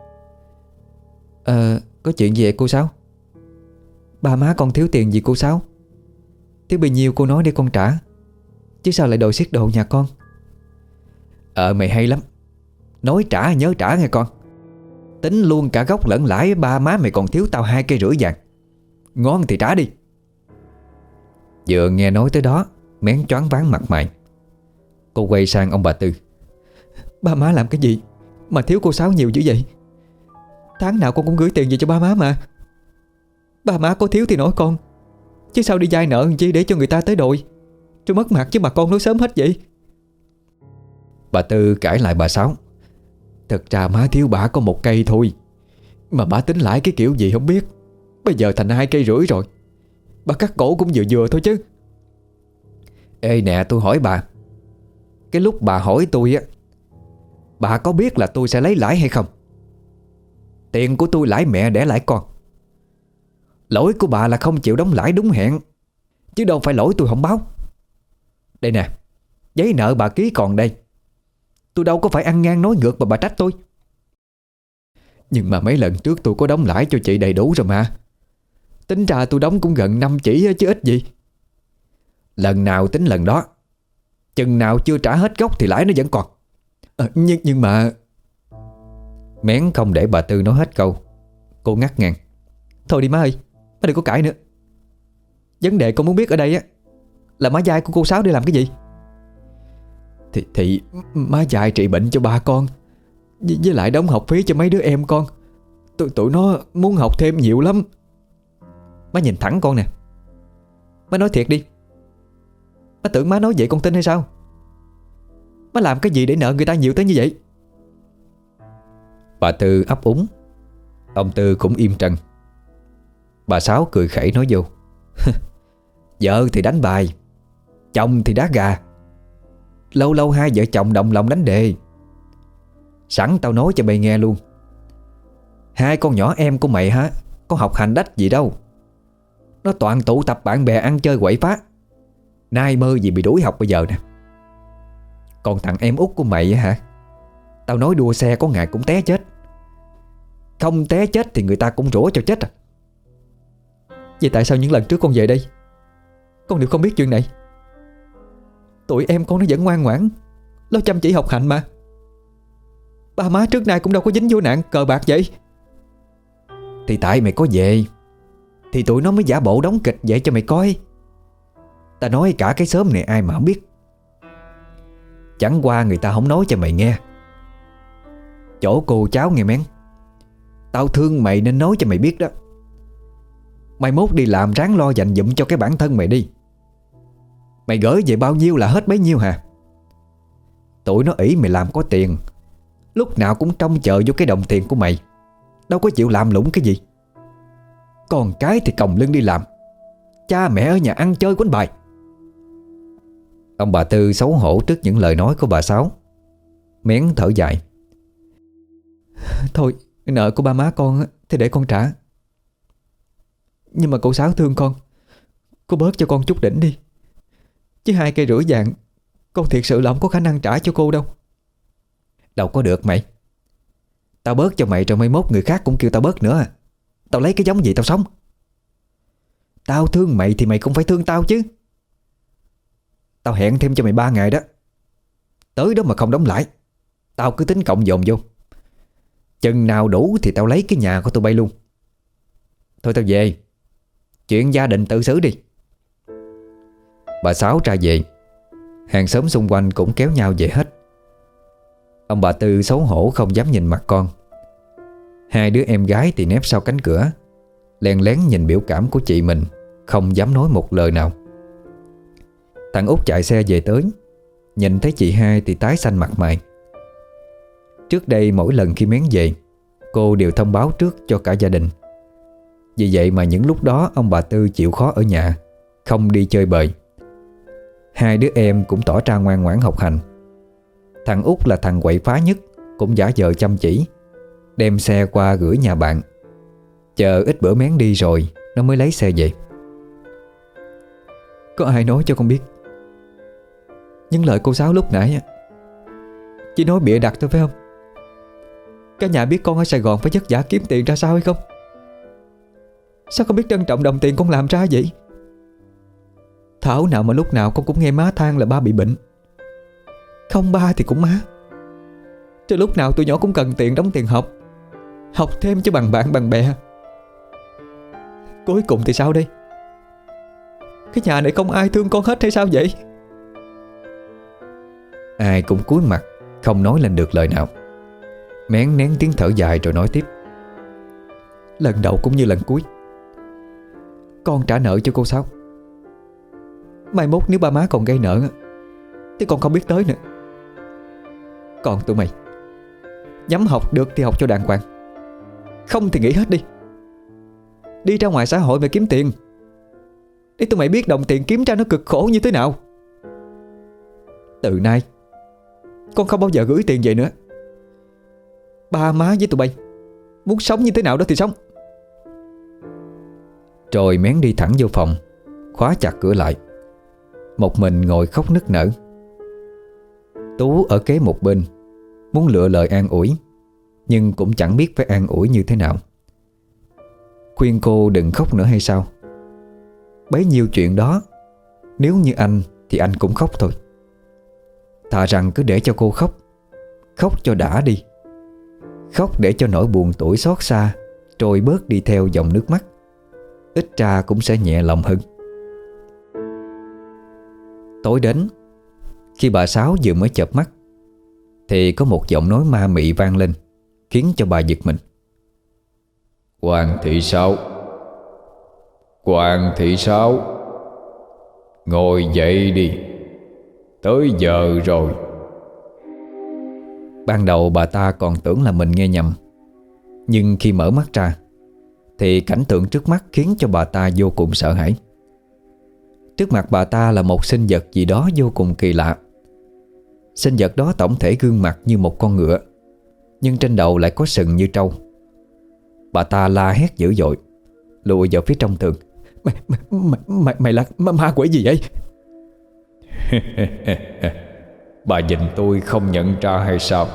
[SPEAKER 1] Có chuyện gì vậy cô Sáu? Ba má con thiếu tiền gì cô Sáu? Thiếu bao nhiêu cô nói để con trả, chứ sao lại đòi xiết đồ nhà con? Mày hay lắm, nói trả nhớ trả nghe con. Tính luôn cả gốc lẫn lãi, ba má mày còn thiếu tao 2,5 cây vàng. Ngon thì trả đi. Vừa nghe nói tới đó, Mén choáng váng mặt mày. Cô quay sang ông bà Tư: "Ba má làm cái gì mà thiếu cô Sáu nhiều dữ vậy? Tháng nào con cũng gửi tiền về cho ba má mà. Ba má có thiếu thì nói con, chứ sao đi vay nợ làm chi để cho người ta tới đòi, rồi mất mặt chứ mà con nói sớm hết vậy?" Bà Tư cãi lại bà Sáu: "Thật ra má thiếu bả có 1 cây thôi, mà bả tính lãi cái kiểu gì không biết. Bây giờ thành 2,5 cây rồi. Bà cắt cổ cũng vừa vừa thôi chứ." "Ê nè, tôi hỏi bà, cái lúc bà hỏi tôi á, bà có biết là tôi sẽ lấy lãi hay không? Tiền của tôi lãi mẹ để lãi con. Lỗi của bà là không chịu đóng lãi đúng hẹn, chứ đâu phải lỗi tôi không báo. Đây nè, giấy nợ bà ký còn đây. Tôi đâu có phải ăn ngang nói ngược mà bà trách tôi." Nhưng mà mấy lần trước tôi có đóng lãi cho chị đầy đủ rồi mà. Tính ra tôi đóng cũng gần 5 chỉ chứ ít gì.
[SPEAKER 2] Lần nào tính lần đó. Chừng nào chưa trả hết gốc thì lãi nó vẫn còn.
[SPEAKER 1] Nhưng mà...
[SPEAKER 2] Mén không để bà Tư nói hết câu. Cô ngắt ngang.
[SPEAKER 1] Thôi đi má ơi, má đừng có cãi nữa. Vấn đề con muốn biết ở đây á là má dai của cô Sáu để làm cái gì? Thì má dai trị bệnh cho ba con, với lại đóng học phí cho mấy đứa em con. Tụi nó muốn học thêm nhiều lắm. Má nhìn thẳng con nè. Má nói thiệt đi. Má tưởng má nói vậy con tin hay sao? Má làm cái gì để nợ người ta nhiều tới như vậy?
[SPEAKER 2] Bà Tư ấp úng. Ông Tư cũng im trần. Bà Sáu cười khẩy nói vô. Vợ thì đánh bài, chồng thì đá gà. Lâu lâu hai vợ chồng đồng lòng đánh đề. Sẵn tao nói cho mày nghe luôn. Hai con nhỏ em của mày hả, có học hành đách gì đâu. Nó toàn tụ tập bạn bè ăn chơi quậy phá. Nay mơ gì bị đuổi học bây giờ nè. Còn thằng em út của mày á hả, tao nói đua xe có ngày cũng té chết. Không té chết thì người ta cũng rủa cho chết à.
[SPEAKER 1] Vậy tại sao những lần trước con về đây con đều không biết chuyện này? Tụi em con nó vẫn ngoan ngoãn, nó chăm chỉ học hành mà. Ba má trước nay cũng đâu có dính vô nạn cờ bạc vậy.
[SPEAKER 2] Thì tại mày có về thì tụi nó mới giả bộ đóng kịch vậy cho mày coi. Ta nói cả cái xóm này ai mà không biết. Chẳng qua người ta không nói cho mày nghe. Chỗ cô cháu nghe mén, tao thương mày nên nói cho mày biết đó. Mày mốt đi làm ráng lo dành dụm cho cái bản thân mày đi. Mày gửi về bao nhiêu là hết bấy nhiêu hà. Tụi nó ỷ mày làm có tiền, lúc nào cũng trông chờ vô cái đồng tiền của mày, đâu có chịu làm lũng cái gì. Còn cái thì còng lưng đi làm, cha mẹ ở nhà ăn chơi quánh bài. Ông bà Tư xấu hổ trước những lời nói của bà Sáu. Mén thở dài.
[SPEAKER 1] Thôi nợ của ba má con thì để con trả. Nhưng mà cô Sáu thương con, cô bớt cho con chút đỉnh đi. Chứ 2,5 cây vàng con thiệt sự là không có khả năng trả cho cô đâu.
[SPEAKER 2] Đâu có được mày. Tao bớt cho mày rồi mai mốt người khác cũng kêu tao bớt nữa. Tao lấy cái giống gì tao sống? Tao thương mày thì mày cũng phải thương tao chứ. Tao hẹn thêm cho mày 3 ngày đó. Tới đó mà không đóng lãi, tao cứ tính cộng dồn vô. Chừng nào đủ thì tao lấy cái nhà của tụi bay luôn. Thôi tao về, chuyện gia đình tự xử đi. Bà Sáu ra về. Hàng xóm xung quanh cũng kéo nhau về hết. Ông bà Tư xấu hổ không dám nhìn mặt con. Hai đứa em gái thì nép sau cánh cửa, len lén nhìn biểu cảm của chị mình, không dám nói một lời nào. Thằng Út chạy xe về tới, nhìn thấy chị hai thì tái xanh mặt mày. Trước đây mỗi lần khi Mén về, cô đều thông báo trước cho cả gia đình. Vì vậy mà những lúc đó ông bà Tư chịu khó ở nhà, không đi chơi bời. Hai đứa em cũng tỏ ra ngoan ngoãn học hành. Thằng Út là thằng quậy phá nhất, cũng giả vờ chăm chỉ, đem xe qua gửi nhà bạn. Chờ ít bữa Mén đi rồi nó mới lấy xe về.
[SPEAKER 1] Có ai nói cho con biết những lời cô Sáu lúc nãy chỉ nói bịa đặt thôi phải không? Cả nhà biết con ở Sài Gòn phải vất vả kiếm tiền ra sao hay không? Sao con biết trân trọng đồng tiền con làm ra vậy? Thảo nào mà lúc nào con cũng nghe má than là ba bị bệnh. Không ba thì cũng má. Rồi lúc nào tụi nhỏ cũng cần tiền đóng tiền học, học thêm cho bằng bạn bằng bè. Cuối cùng thì sao đây? Cái nhà này không ai thương con hết hay sao vậy?
[SPEAKER 2] Ai cũng cúi mặt, không nói lên được lời nào. Mén nén tiếng thở dài rồi nói tiếp.
[SPEAKER 1] Lần đầu cũng như lần cuối, con trả nợ cho cô Sáu. Mai mốt nếu ba má còn gây nợ thì con không biết tới nữa. Còn tụi mày, nhắm học được thì học cho đàng hoàng, không thì nghỉ hết đi. Đi ra ngoài xã hội mà kiếm tiền, để tụi mày biết đồng tiền kiếm ra nó cực khổ như thế nào. Từ nay con không bao giờ gửi tiền về nữa. Ba má với tụi bay muốn sống như thế nào đó thì sống.
[SPEAKER 2] Rồi Mén đi thẳng vô phòng, khóa chặt cửa lại, một mình ngồi khóc nức nở. Tú ở kế một bên, muốn lựa lời an ủi,
[SPEAKER 1] nhưng cũng chẳng biết phải an ủi như thế nào. Khuyên cô đừng khóc nữa hay sao? Bấy nhiêu chuyện đó, nếu như anh thì anh cũng khóc thôi. Thà rằng cứ để cho cô khóc, khóc cho đã đi. Khóc để cho nỗi buồn tủi xót xa trôi bớt đi theo dòng nước mắt. Ít ra cũng sẽ nhẹ lòng hơn. Tối đến, khi bà Sáu vừa mới chợp mắt, thì có một giọng nói ma mị vang lên, khiến cho bà giật mình.
[SPEAKER 2] Hoàng thị Sáu, Hoàng thị Sáu, ngồi dậy đi, tới giờ rồi.
[SPEAKER 1] Ban đầu bà ta còn tưởng là mình nghe nhầm, nhưng khi mở mắt ra thì cảnh tượng trước mắt khiến cho bà ta vô cùng sợ hãi. Trước mặt bà ta là một sinh vật gì đó vô cùng kỳ lạ. Sinh vật đó tổng thể gương mặt như một con ngựa, nhưng trên đầu lại có sừng như trâu. Bà ta la hét dữ dội, lùi vào phía trong tường. Mày là ma quỷ gì vậy?
[SPEAKER 2] Bà nhìn tôi không nhận ra hay sao?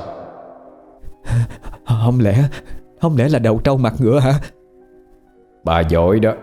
[SPEAKER 1] Không lẽ là đầu trâu mặt ngựa hả?
[SPEAKER 2] Bà giỏi đó.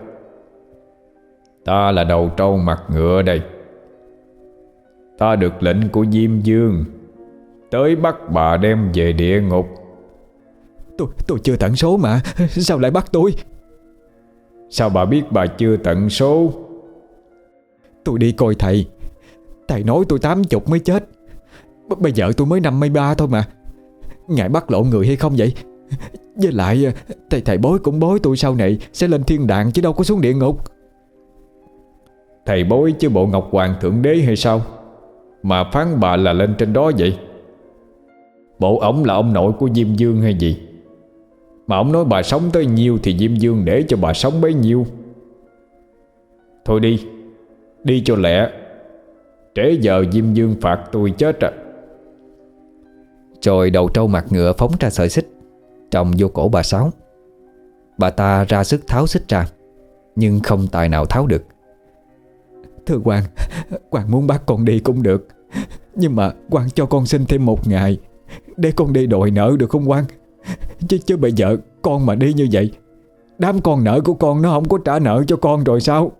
[SPEAKER 2] Ta là đầu trâu mặt ngựa đây. Ta được lệnh của Diêm Vương tới bắt bà đem về địa ngục.
[SPEAKER 1] Tôi chưa tận số mà, sao lại bắt tôi?
[SPEAKER 2] Sao bà biết bà chưa tận số?
[SPEAKER 1] Tôi đi coi thầy. Thầy nói tôi 80 mới chết. Bây giờ tôi mới 53 thôi mà. Ngài bắt lộn người hay không vậy? Với lại thầy bói cũng bói tôi sau này sẽ lên thiên đàng chứ đâu có xuống địa ngục.
[SPEAKER 2] Thầy bói chứ bộ Ngọc Hoàng Thượng Đế hay sao mà phán bà là lên trên đó vậy? Bộ ổng là ông nội của Diêm Vương hay gì mà ổng nói bà sống tới nhiêu thì Diêm Vương để cho bà sống bấy nhiêu. Thôi đi, đi cho lẹ, trễ giờ Diêm Vương phạt tôi chết à.
[SPEAKER 1] Rồi đầu trâu mặt ngựa phóng ra sợi xích trồng vô cổ bà Sáu. Bà ta ra sức tháo xích ra, nhưng không tài nào tháo được. Thưa Hoàng, Hoàng muốn bắt con đi cũng được, nhưng mà Hoàng cho con xin thêm 1 ngày để con đi đòi nợ được không Hoàng? Chứ bây giờ con mà đi như vậy, đám con nợ của con nó không có trả nợ cho con rồi sao?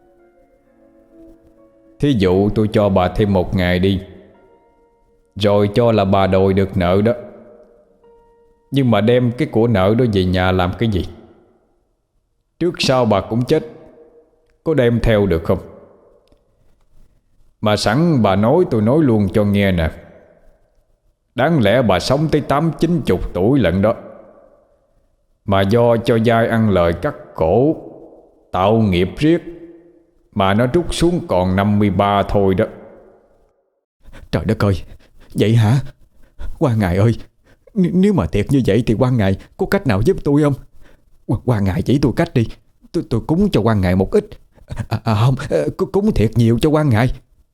[SPEAKER 2] Thí dụ tôi cho bà thêm 1 ngày đi, rồi cho là bà đòi được nợ đó. Nhưng mà đem cái của nợ đó về nhà làm cái gì? Trước sau bà cũng chết, có đem theo được không? Mà sẵn bà nói tôi nói luôn cho nghe nè. Đáng lẽ bà sống tới 80-90 tuổi lận đó, mà do cho dai ăn lời cắt cổ, tạo nghiệp riết, mà nó rút xuống còn 53 thôi đó.
[SPEAKER 1] Trời đất ơi, vậy hả? Quan Ngài ơi, nếu mà thiệt như vậy thì Quan Ngài có cách nào giúp tôi không? Quan Ngài chỉ tôi cách đi, tôi cúng cho Quan Ngài một ít. Không, cúng thiệt nhiều cho Quan Ngài.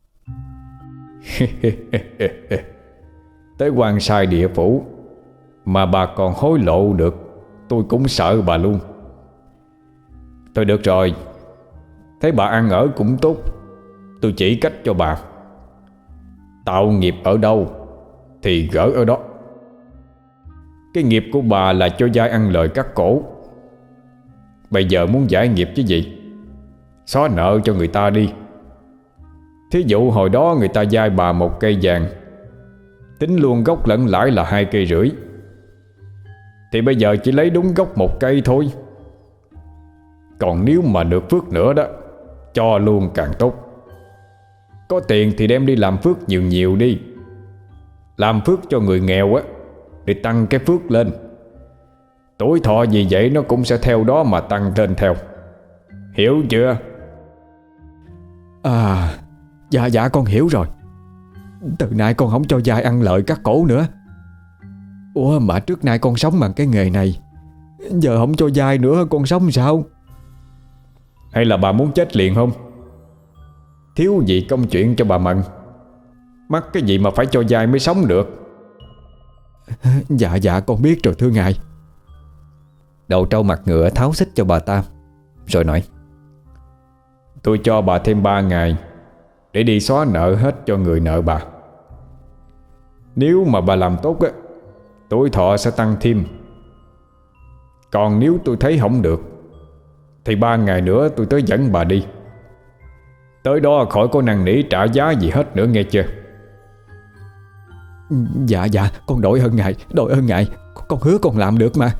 [SPEAKER 2] Tới quan sai địa phủ mà bà còn hối lộ được, tôi cũng sợ bà luôn. Thôi được rồi, thấy bà ăn ở cũng tốt, tôi chỉ cách cho bà. Tạo nghiệp ở đâu thì gỡ ở đó. Cái nghiệp của bà là cho dai ăn lời cắt cổ. Bây giờ muốn giải nghiệp chứ gì, xóa nợ cho người ta đi. Thí dụ hồi đó người ta dai bà 1 cây vàng, tính luôn gốc lẫn lãi là 2,5 cây, thì bây giờ chỉ lấy đúng gốc 1 cây thôi. Còn nếu mà được phước nữa đó, cho luôn càng tốt. Có tiền thì đem đi làm phước nhiều nhiều đi. Làm phước cho người nghèo á, để tăng cái phước lên. Tuổi thọ gì vậy nó cũng sẽ theo đó mà tăng lên theo. Hiểu chưa?
[SPEAKER 1] Dạ con hiểu rồi. Từ nay con không cho dai ăn lợi cắt cổ nữa. Ủa mà trước nay con sống bằng cái nghề này, giờ không cho dai nữa con sống sao?
[SPEAKER 2] Hay là bà muốn chết liền không? Thiếu gì công chuyện cho bà mận. Mắc cái gì mà phải cho dai mới sống được.
[SPEAKER 1] Dạ con biết rồi thưa ngài. Đầu trâu mặt ngựa tháo xích cho bà ta, rồi nói:
[SPEAKER 2] Tôi cho bà thêm 3 ngày để đi xóa nợ hết cho người nợ bà. Nếu mà bà làm tốt á, tuổi thọ sẽ tăng thêm, Còn nếu tôi thấy không được thì 3 ngày nữa tôi tới dẫn bà đi. Tới đó khỏi có năn nỉ trả giá gì hết nữa nghe chưa?
[SPEAKER 1] Dạ con đội ơn ngài, con hứa con làm được mà.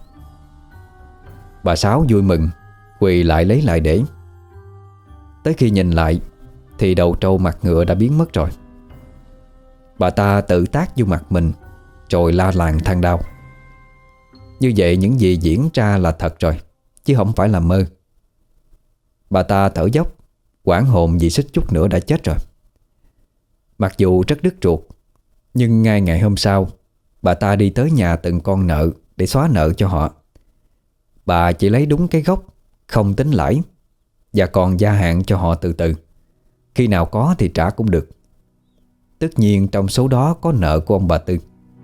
[SPEAKER 1] Bà Sáu vui mừng quỳ lại lấy lại để. Tới khi nhìn lại thì đầu trâu mặt ngựa đã biến mất rồi. Bà ta tự tát vô mặt mình rồi la làng than đau. Như vậy những gì diễn ra là thật rồi, chứ không phải là mơ. Bà ta thở dốc, hoảng hồn vì suýt chút nữa đã chết rồi. Mặc dù rất đứt ruột, nhưng ngay ngày hôm sau, bà ta đi tới nhà từng con nợ để xóa nợ cho họ. Bà chỉ lấy đúng cái gốc, không tính lãi, và còn gia hạn cho họ từ từ. Khi nào có thì trả cũng được. Tất nhiên trong số đó có nợ của ông bà Tư.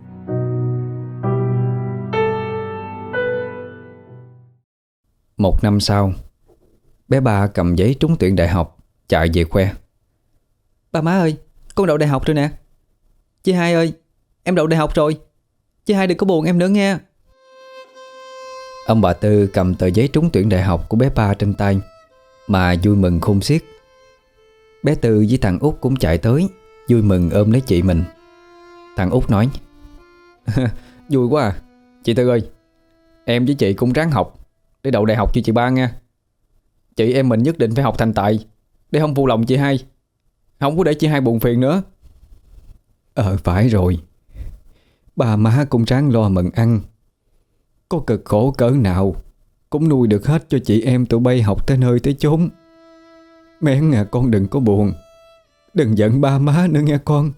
[SPEAKER 1] Một năm sau, bé Ba cầm giấy trúng tuyển đại học chạy về khoe: "Ba má ơi, con đậu đại học rồi nè. Chị Hai ơi, em đậu đại học rồi. Chị Hai đừng có buồn em nữa nghe." Ông bà Tư cầm tờ giấy trúng tuyển đại học của bé Ba trên tay mà vui mừng khôn xiết. Bé Tư với thằng Út cũng chạy tới, vui mừng ôm lấy chị mình. Thằng Út nói: "Vui quá à. Chị Tư ơi, em với chị cũng ráng học để đậu đại học như chị Ba nha. Chị em mình nhất định phải học thành tài để không phụ lòng chị Hai, không có để chị Hai buồn phiền nữa." Phải rồi. Ba má cũng ráng lo mừng ăn. Có cực khổ cỡ nào cũng nuôi được hết cho chị em tụi bay học tới nơi tới chốn. Mén à, con đừng có buồn, đừng giận ba má nữa nghe con.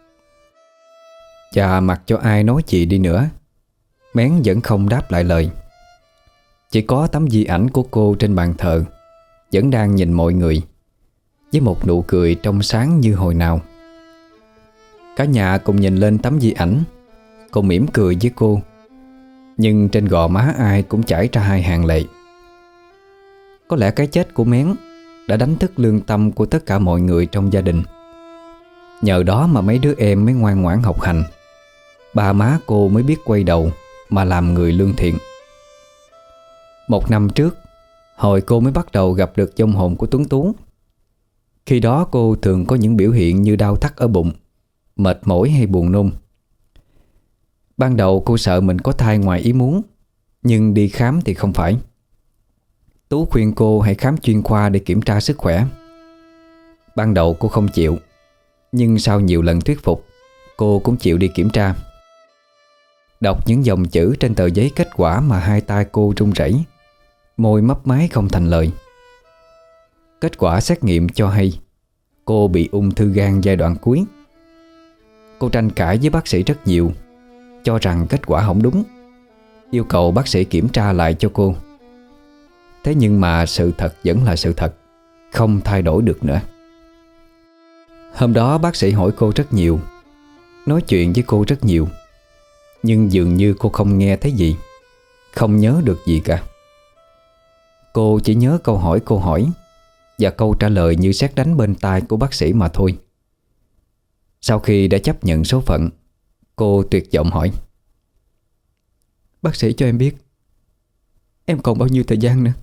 [SPEAKER 1] Và mặc cho ai nói chị đi nữa, Mén vẫn không đáp lại lời. Chỉ có tấm di ảnh của cô trên bàn thờ vẫn đang nhìn mọi người với một nụ cười trong sáng như hồi nào. Cả nhà cùng nhìn lên tấm di ảnh. Cô mỉm cười với cô, nhưng trên gò má ai cũng chảy ra hai hàng lệ. Có lẽ cái chết của Mén đã đánh thức lương tâm của tất cả mọi người trong gia đình. Nhờ đó mà mấy đứa em mới ngoan ngoãn học hành. Ba má cô mới biết quay đầu mà làm người lương thiện. Một năm trước, hồi cô mới bắt đầu gặp được vong hồn của Tuấn Tú. Khi đó cô thường có những biểu hiện như đau thắt ở bụng, mệt mỏi hay buồn nôn. Ban đầu cô sợ mình có thai ngoài ý muốn, nhưng đi khám thì không phải. Tú khuyên cô hãy khám chuyên khoa để kiểm tra sức khỏe. Ban đầu cô không chịu, nhưng sau nhiều lần thuyết phục, cô cũng chịu đi kiểm tra. Đọc những dòng chữ trên tờ giấy kết quả mà hai tay cô run rẩy, môi mấp máy không thành lời. Kết quả xét nghiệm cho hay cô bị ung thư gan giai đoạn cuối. Cô tranh cãi với bác sĩ rất nhiều, cho rằng kết quả không đúng, yêu cầu bác sĩ kiểm tra lại cho cô. Thế nhưng mà sự thật vẫn là sự thật, không thay đổi được nữa. Hôm đó bác sĩ hỏi cô rất nhiều, nói chuyện với cô rất nhiều, nhưng dường như cô không nghe thấy gì, không nhớ được gì cả. Cô chỉ nhớ câu hỏi cô hỏi và câu trả lời như sét đánh bên tai của bác sĩ mà thôi. Sau khi đã chấp nhận số phận, cô tuyệt vọng hỏi: "Bác sĩ cho em biết em còn bao nhiêu thời gian nữa?"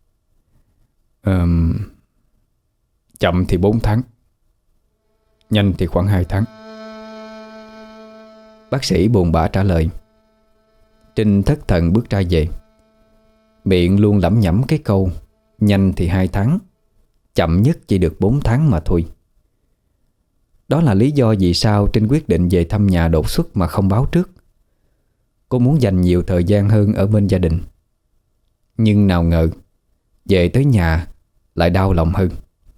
[SPEAKER 2] Chậm thì 4 tháng, nhanh thì khoảng 2 tháng.
[SPEAKER 1] Bác sĩ buồn bã trả lời. Trinh thất thần bước ra về, miệng luôn lẩm nhẩm cái câu nhanh thì 2 tháng, chậm nhất chỉ được 4 tháng mà thôi. Đó là lý do vì sao Trinh quyết định về thăm nhà đột xuất mà không báo trước. Cô muốn dành nhiều thời gian hơn ở bên gia đình. Nhưng nào ngờ về tới nhà lại đau lòng hơn.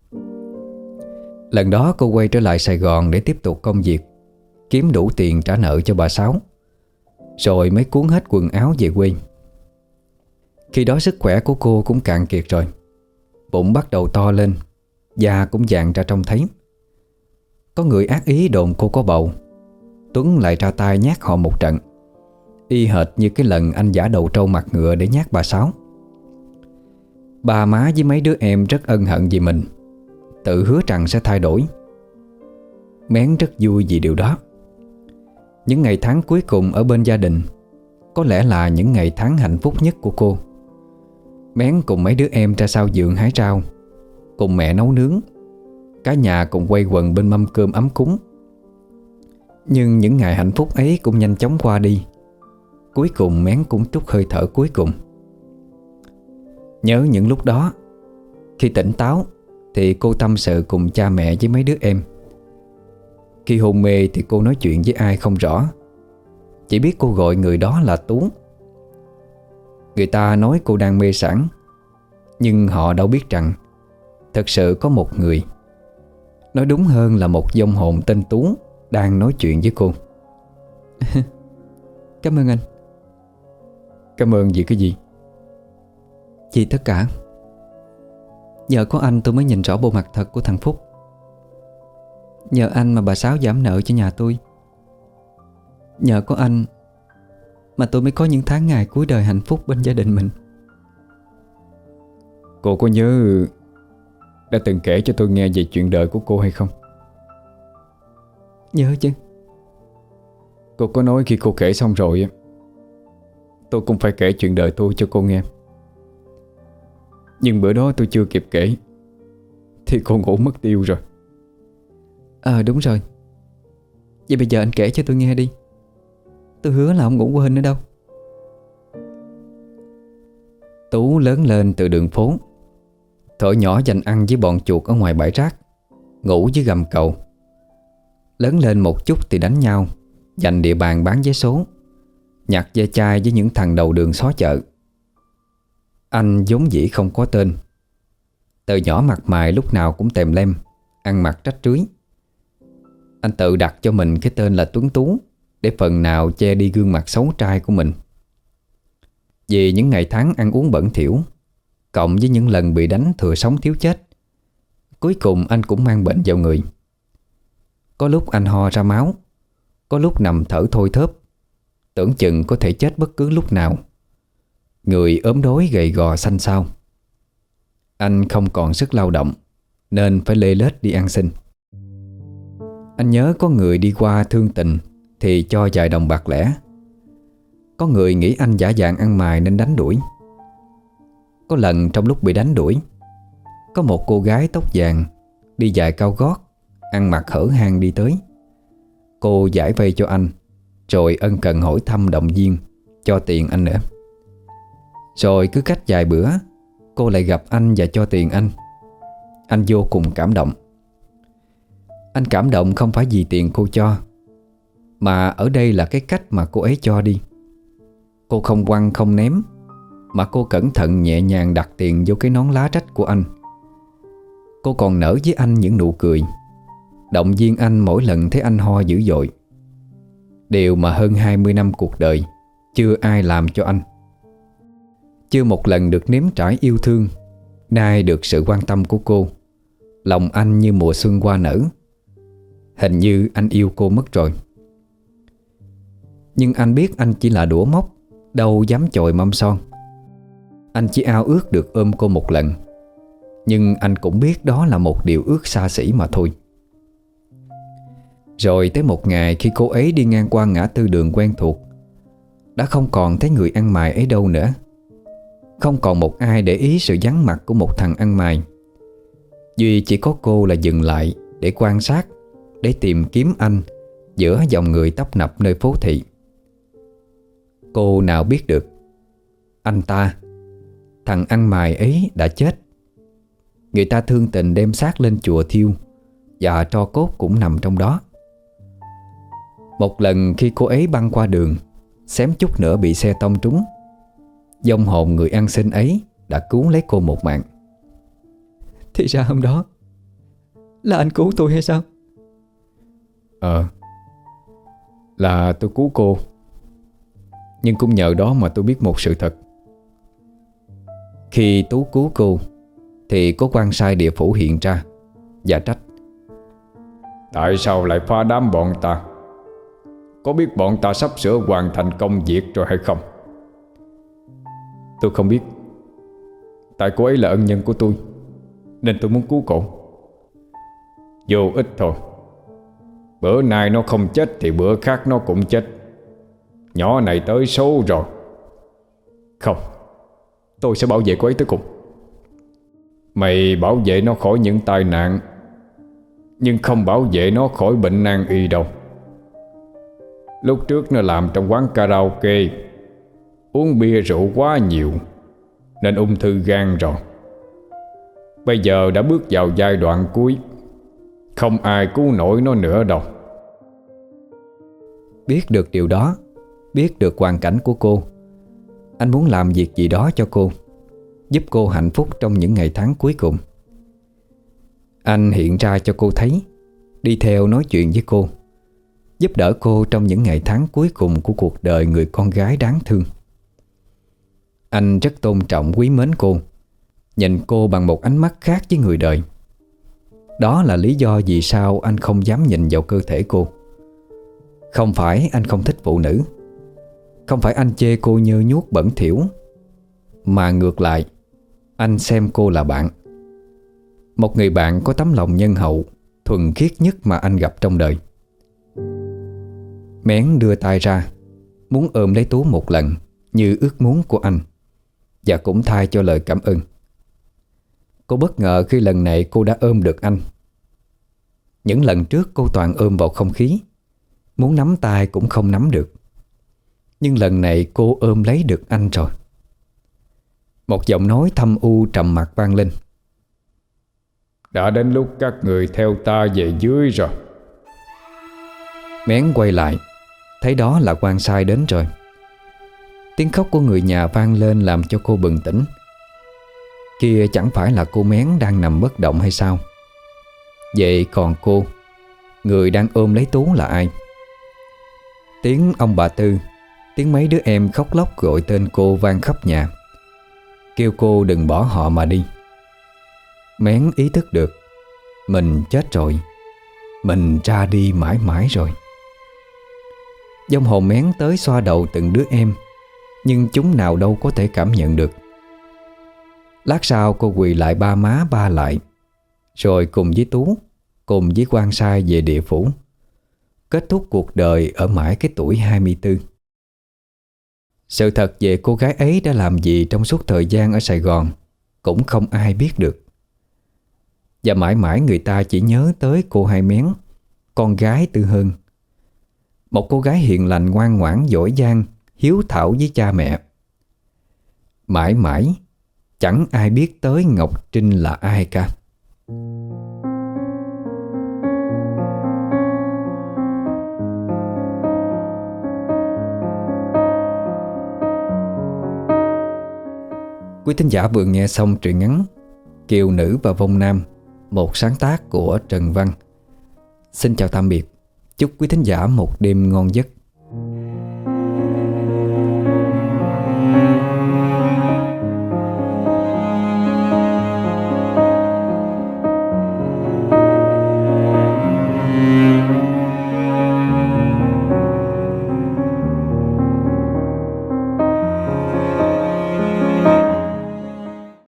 [SPEAKER 1] Lần đó cô quay trở lại Sài Gòn để tiếp tục công việc, kiếm đủ tiền trả nợ cho bà Sáu, rồi mới cuốn hết quần áo về quê. Khi đó sức khỏe của cô cũng cạn kiệt rồi. Bụng bắt đầu to lên, da cũng vàng ra trông thấy. Có người ác ý đồn cô có bầu. Tuấn lại ra tay nhát họ một trận, y hệt như cái lần anh giả đầu trâu mặt ngựa để nhát bà Sáu. Bà má với mấy đứa em rất ân hận vì mình, tự hứa rằng sẽ thay đổi. Mén rất vui vì điều đó. Những ngày tháng cuối cùng ở bên gia đình, có lẽ là những ngày tháng hạnh phúc nhất của cô. Mén cùng mấy đứa em ra sau vườn hái rau, cùng mẹ nấu nướng, cả nhà cùng quây quần bên mâm cơm ấm cúng. Nhưng những ngày hạnh phúc ấy cũng nhanh chóng qua đi. Cuối cùng Mén cũng trút hơi thở cuối cùng. Nhớ những lúc đó, khi tỉnh táo thì cô tâm sự cùng cha mẹ với mấy đứa em. Khi hôn mê thì cô nói chuyện với ai không rõ, chỉ biết cô gọi người đó là Tú. Người ta nói cô đang mê sảng, nhưng họ đâu biết rằng thật sự có một người, nói đúng hơn là một vong hồn tên Tú, đang nói chuyện với cô. Cảm ơn anh.
[SPEAKER 2] Cảm ơn vì cái gì?
[SPEAKER 1] Vì tất cả. Nhờ có anh tôi mới nhìn rõ bộ mặt thật của thằng Phúc. Nhờ anh mà bà Sáu giảm nợ cho nhà tôi. Nhờ có anh mà tôi mới có những tháng ngày cuối đời hạnh phúc bên gia đình mình.
[SPEAKER 2] Cô có nhớ đã từng kể cho tôi nghe về chuyện đời của cô hay không?
[SPEAKER 1] Nhớ chứ.
[SPEAKER 2] Cô có nói khi cô kể xong rồi tôi cũng phải kể chuyện đời tôi cho cô nghe. Nhưng bữa đó tôi chưa kịp kể thì cô ngủ mất tiêu rồi.
[SPEAKER 1] Đúng rồi. Vậy bây giờ anh kể cho tôi nghe đi. Tôi hứa là không ngủ quên nữa đâu. Tú lớn lên từ đường phố, thuở nhỏ dành ăn với bọn chuột ở ngoài bãi rác, ngủ dưới gầm cầu. Lớn lên một chút thì đánh nhau, giành địa bàn bán vé số, nhặt ve chai với những thằng đầu đường xó chợ. Anh vốn dĩ không có tên. Từ nhỏ mặt mày lúc nào cũng tèm lem, ăn mặc rách rưới. Anh tự đặt cho mình cái tên là Tuấn Tú để phần nào che đi gương mặt xấu trai của mình. Vì những ngày tháng ăn uống bẩn thỉu, cộng với những lần bị đánh thừa sống thiếu chết, cuối cùng anh cũng mang bệnh vào người. Có lúc anh ho ra máu, có lúc nằm thở thôi thóp, tưởng chừng có thể chết bất cứ lúc nào. Người ốm đói gầy gò xanh xao. Anh không còn sức lao động nên phải lê lết đi ăn xin. Anh nhớ có người đi qua thương tình thì cho vài đồng bạc lẻ. Có người nghĩ anh giả dạng ăn mày nên đánh đuổi. Có lần trong lúc bị đánh đuổi, có một cô gái tóc vàng, đi giày cao gót, ăn mặc hở hang đi tới. Cô giải vây cho anh, rồi ân cần hỏi thăm động viên, cho tiền anh nữa. Rồi cứ cách vài bữa, cô lại gặp anh và cho tiền anh. Anh vô cùng cảm động. Anh cảm động không phải vì tiền cô cho, mà ở đây là cái cách mà cô ấy cho đi. Cô không quăng không ném, mà cô cẩn thận nhẹ nhàng đặt tiền vô cái nón lá rách của anh. Cô còn nở với anh những nụ cười, động viên anh mỗi lần thấy anh ho dữ dội. Điều mà hơn 20 năm cuộc đời chưa ai làm cho anh. Chưa một lần được nếm trải yêu thương, nay được sự quan tâm của cô. Lòng anh như mùa xuân hoa nở. Hình như anh yêu cô mất rồi. Nhưng anh biết anh chỉ là đũa móc, đâu dám chồi mâm son. Anh chỉ ao ước được ôm cô một lần, nhưng anh cũng biết đó là một điều ước xa xỉ mà thôi. Rồi tới một ngày khi cô ấy đi ngang qua ngã tư đường quen thuộc, đã không còn thấy người ăn mày ấy đâu nữa. Không còn một ai để ý sự vắng mặt của một thằng ăn mày. Duy chỉ có cô là dừng lại để quan sát, để tìm kiếm anh giữa dòng người tấp nập nơi phố thị. Cô nào biết được anh ta, thằng ăn mày ấy đã chết. Người ta thương tình đem xác lên chùa thiêu, và tro cốt cũng nằm trong đó. Một lần khi cô ấy băng qua đường, xém chút nữa bị xe tông trúng, vong hồn người ăn xin ấy đã cứu lấy cô một mạng. Thì ra hôm đó là anh cứu tôi hay sao?
[SPEAKER 2] Là tôi cứu cô. Nhưng cũng nhờ đó mà tôi biết một sự thật.
[SPEAKER 1] Khi Tú cứu cô thì có quan sai địa phủ hiện ra và trách:
[SPEAKER 2] tại sao lại phá đám bọn ta? Có biết bọn ta sắp sửa hoàn thành công việc rồi hay không? Tôi không biết. Tại cô ấy là ân nhân của tôi, nên tôi muốn cứu cổ. Vô ích thôi. Bữa nay nó không chết thì bữa khác nó cũng chết. Nhỏ này tới số rồi.
[SPEAKER 3] Không, tôi sẽ bảo vệ cô ấy tới cùng.
[SPEAKER 2] Mày bảo vệ nó khỏi những tai nạn, nhưng không bảo vệ nó khỏi bệnh nan y đâu. Lúc trước nó làm trong quán karaoke, uống bia rượu quá nhiều nên ung thư gan rồi. Bây giờ đã bước vào giai đoạn cuối, không ai cứu nổi nó nữa đâu.
[SPEAKER 1] Biết được điều đó, biết được hoàn cảnh của cô, anh muốn làm việc gì đó cho cô, giúp cô hạnh phúc trong những ngày tháng cuối cùng. Anh hiện ra cho cô thấy, đi theo nói chuyện với cô, giúp đỡ cô trong những ngày tháng cuối cùng của cuộc đời người con gái đáng thương. Anh rất tôn trọng quý mến cô, nhìn cô bằng một ánh mắt khác với người đời. Đó là lý do vì sao anh không dám nhìn vào cơ thể cô. Không phải anh không thích phụ nữ, không phải anh chê cô nhơ nhuốc bẩn thỉu, mà ngược lại, anh xem cô là bạn. Một người bạn có tấm lòng nhân hậu, thuần khiết nhất mà anh gặp trong đời. Mén đưa tay ra, muốn ôm lấy Tú một lần như ước muốn của anh, và cũng thay cho lời cảm ơn. Cô bất ngờ khi lần này cô đã ôm được anh. Những lần trước cô toàn ôm vào không khí, muốn nắm tay cũng không nắm được. Nhưng lần này cô ôm lấy được anh rồi. Một giọng nói thâm u trầm mặc vang lên:
[SPEAKER 2] đã đến lúc các người theo ta về dưới rồi.
[SPEAKER 1] Mén quay lại, thấy đó là quan sai đến rồi. Tiếng khóc của người nhà vang lên làm cho cô bừng tỉnh. Kia chẳng phải là cô Mén đang nằm bất động hay sao? Vậy còn cô, người đang ôm lấy Tú là ai? Tiếng ông bà Tư, tiếng mấy đứa em khóc lóc gọi tên cô vang khắp nhà, kêu cô đừng bỏ họ mà đi. Mén ý thức được mình chết rồi, mình ra đi mãi mãi rồi. Vong hồn Mén tới xoa đầu từng đứa em, nhưng chúng nào đâu có thể cảm nhận được. Lát sau cô quỳ lại ba má ba lại, rồi cùng với Tú, cùng với quan sai về địa phủ, kết thúc cuộc đời ở mãi cái tuổi 24. Sự thật về cô gái ấy đã làm gì trong suốt thời gian ở Sài Gòn cũng không ai biết được. Và mãi mãi người ta chỉ nhớ tới cô Hai Mén, con gái Tư Hơn. Một cô gái hiền lành, ngoan ngoãn, giỏi giang, hiếu thảo với cha mẹ. Mãi mãi chẳng ai biết tới Ngọc Trinh là ai cả. Quý thính giả vừa nghe xong truyện ngắn Kiều Nữ và Vong Nam, một sáng tác của Trần Văn. Xin chào tạm biệt. Chúc quý thính giả một đêm ngon giấc.